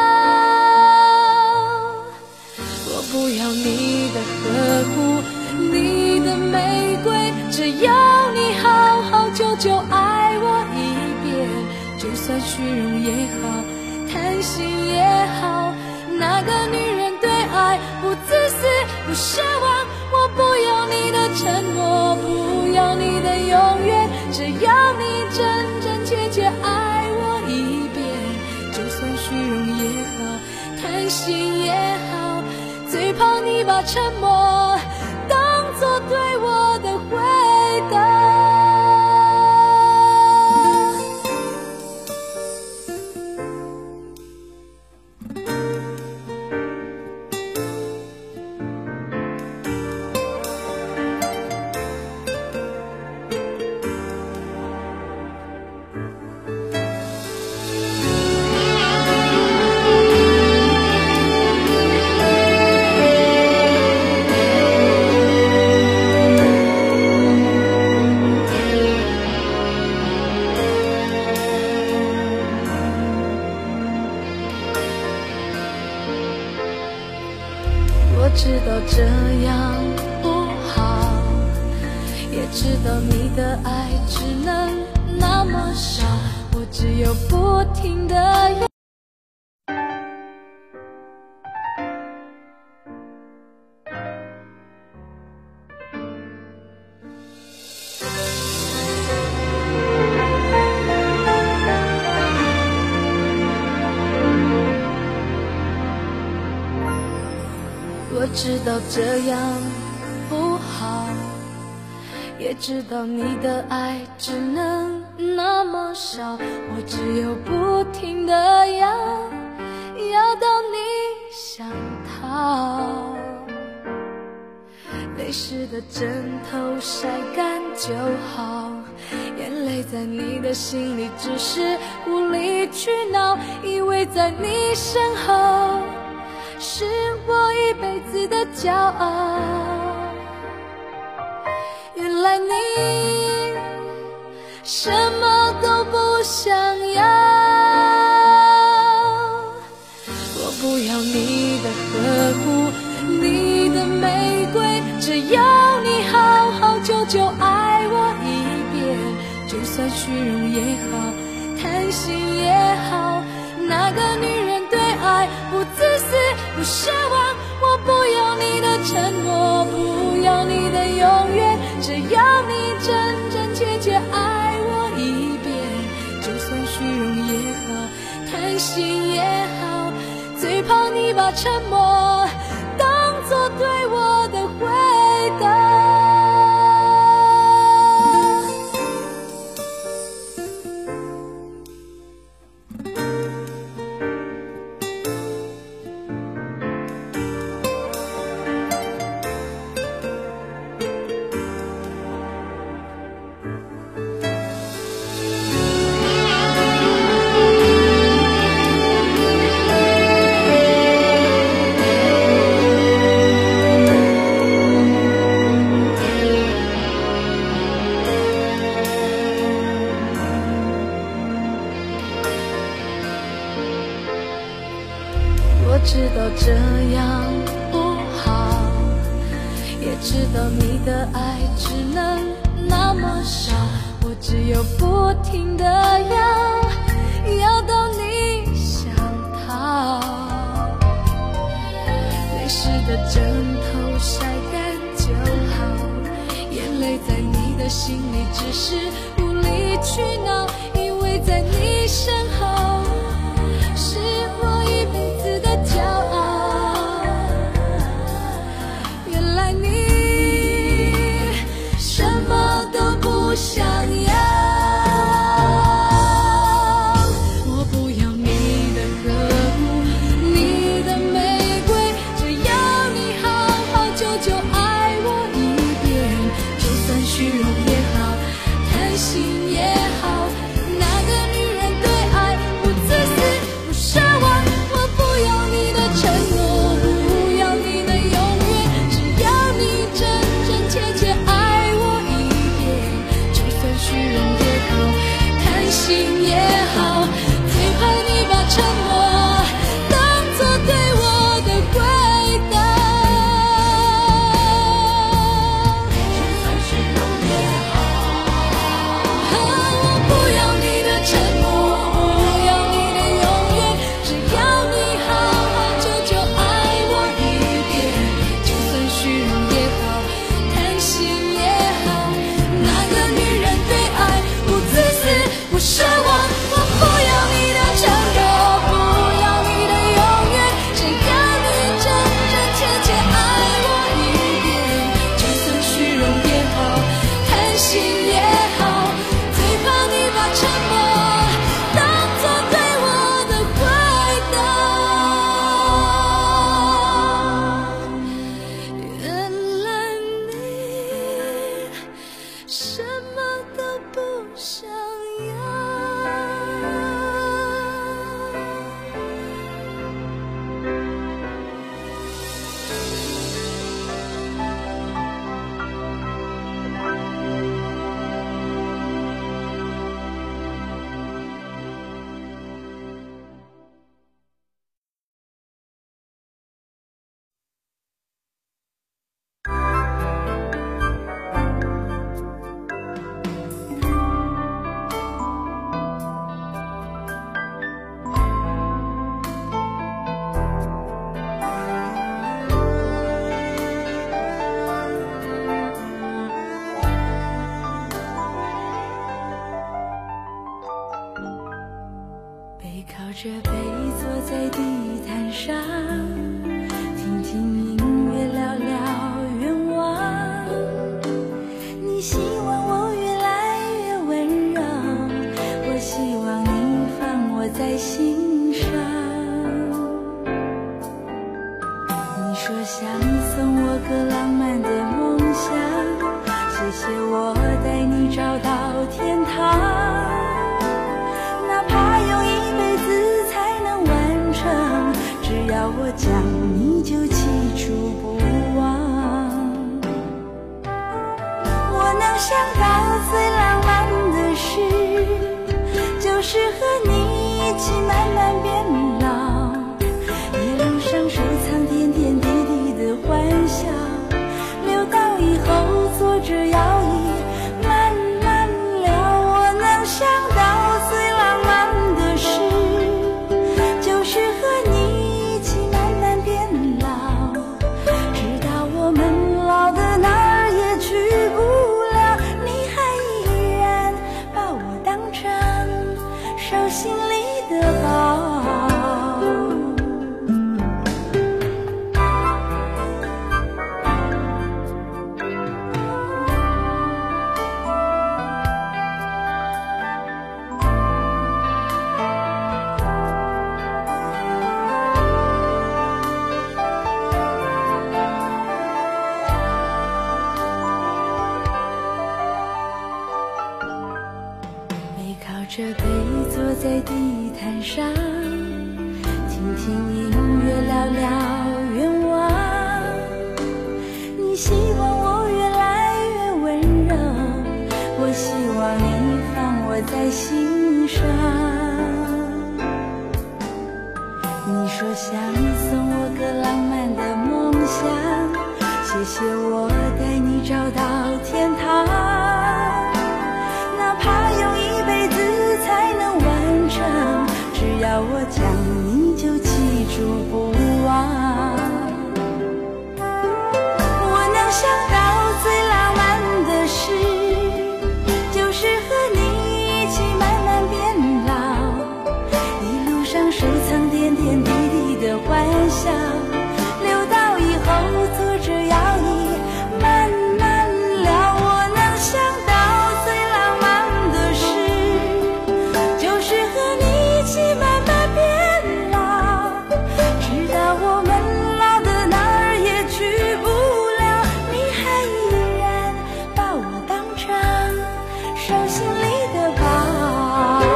我不要你的呵护，你的玫瑰，只要你好好久久爱我一遍，就算虚荣也好，贪心也好，那个女人对爱不自私不奢望，我不要你的承诺，不要你的永远，只要你真真切切爱我一遍，就算虚荣也好，贪心也好，最怕你把沉默当作对我的回答。我知道这样不好，也知道你的爱只能那么少，我只有不停地要。我知道这样不好，也知道你的爱只能那么少，我只有不停地要到你想逃。泪湿的枕头晒干就好，眼泪在你的心里只是无理取闹，以为在你身后是我一辈子的骄傲。原来你什么都不想要，我不要你的呵护，你的玫瑰，只要你好好久久爱我一遍，就算虚荣也好，贪心也好，那个女人对爱不自私不奢望，我不要你的承诺，不要你的永远，只要你真真切切爱我一遍，就算虚荣也好，贪心也好，最怕你把沉默当作对我的回答。我知道这样不好，也知道你的爱只能那么少，我只有不停地要到你想逃。泪湿的枕头晒干就好，眼泪在你的心里只是无理取闹，以为在你身后是我一辈子的骄傲。原来你坐在地毯上，听听音乐，聊聊愿望。你希望我越来越温柔，我希望你放我在心上。你说想送我个浪漫的梦想，谢谢我带你找到天堂，哪怕用一辈子才能完成，只要我讲你就记住不忘。我能想到最浪漫的事，就是和你一起慢慢变老，一路上收藏点点滴滴的欢笑，留到以后坐着摇椅慢慢聊。我能想到最浪漫的事，就是和你一起慢慢变老，直到我们老的哪儿也去不了，你还依然把我当成手心里的宝。这杯坐在地毯上，听听音乐，聊聊愿望。你希望我越来越温柔，我希望你放我在心上。你说想送我个浪漫的梦想，谢谢我带你找到天堂，哪怕用一辈子才能完成，只要我讲你就记住不忘。我能想到最浪漫的事，就是和你一起慢慢变老，一路上收藏点点滴滴的欢笑，留到以后坐着摇椅慢慢聊。我能想到最浪漫的事，就是和你一起慢慢变老，直到我们老的哪儿也去不了，你还依然把我当成手心里的宝。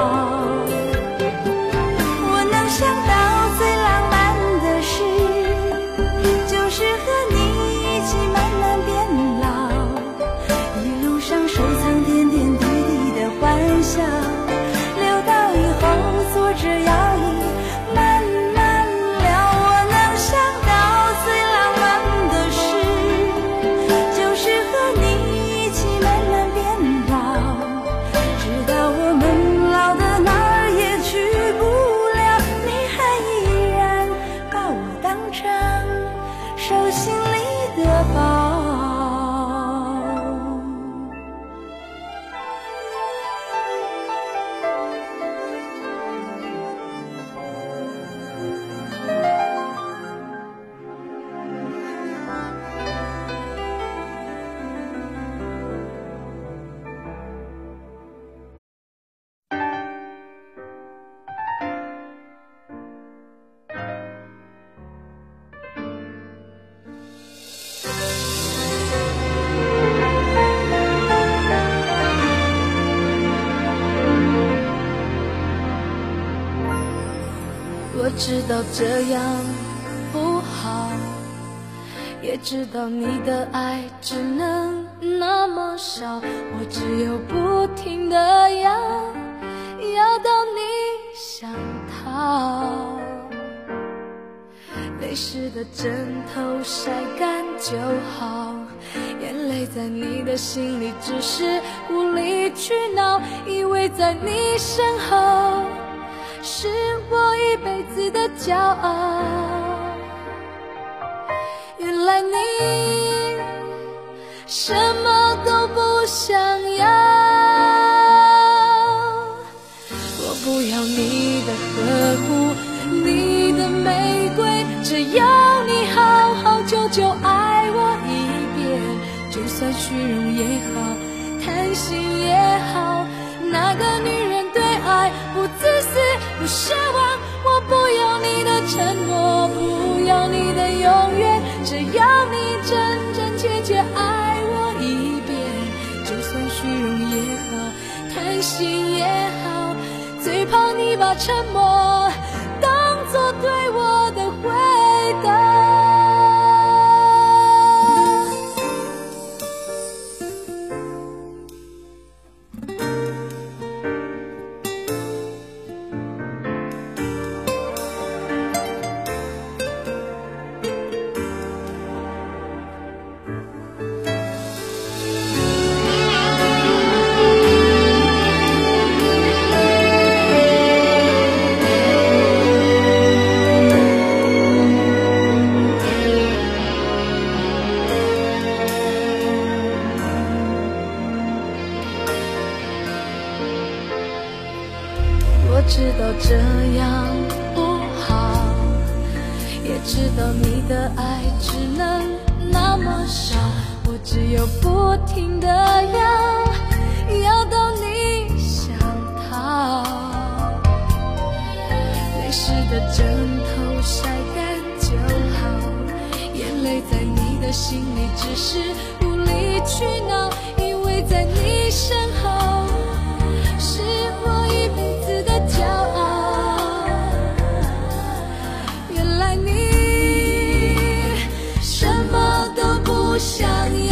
我能想到最浪漫的事，就是和你一起慢慢变老，一路上收藏点点滴滴的欢笑，留到以后坐着摇椅慢慢聊。我能想到最浪漫的事，就是和你一起慢慢变老，直到我们老的哪儿也去不了，你还依然把我当成手心里的宝。我知道这样不好，也知道你的爱只能那么少，我只有不停地要到你想逃。泪湿的枕头晒干就好，眼泪在你的心里只是无理取闹，以为在你身后是我一辈子的骄傲，原来你什么都不想要。我不要你的呵护， 算虚荣也好，贪心也好，哪个女人对爱不自私不奢望？我不要你的承诺，不要你的永远，只要你真真切切爱我一遍。就算虚荣也好，贪心也好，最怕你把沉默当作对我的回答。我知道这样不好，也知道你的爱只能那么少，我只有不停地要到你想逃。泪湿的枕头晒干就好，眼泪在你的心里只是无理取闹，因为在你身后是我一辈子的骄傲。原来你什么都不想要，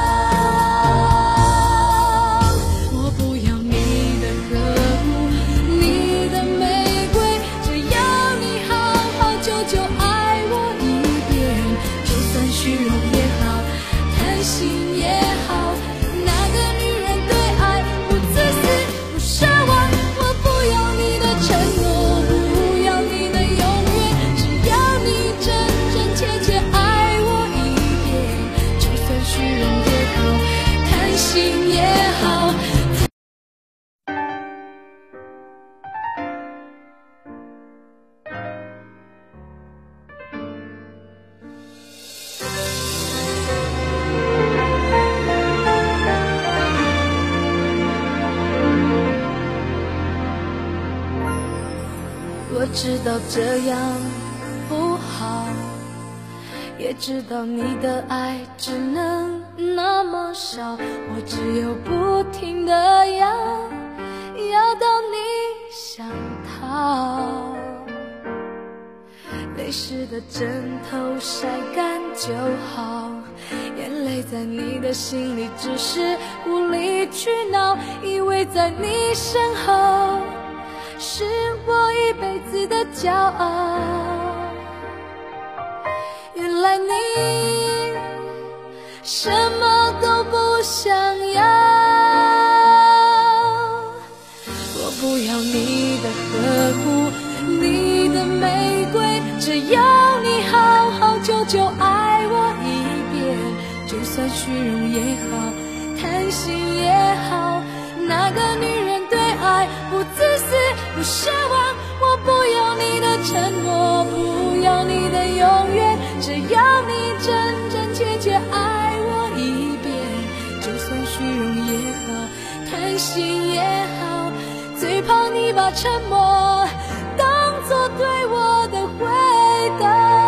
我不要你的呵护，你的玫瑰，只要你好好久久爱我一遍。就算虚荣也好，贪心也好，哪个女人对爱不自私不奢望？我不要你的承诺，不要你的永远，只要你真真切切爱我一遍。就算虚荣也好，贪心也好。我知道这样不好，也知道你的爱只能那么少，我只有不停地要到你想逃。泪湿的枕头晒干就好，眼泪在你的心里只是无理取闹，因为在你身后是我一辈子的骄傲。原来你什么都不想要，我不要你的呵护，你的玫瑰，只要你好好久久爱我一遍。就算虚荣也好，贪心也好，哪个女人对爱不自私不奢望？我不要你的承诺，不要你的永远，只要你真真切切爱我一遍。就算虚荣也好，贪心也好，最怕你把沉默当作对我的回答。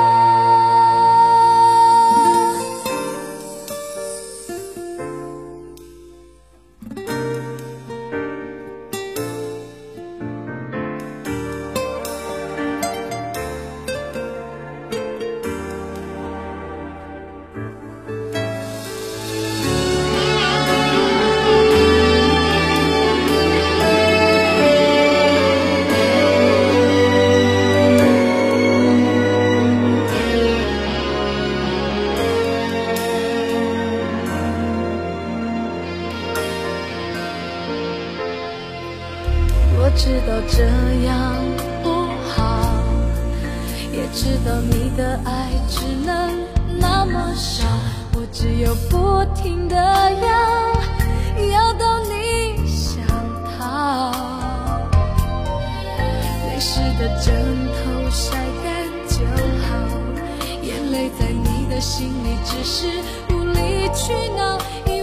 我知道这样不好，也知道你的爱只能那么少，我只有不停地要到你想逃。泪湿的枕头晒干就好，眼泪在你的心里只是无理取闹，因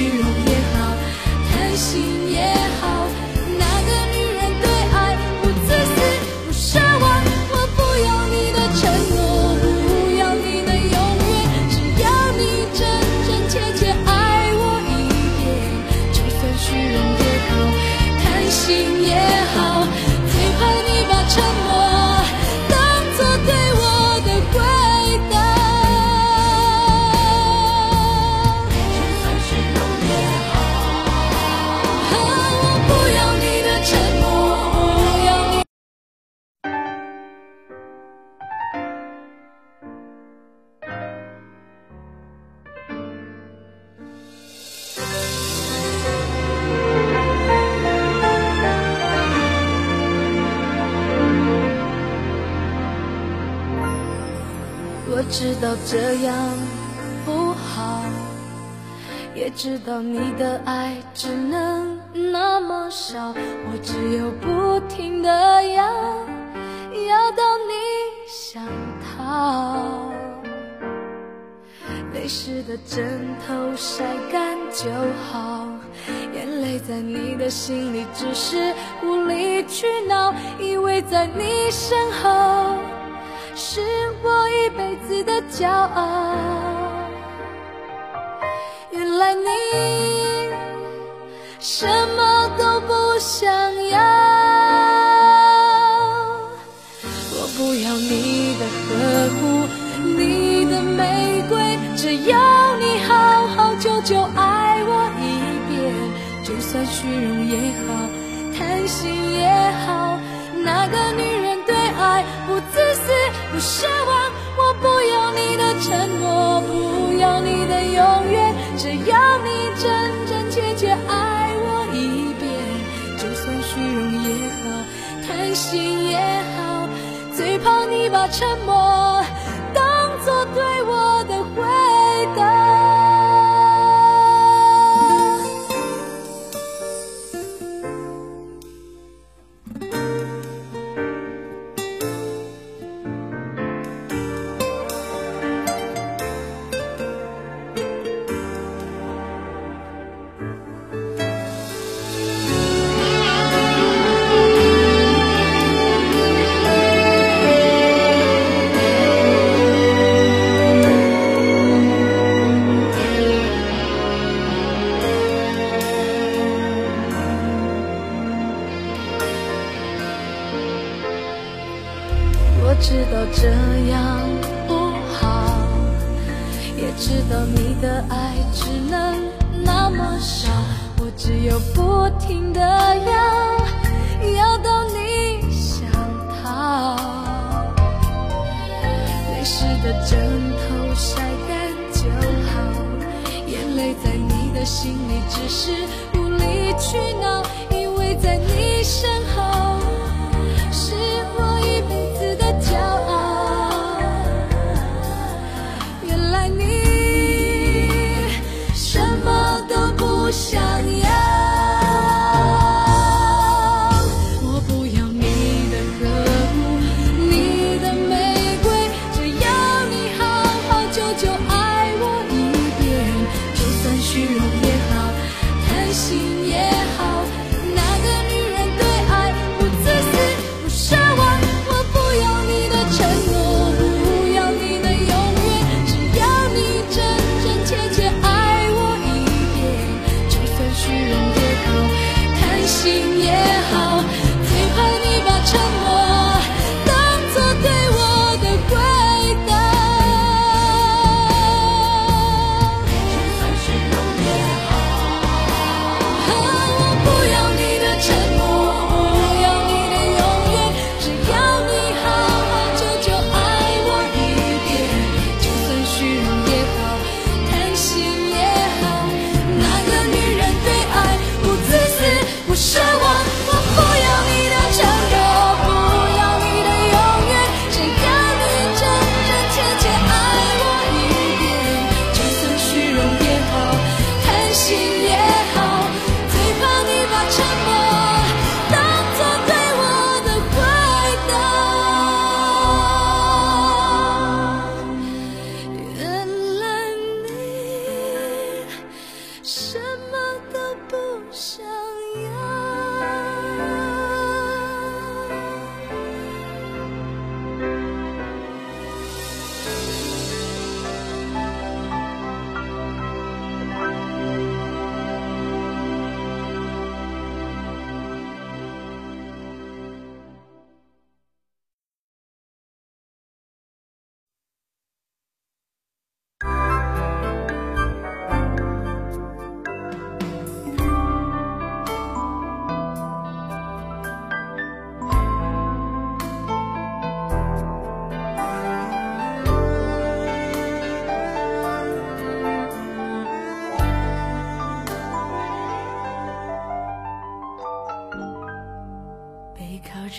虚荣也好，贪心也好，哪个女人对爱不自私不奢望？我不要你的承诺，不要你的永远，只要你真真切切爱我一遍。就算虚荣也好，贪心也好，最怕你把沉默当作对我的回答。就算虚荣也好，我不要你的沉默，不要你。我知道这样不好，也知道你的爱只能那么少，我只有不停地要到你想逃。泪湿的枕头晒干就好，眼泪在你的心里只是无理取闹，以为在你身后是我一辈子的骄傲。原来你什么都不想要，我不要你的呵护，你的玫瑰，只要你好好久久爱我一遍。就算虚荣也好，贪心也好，哪个女人对爱不自私不奢望？我不要你的承诺，不要你的永远，只要你真真切切爱我一遍。就算虚荣也好，贪心也好，最怕你把沉默当作对我的回答。我知道这样不好，也知道你的爱只能那么少，我只有不停地要到你想逃。泪湿的枕头晒干就好，眼泪在你的心里只是无理取闹，以为在你身后是我一辈子的骄傲。原来你什么都不想要，我不要你的呵护，你的玫瑰，只要你好好久久爱我一遍。就算虚荣也好，贪心也好，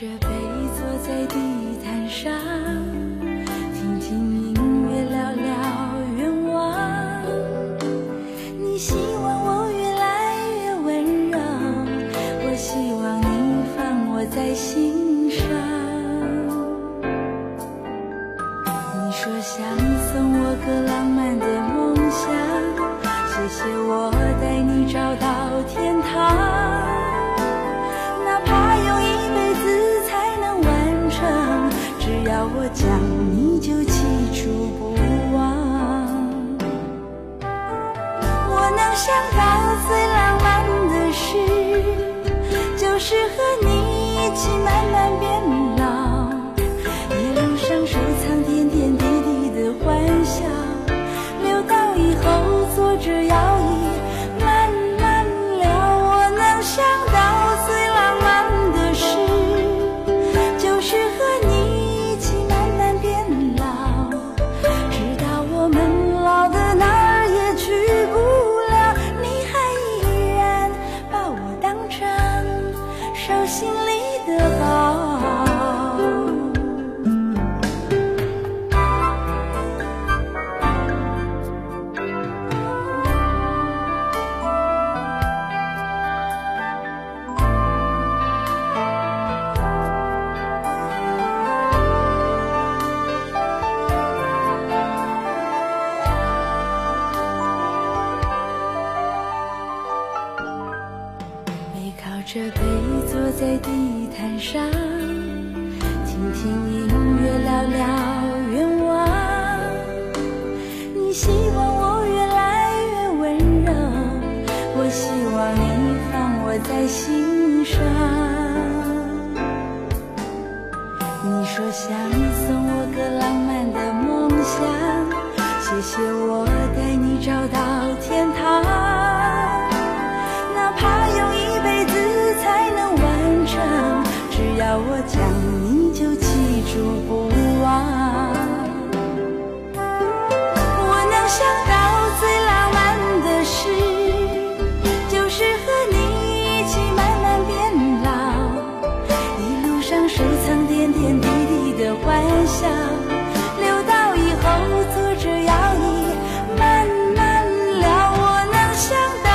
着杯坐在地毯上，听听音乐，聊聊愿望。你希望我越来越温柔，我希望你放我在心上。你说想送我个浪漫的梦想，谢谢我带你找到天堂。只要我讲，你就记住不忘。我能想到最浪漫的事，就是和你一起慢慢变老，一路上收藏点点滴滴的欢笑，留到以后坐着摇椅慢慢聊。我能想到最浪漫的事，就是和你心里的宝。背靠着背坐在地毯上，听听音乐，聊聊愿望。你希望我越来越温柔，我希望你放我在心上。你说想送我个浪漫的梦想，谢谢我带你找到天堂。哪怕用一辈子才能完成，只要我讲，你就记住不忘。我能想到最浪漫的事，就是和你一起慢慢变老，一路上收藏点点滴滴的欢笑，留到以后坐着摇椅慢慢聊。我能想到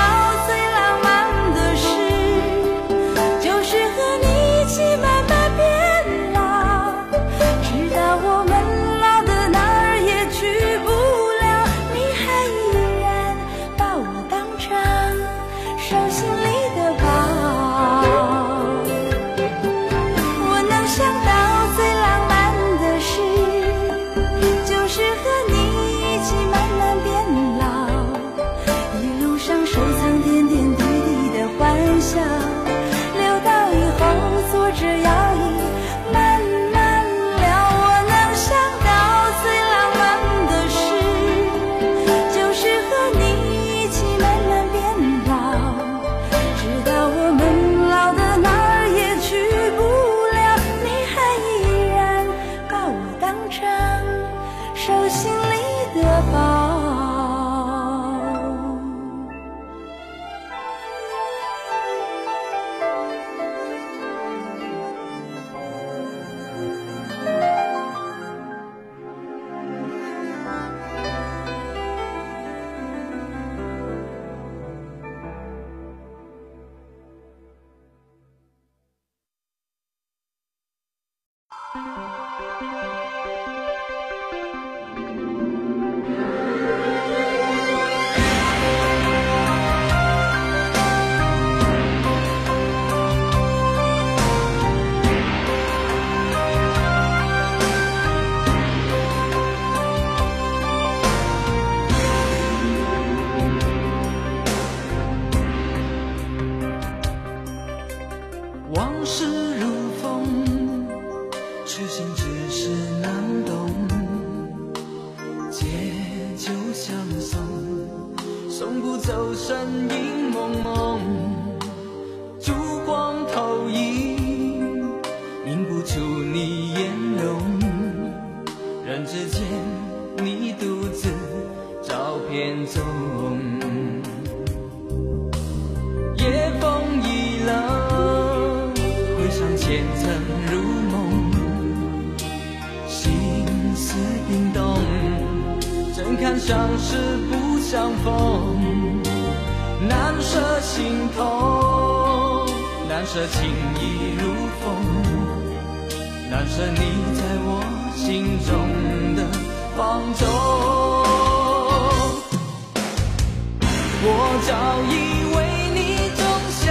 手心里的宝。 往事如风，痴心只是难懂。借酒相送，送不走身影蒙蒙。烛光投影，映不出你颜容。人之间，你独自照片中。夜风已冷，回想前尘如相识不相逢，难舍心头，难舍情意如风，难舍你在我心中的放纵。我早已为你种下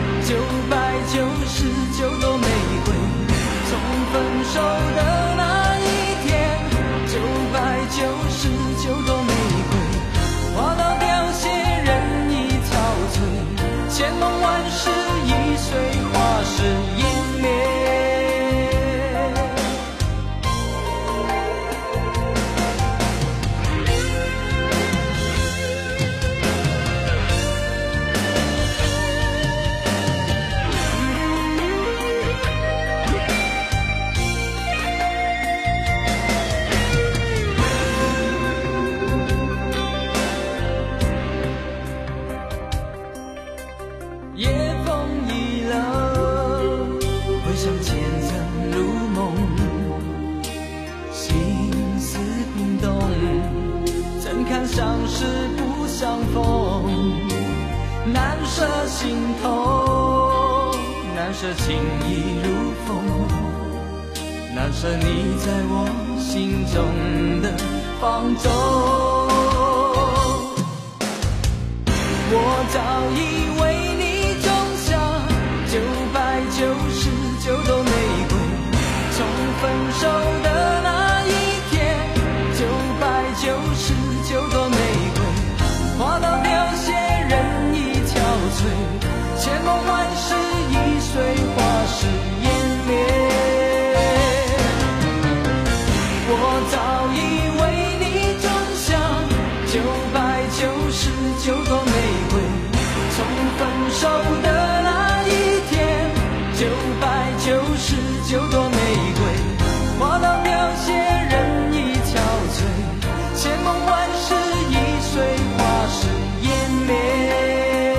999朵玫瑰，从分手的那一天，999朵玫瑰花到凋谢，人已憔悴，千梦万世已随花事湮灭。夜风已冷，回想前尘如梦，心思冰冻，怎堪相识不相逢，难舍心头，难舍情意如风，难舍你在我心中的放纵。我早已为你种下999朵玫瑰，从分手的那一天，999朵玫瑰花到凋谢，人已憔悴，千梦万世已随花事湮灭。我早已为你种下999朵玫瑰，从分手的那一天，999朵玫瑰花到凋谢，人已憔悴，千梦万世已随花事湮灭。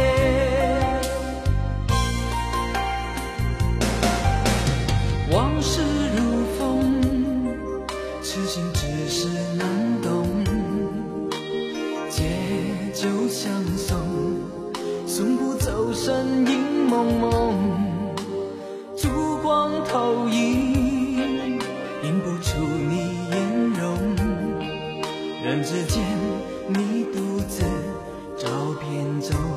往事如风，痴心只是难懂，借酒相送，送不走身影蒙蒙，烛光投影，映不出你颜容，人之间你独自照片中。